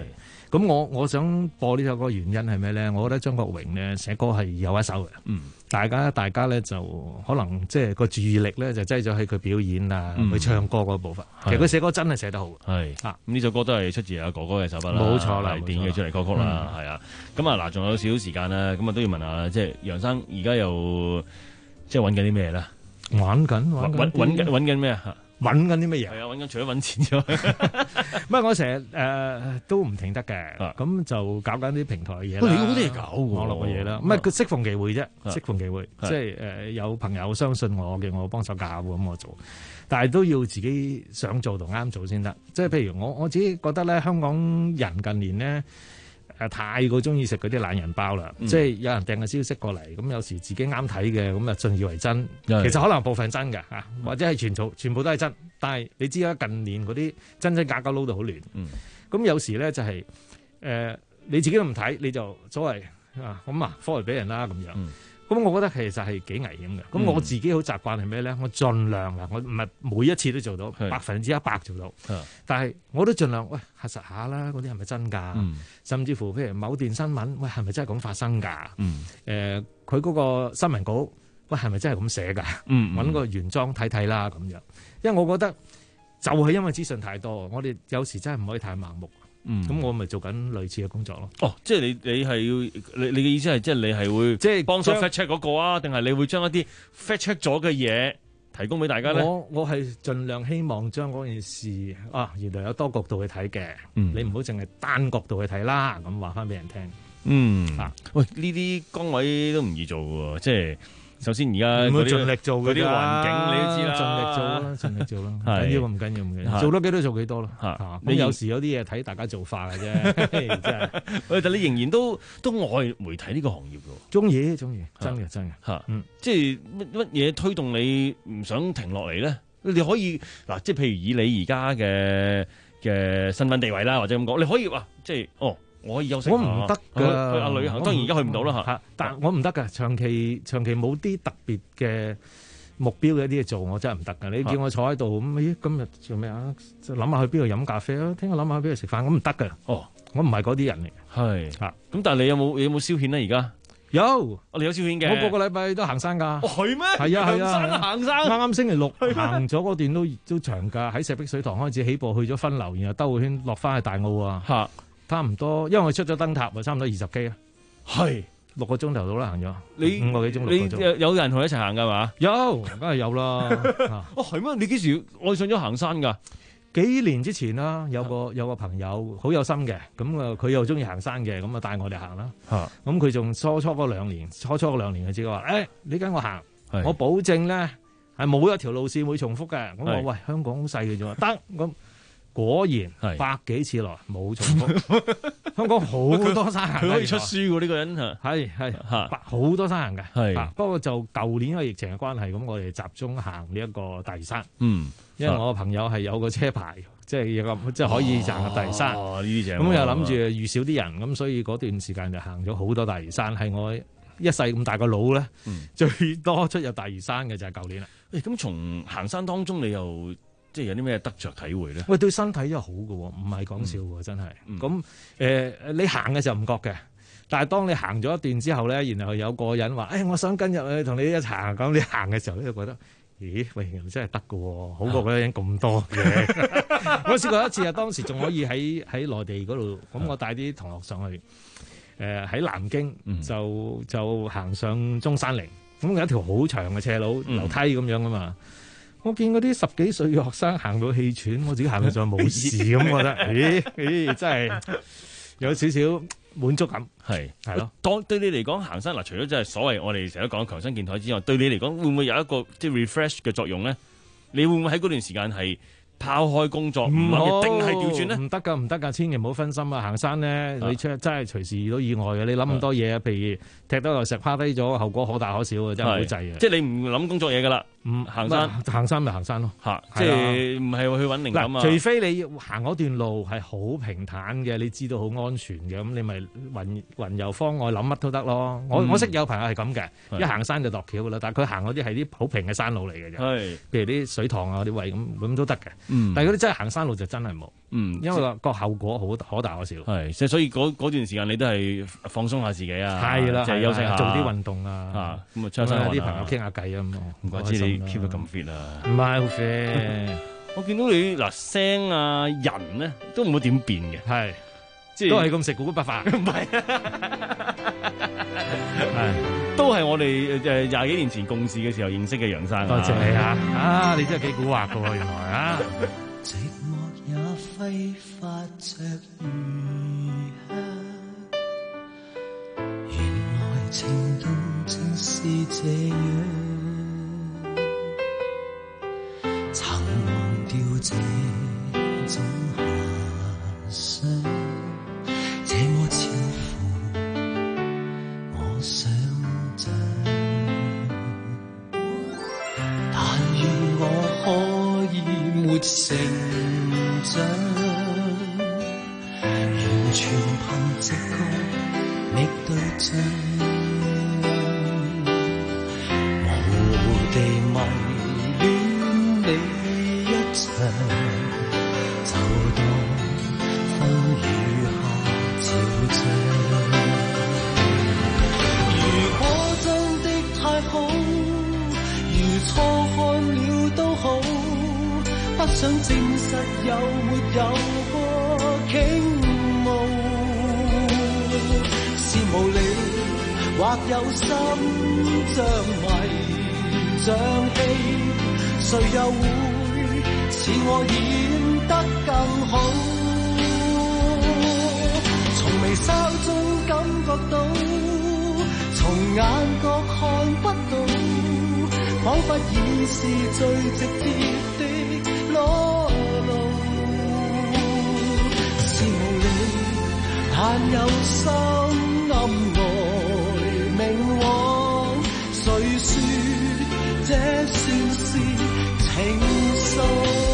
咁我我想播呢首歌原因係咩咧？我覺得張國榮咧寫歌係有一手嘅。嗯，大家大家咧就可能即係個注意力咧就擠咗喺佢表演啊，佢、嗯、唱歌嗰部分。其實佢寫歌真係寫得好。係啊，咁呢首歌都係出自阿哥哥嘅手筆啦。冇錯啦，係電嘅主題歌曲啦，係啊。咁啊嗱，仲有少少時間啦，咁啊都要問下，即係楊生而家又即係揾緊啲咩咧？玩緊玩緊揾緊揾緊咩啊？揾緊啲乜嘢？係啊，揾緊除咗揾錢之外，唔係我成日誒都唔停得嘅，咁就搞緊啲平台嘅嘢啦。你好多嘢搞喎，網絡嘅嘢啦，唔係佢適逢其會啫，適逢其會，即係誒有朋友相信我嘅，我幫手搞咁我做，但係都要自己想做同啱做先得。即係譬如我我自己覺得咧，香港人近年咧。誒太過中意食嗰啲懶人包啦，嗯、即係有人掟個消息過嚟，咁有時自己啱睇嘅，咁啊信以為真。其實可能部分真嘅嚇，或者係全部全部都係真。但係你知啦，近年嗰啲真真假假撈到好亂。咁、嗯、有時咧就係、是、誒、呃、你自己都唔睇，你就所謂啊咁啊 forward 俾人啦咁樣。嗯咁我覺得其實係幾危險嘅。咁、嗯、我自己好習慣係咩咧？我盡量啊，我唔係每一次都做到百分之一百做到，但係我都盡量喂核實下啦，嗰啲係咪真㗎？嗯、甚至乎譬如某段新聞，喂係咪真係咁發生㗎？誒、嗯，佢嗰、呃、個新聞稿，喂係咪真係咁寫㗎？揾、嗯、個原裝睇睇啦咁樣。因為我覺得就係因為資訊太多，我哋有時真係唔可以太盲目。嗯，咁我咪做緊類似嘅工作咯。哦，即係你你係要你你嘅意思係即係你係會即係幫手 fact check 嗰個啊？定係你會將一啲 fact check 咗嘅嘢提供俾大家咧？我我係盡量希望將嗰件事啊，原來有多角度去睇嘅。嗯，你唔好淨係單角度去睇啦。咁話翻俾人聽。嗯，啊，喂，呢啲崗位都唔易做喎，即係。首先而家嗰啲盡力做嗰啲環境你都知啦，盡力做啦，盡力做啦，唔緊要唔緊要唔緊要，做多幾多做幾多咯。嚇，你有時有啲嘢睇大家做法嘅啫，真係。喂，但你仍然都都愛媒體呢個行業㗎喎。中意中意，真嘅真嘅嚇。嗯，即係乜乜嘢推動你唔想停落嚟咧？你可以嗱，即係譬如以你而家嘅嘅身份地位啦，或者咁講，你可以話即係哦。我可以休息，我唔得㗎。去阿旅行，當然而家去唔到啦嚇。但係我唔得㗎，長期長期冇啲特別嘅目標嘅一啲嘢做，我真係唔得㗎。你叫我坐喺度咁，咦？今日做咩啊？諗下去邊度飲咖啡啊？聽日諗下去邊度食飯，咁唔得㗎。哦，我唔係嗰啲人嚟。係嚇。咁但係你有冇有冇消遣咧？而家有，我哋有消遣嘅。我個個禮拜都行山㗎。哦，係咩？係啊係啊，行山。啱啱星期六行咗嗰段都都長㗎，喺石壁水塘開始起步，去咗分流，然後兜個圈落翻去大澳啊。嚇！差唔多，因為我出咗燈塔，差唔多二十 K 啊，係六個鐘頭到啦，行咗你五個幾鐘，六個鐘。你有人同你一齊行噶嘛？有，梗係有啦。哦，係咩？你幾時愛上咗行山噶？幾年之前啦，有個有個朋友好有心嘅，咁啊佢又中意行山嘅，咁啊帶我哋行啦。嚇，咁佢仲初初嗰兩年，初初嗰兩年佢自己話：誒，你跟我行，我保證咧係冇一條路線會重複嘅。咁我喂，香港好細嘅啫，得咁。果然百幾次來冇重複，香港好多山行，佢可以出書喎呢個人嚇，係係嚇，好多山行嘅，係。不過就舊年因為疫情嘅關係，咁我哋集中行呢一個大嶼山，嗯，因為我個朋友係有個車牌，即係有個即係可以行入大嶼山，哦，呢啲就咁又諗住遇少啲人，咁所以嗰段時間就行咗好多大嶼山，係我一世咁大個腦咧，最多出入大嶼山嘅就係舊年啦。誒，咁從行山當中你又？即係有啲咩得着體會咧？喂，對身體又好嘅喎，唔係講笑喎，真係。咁誒，你行嘅時候唔覺嘅，但係當你行咗一段之後咧，然後有個人話：誒，我想跟入去同你一齊行。咁你行嘅時候咧，就覺得，咦，喂，真係得嘅喎，好過嗰啲人咁多嘅。我試過一次啊，當時仲可以喺喺內地嗰度，咁我帶啲同學上去，誒喺南京就就行上中山陵，咁有一條好長嘅斜路樓梯咁樣啊嘛。我見嗰啲十幾歲嘅學生行到氣喘，我自己行到上冇事咁，覺得，咦咦，真係有少少滿足感，係係咯。當對你嚟講行山嗱，除咗即係所謂我哋成日都講強身健體之外，對你嚟講會唔會有一個即係 refresh 嘅作用咧？你會唔會喺嗰段時間係拋開工作，唔係定係調轉咧？唔得㗎，唔得㗎，千祈唔好分心啊！行山咧，你出真係隨時遇到意外嘅。你諗咁多嘢啊，譬如踢到個石趴低咗，後果可大可小啊，真係好滯啊！即係你唔諗工作嘢㗎啦。唔行山，行山咪行山咯，嚇！即係唔係去揾靈感啊？除非你行嗰段路係好平坦嘅，你知道好安全嘅，咁你咪雲雲遊方外諗乜都得咯。我我識有朋友係咁嘅，一行山就度橋㗎啦。但係佢行嗰啲係啲好平嘅山路嚟嘅啫，譬如啲水塘啊嗰啲位咁咁都得嘅。 嗯， 但係嗰啲真係行山路就真係冇。 嗯， 因為個個後果好可大可小。 係，即係所以嗰嗰段時間你都係放鬆下自己啊， 係啦， 即係休息下， 做啲運動啊， 嚇咁啊，出下啲朋友傾下偈啊咁。 唔怪之你 keep 得咁 fit 啊！ 唔係好 fit， 我見到你嗱聲啊人咧都唔會點變嘅， 係即係都係咁食古不化， 唔係，係都係我哋誒廿幾年前共事嘅時候認識嘅楊生。 多謝你啊！啊，你真係幾蠱惑㗎喎，原來啊！ 寂寞也揮發着餘香，原來情動正是這樣，曾忘掉這種遐想，這麼超乎我想象，但願我可以沒成長，完全憑直覺覓對象，無地迷戀你一場，就當風雨下潮漲。如果真的太好，如錯看了都好，不想證實有沒有過傾慕，是無理或有心像迷像戲，誰又會似我演得更好？從微笑中感覺到，從眼角看不到，彷彿已是最直接的裸露，是無理，但有心暗來明往，誰說這算是情愫？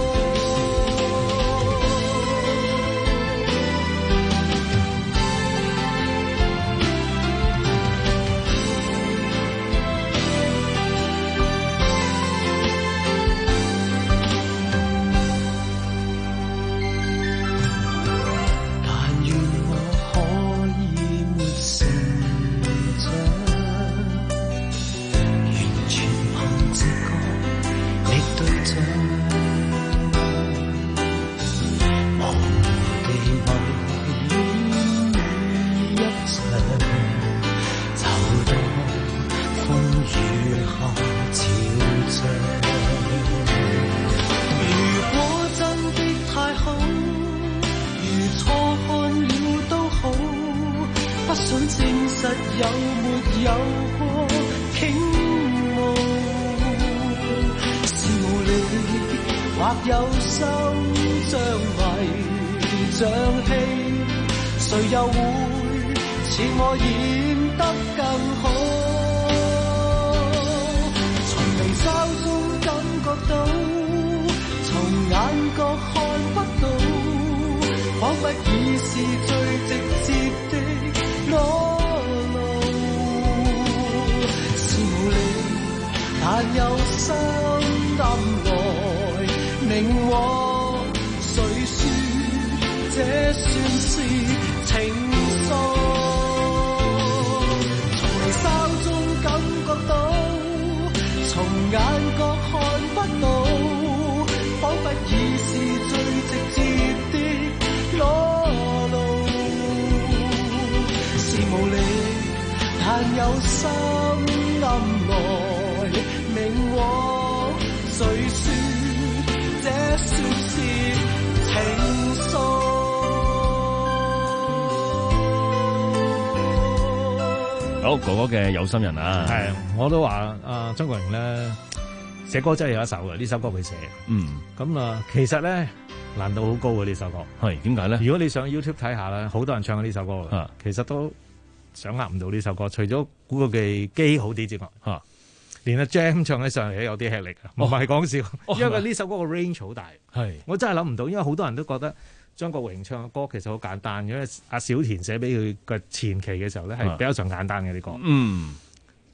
好，哥哥嘅有心人啊， 係，我都話啊，張國榮咧寫歌真係有一首嘅，呢首歌佢寫， 嗯， 咁啊，其實咧難度好高嘅呢首歌， 係點解咧？ 如果你上 YouTube 睇下咧，好多人唱呢首歌嘅， 啊， 其實都掌握唔到呢首歌，除咗古巨基機好啲之外，嚇、啊，連阿 Jam 唱起上嚟都有啲吃力嘅，唔係講笑， 哦、 因為呢首歌個 range 好大， 係， 我真係諗唔到，因為好多人都覺得張國榮唱嘅歌其實好簡單，因為阿小田寫俾佢嘅前期嘅時候咧係比較上簡單嘅啲歌， 嗯，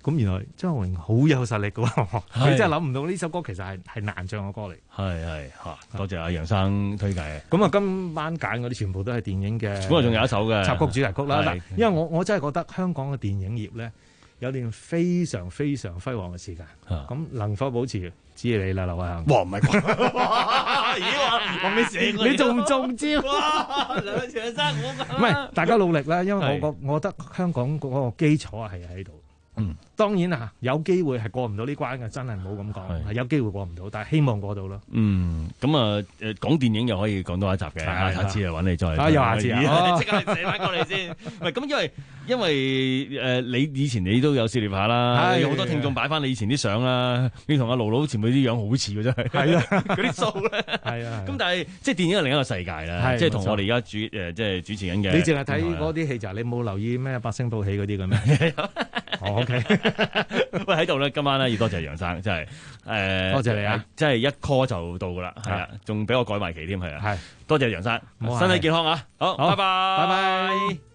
咁原來張國榮好有實力㗎喎，佢真係諗唔到呢首歌其實係係難唱嘅歌嚟。 係係嚇，多謝阿楊生推介。 咁啊，今晚揀嗰啲全部都係電影嘅， 不過仲有一首嘅插曲主題曲啦。因為我我真係覺得香港嘅電影業咧有段非常非常輝煌嘅時間。咁能否保持？只係你啦，劉偉恒。 哇，唔係啩？咦？我未寫過， 你中唔中招？ 哇！梁長生，我唔係，大家努力啦，因為我覺我覺得香港嗰個基礎係喺度。嗯，當然啊，有機會係過唔到呢關嘅，真係唔好咁講。係有機會過唔到，但係希望過到咯。 嗯，咁啊，誒講電影又可以講多一集嘅，下次啊揾你再。 啊，有下次啊！ 即刻寫翻過嚟先。唔係咁，因為因為誒你以前你都有涉獵下啦，有好多聽眾擺翻你以前啲相啦，你同阿盧盧前輩啲樣好似嘅真係。係啊，嗰啲鬚咧。係啊。咁但係即係電影係另一個世界啦，即係同我哋而家主誒即係主持緊嘅。 你淨係睇嗰啲戲就係你冇留意咩八星報喜嗰啲嘅咩？哦 OK。 喂，喺度咧，今晚咧要多謝楊生，真係誒， 多謝你啊！ 真係一 call 就到噶啦，係啊，仲俾我改埋期添，係啊，係多謝楊生，身體健康啊，好，拜拜， 拜拜。